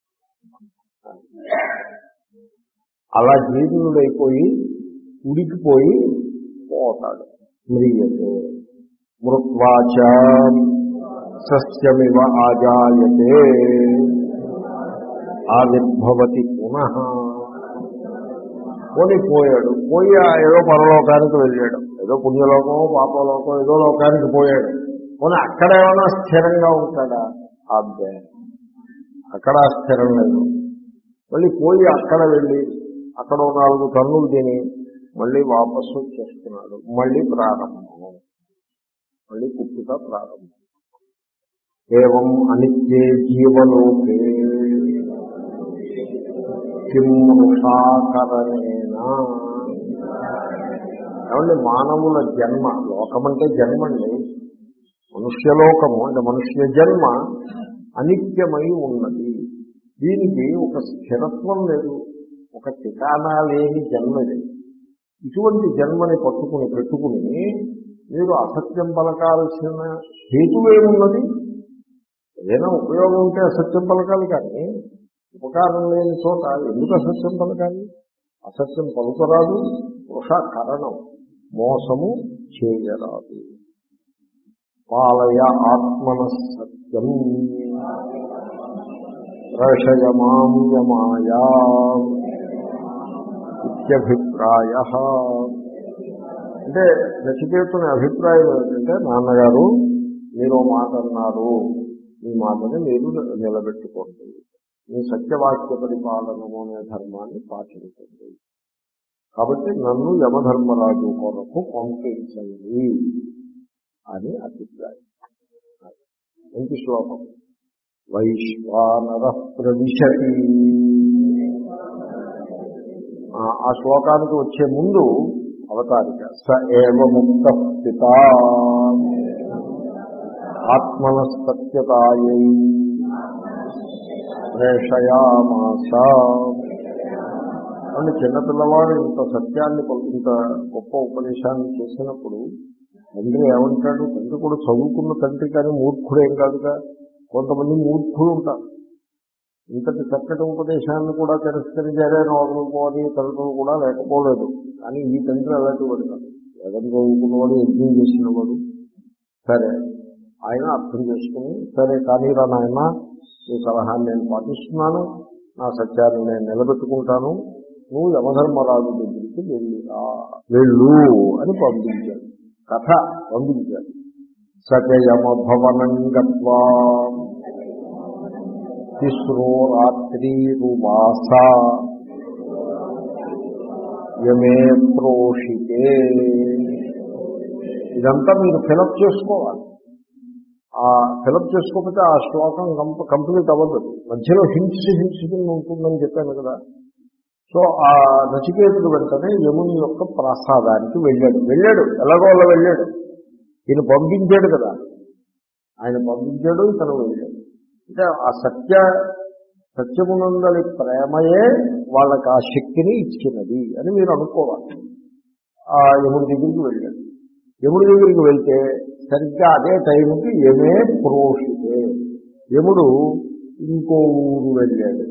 అలా జీర్ణుడైపోయి ఉడికిపోయి పోతాడు. మ్రియతే మృత్వాచ సస్యమివ ఆజాయతే ఆవిర్భవతి పునః. పోనీ పోయాడు, పోయి ఏదో పరలోకానికి వెళ్ళాడు, ఏదో పుణ్యలోకం పాపలోకం ఏదో లోకానికి పోయాడు. పోనీ అక్కడ ఏమైనా స్థిరంగా ఉంటాడా? అబ్బే, అక్కడ స్థిరం లేదు. మళ్ళీ పోయి అక్కడ వెళ్ళి అక్కడ నాలుగు టన్నులు తిని మళ్ళీ వాపసు వచ్చేస్తున్నాడు. మళ్ళీ ప్రారంభం, మళ్ళీ పుట్టుక ప్రారంభం. ఏవం అనిత్యే జీవలోకే కిం వృషాకరణేనా. ఏమంటే మానవుల జన్మ, లోకమంటే జన్మ అండి, మనుష్యలోకము అంటే మనుష్య జన్మ అనిత్యమై ఉన్నది. దీనికి ఒక స్థిరత్వం లేదు, ఒక ఠికానా లేని జన్మ లేదు. ఇటువంటి జన్మని పట్టుకుని పెట్టుకుని మీరు అసత్యం పలకాల్సిన హేతువేమున్నది? ఏదైనా ఉపయోగం ఉంటే అసత్యం పలకాలి, కానీ ఉపకారం లేని చోట ఎందుకు అసత్యం పలకాలి? అసత్యం పలుకరాదు, వృషాకరణం, మోసము చేయరాదు. పాలయ ఆత్మన సత్యం ప్రషయమాం యమాయా ఇత్యభిప్రాయ. అంటే నచికేతుని అభిప్రాయం ఏంటంటే, నాన్నగారు మీరు మాట అన్నారు, మీ మాటని మీరు నిలబెట్టుకోండి, మీ సత్యవాక్య పరిపాలనము అనే ధర్మాన్ని పాటించండి. కాబట్టి నన్ను యమధర్మరాజు కొరకు పంపించండి అని అభిప్రాయం. మంచి శ్లోకం. వైశ్వానర ప్రవిశతి. ఆ శ్లోకానికి వచ్చే ముందు అవతారిక. స ఏవ ముక్త పితా ఆత్మనస్తత్యతాయై ప్రేషయామాస. అంటే చిన్నపిల్లవాడు ఇంత సత్యాన్ని, ఇంత గొప్ప ఉపదేశాన్ని చేసినప్పుడు తండ్రి ఏమంటాడు? తండ్రి కూడా చదువుకున్న తండ్రి, కానీ మూర్ఖుడేం కాదుగా. కొంతమంది మూర్ఖులు ఉంటారు. ఇంతటి చక్కటి ఉపదేశాన్ని కూడా తిరస్కరించారే నోదలుకోని తల్లిదండ్రులు కూడా లేకపోలేదు. కానీ ఈ తండ్రి అలాంటి వాడు కాదు. వేదం చదువుకున్నవాడు, యజ్ఞం చేసినవాడు. సరే, ఆయన అర్థం చేసుకుని, సరే కానీ రా నాయన, నీ సలహాన్ని నేను పాటిస్తున్నాను, నా సత్యాన్ని నేను నిలబెట్టుకుంటాను, నువ్వు యమధర్మరాజు దగ్గరికి వెళ్ళిరా వెళ్ళు అని పంపించాడు. కథ పంపించాడు. సచయమ భవనం గత్వా తిస్రో రాత్రి రువాస యమే ప్రోషితే. ఇదంతా మీరు ఫిలప్ చేసుకోవాలి. ఆ ఫిలప్ చేసుకోకపోతే ఆ శ్లోకం కంప్లీట్ అవ్వదు. మధ్యలో హింసి హింసి ఉంటుందని చెప్పాను కదా. సో ఆ నచికేతుడు వెంటనే యముని యొక్క ప్రసాదానికి వెళ్ళాడు. వెళ్ళాడు ఎలాగో అలా వెళ్ళాడు. ఈయన పంపించాడు కదా, ఆయన పంపించాడు, ఇతను వెళ్ళాడు. అంటే ఆ సత్య సత్యమునందలి ప్రేమయే వాళ్ళకి ఆ శక్తిని ఇచ్చినది అని మీరు అనుకోవాలి. ఆ యముడి దగ్గరికి వెళ్ళాడు. యముడి దగ్గరికి వెళ్తే సరిగ్గా అదే టైంకి యమే ప్రోషితే, యముడు ఇంకో ఊరు వెళ్ళాడు.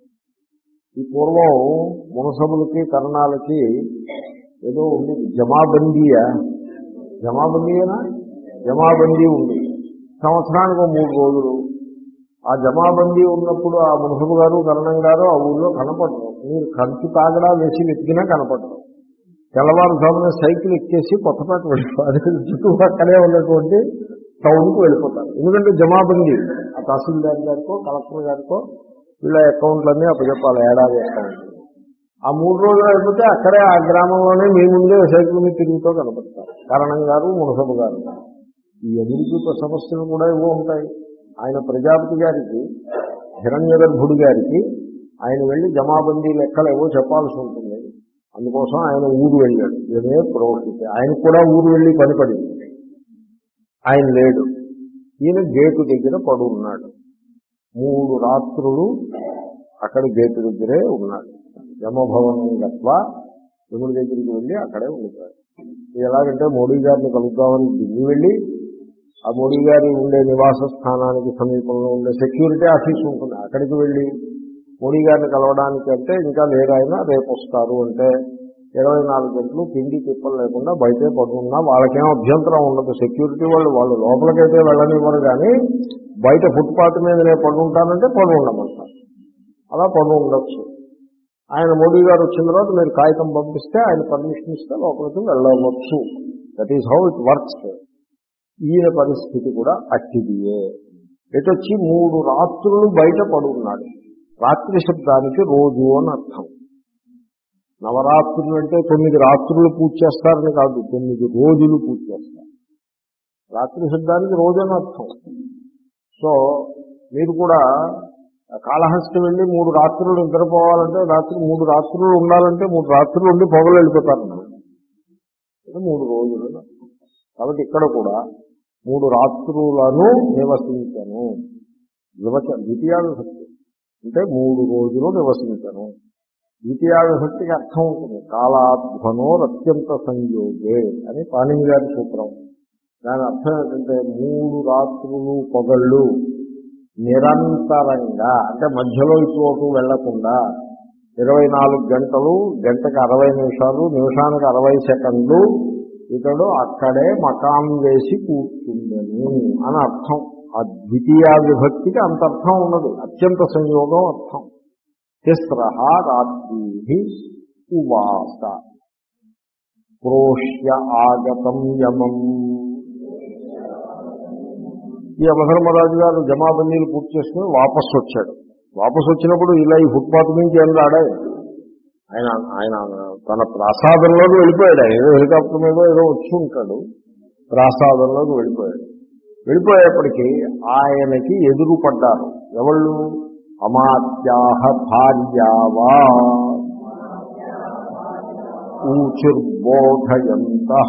ఈ పూర్వం మునసబులకి కరణాలకి ఏదో ఉంది, జమాబందీయా జమాబందీయేనా జమాబందీ ఉంది. సంవత్సరానికి మూడు రోజులు ఆ జమాబందీ ఉన్నప్పుడు ఆ మునసబు గారు కరణం గారు ఆ ఊళ్ళో కనపడరు. మీరు కంచు తాగడా వేసి వెతికినా కనపడరు. తెల్లవారుజామున సైకిల్ ఎక్కేసి కొత్తపేట వెళ్ళిపోతారు. చుట్టుపక్కలే ఉన్నటువంటి టౌన్కి వెళ్ళిపోతారు. ఎందుకంటే జమాబందీ ఆ తహసీల్దార్ గారికో కలెక్టర్ గారికో వీళ్ళ అకౌంట్లన్నీ అప్పచెప్పాలి, ఏడాది అకౌంట్. ఆ మూడు రోజులు అయిపోతే అక్కడే ఆ గ్రామంలోనే మీ ముందే సైకిల్ మీద తిరుగుతూ కనపడతారు కరణం గారు మునసబు గారు. ఈ అభివృద్ధి సమస్యలు కూడా ఏవో ఉంటాయి. ఆయన ప్రజాపతి గారికి హిరణ్య గర్భుడి గారికి ఆయన వెళ్ళి జమాబందీ లెక్కలు ఏవో చెప్పాల్సి ఉంటుంది. అందుకోసం ఆయన ఊరు వెళ్ళాడు. ఏమే ప్రోహితే ఆయనకు కూడా ఊరు వెళ్ళి పని పడింది. ఆయన లేడు. ఈయన గేటు దగ్గర పడు ఉన్నాడు. మూడు రాత్రులు అక్కడ గేటు దగ్గరే ఉన్నాడు. జమభవనం గత్వ యముడి దగ్గరికి వెళ్ళి అక్కడే ఉంటాడు. ఎలాగంటే మోడీ గారిని కలుద్దామని ఢిల్లీ వెళ్ళి ఆ మోడీ గారి ఉండే నివాస స్థానానికి సమీపంలో ఉండే సెక్యూరిటీ ఆఫీస్ ఉంటుంది, అక్కడికి వెళ్ళి మోడీ గారిని కలవడానికి అంటే ఇంకా లేరు, ఆయన రేపు వస్తారు అంటే ఇరవై నాలుగు గంటలు పిండి తిప్పలు లేకుండా బయటే పడుకున్నా వాళ్ళకేం అభ్యంతరం ఉండదు. సెక్యూరిటీ వాళ్ళు వాళ్ళు లోపలికైతే వెళ్ళనివ్వరు, కానీ బయట ఫుట్పాత్ మీద నేను పడుకుంటానంటే పడు ఉండమంటారు. అలా పడు ఉండొచ్చు. ఆయన మోడీ గారు వచ్చిన తర్వాత మీరు కాగితం పంపిస్తే ఆయన పర్మిషన్ ఇస్తే లోపలికి వెళ్ళవచ్చు. That is how it works. ఈయన పరిస్థితి కూడా అట్టిదియే. ఎటొచ్చి మూడు రాత్రులు బయట పడుకున్నాడు. రాత్రి శబ్దానికి రోజు అని అర్థం. నవరాత్రులు అంటే తొమ్మిది రాత్రులు పూజ చేస్తారని కాదు, తొమ్మిది రోజులు పూజ చేస్తారు. రాత్రి శబ్దానికి రోజు అని అర్థం. సో మీరు కూడా కాళహస్తి వెళ్ళి మూడు రాత్రులు నిద్రపోవాలంటే రాత్రి మూడు రాత్రులు ఉండాలంటే మూడు రాత్రులు ఉండి పొగలు వెళ్ళిపోతారు. మూడు రోజులు కాబట్టి ఇక్కడ కూడా మూడు రాత్రులను నివసించను. వివచ ద్వితీయ విభక్తి అంటే మూడు రోజులు నివసించను. ద్వితీయ విభక్తికి అర్థం ఉంటుంది. కాలాధ్వనో అత్యంత సంయోగే అని పాణిని గారి సూత్రం. దాని అర్థం ఏంటంటే మూడు రాత్రులు పొగళ్ళు నిరంతరంగా, అంటే మధ్యలో ఇటు వెళ్లకుండా ఇరవై నాలుగు గంటలు, గంటకు అరవై నిమిషాలు, నిమిషానికి అరవై సెకండ్లు ఇతడు అక్కడే మకాం వేసి కూర్చుందని అని అర్థం. ఆ ద్వితీయ విభక్తికి అంత అర్థం ఉన్నది. అత్యంత సంయోగం అర్థం. తిస్రః రాత్రి ఉవాస ప్రోష్య ఆగతం యమం. ఈ యమధర్మరాజు గారు జమాబందీలు పూర్తి చేసుకుని వాపసు వచ్చాడు. వాపసు వచ్చినప్పుడు ఇలా ఈ ఫుట్పాత్ నుంచి ఏం రాడే, ఆయన ఆయన తన ప్రాసాదంలోకి వెళ్ళిపోయాడు. ఆయన ఏదో హెలికాప్టర్ మీద ఏదో వచ్చి ఉంటాడు, ప్రాసాదంలోకి వెళ్ళిపోయాడు. వెళ్ళిపోయేప్పటికీ ఆయనకి ఎదురు పడ్డారు ఎవళ్ళు? అమాత్యాహ భార్యావా ఊచిర్బోధయంతః.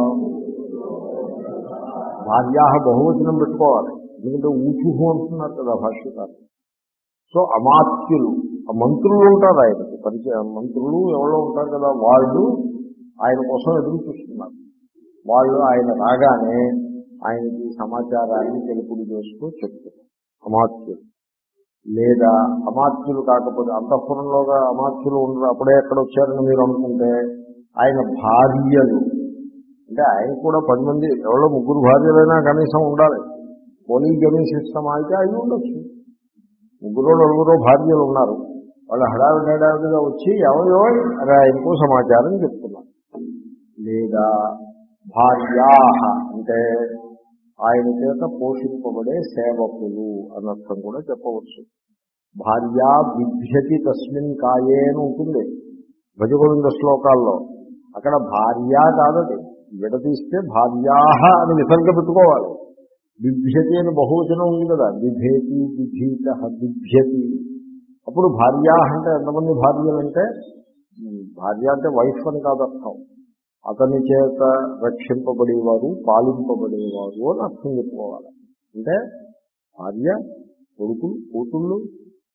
భార్యాహ బహువచనం పెట్టుకోవాలి, ఎందుకంటే ఊచుహు అంటున్నారు కదా భాష్యకారు. సో అమాత్యులు, ఆ మంత్రులు ఉంటారు, ఆయనకి పరిచయ మంత్రులు ఎవరో ఉంటారు కదా, వాళ్ళు ఆయన కోసం ఎదురు చూస్తున్నారు. వాళ్ళు ఆయన రాగానే ఆయనకి సమాచారాన్ని తెలుపుడు చేస్తూ చెప్తారు అమాత్యులు. లేదా అమాత్యులు కాకపోతే అంతఃపురంలోగా అమాత్యులు ఉండరు, అప్పుడే ఎక్కడ వచ్చారని మీరు అనుకుంటే ఆయన భార్యలు, అంటే ఆయన కూడా పది మంది ఎవరో ముగ్గురు భార్యలైనా కనీసం ఉండాలి. పోలీగమీ సిస్టమ్ అయితే అయి ఉండొచ్చు. ముగ్గురు నలుగురు భార్యలు ఉన్నారు, వాళ్ళు హడావిడి హడావిడిగా వచ్చి ఎవరో అరే ఆయనకు సమాచారం చెప్తున్నారు. లేదా భార్యాహ అంటే ఆయన చేత పోషింపబడే సేవకులు అన్నర్థం కూడా చెప్పవచ్చు. భార్యా బిభ్యతి తస్మిన్ కాయే అని ఉంటుంది భజగోవింద శ్లోకాల్లో. అక్కడ భార్య కాదది, విడదీస్తే భార్యాహ అని విసర్గ పెట్టుకోవాలి. బిభ్యతి అని బహువచనం ఉంది కదా, బిభేతి బిభీత బిభ్యతి. అప్పుడు భార్య అంటే ఎంతమంది భార్యలు అంటే, భార్య అంటే వైఫ్ అని కాదు అర్థం, అతని చేత రక్షింపబడేవారు, పాలింపబడేవారు అని అర్థం చెప్పుకోవాలి. అంటే భార్య, కొడుకులు, కూతుళ్ళు,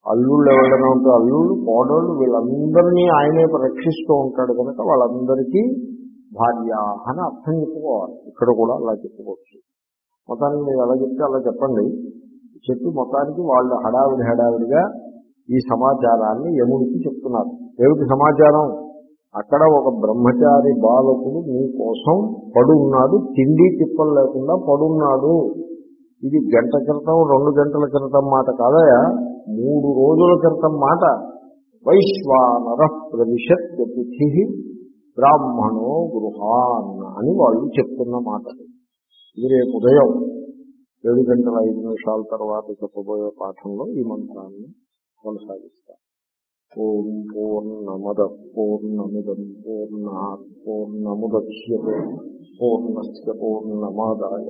అల్లుళ్ళు ఎవరైనా ఉంటే అల్లుళ్ళు కోడళ్ళు వీళ్ళందరినీ ఆయనే రక్షిస్తూ ఉంటాడు కనుక వాళ్ళందరికీ భార్య అని అర్థం చెప్పుకోవాలి. ఇక్కడ కూడా అలా చెప్పుకోవచ్చు. మొత్తానికి మీరు ఎలా చెప్తే అలా చెప్పండి. చెప్పి మొత్తానికి వాళ్ళు హడావిడి హడావిడిగా ఈ సమాచారాన్ని యముడికి చెప్తున్నారు. ఏమిటి సమాచారం? అక్కడ ఒక బ్రహ్మచారి బాలకుడు నీ కోసం పడున్నాడు, తిండి తిప్పలు లేకుండా పడున్నాడు. ఇది గంట క్రితం రెండు గంటల క్రితం మాట కాదయా, మూడు రోజుల క్రితం మాట. వైశ్వానర ప్రవిశత్ తిథి బ్రాహ్మణో గృహాన్ అని వాళ్ళు చెప్తున్న మాటలు. ఇది రేపు ఉదయం ఏడు గంటల ఐదు నిమిషాల తర్వాత చెప్పబోయే పాఠంలో ఈ మంత్రాన్ని కొనసాగిస్తారు. ఓం పూర్ణమద పూర్ణమిదం పూర్ణాత్ పూర్ణముదచ్యతే పూర్ణస్య పూర్ణమాదాయ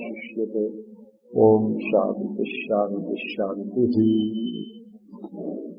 పూర్ణమేవావశిష్యతే. ఓం శాంతి శాంతి శాంతి.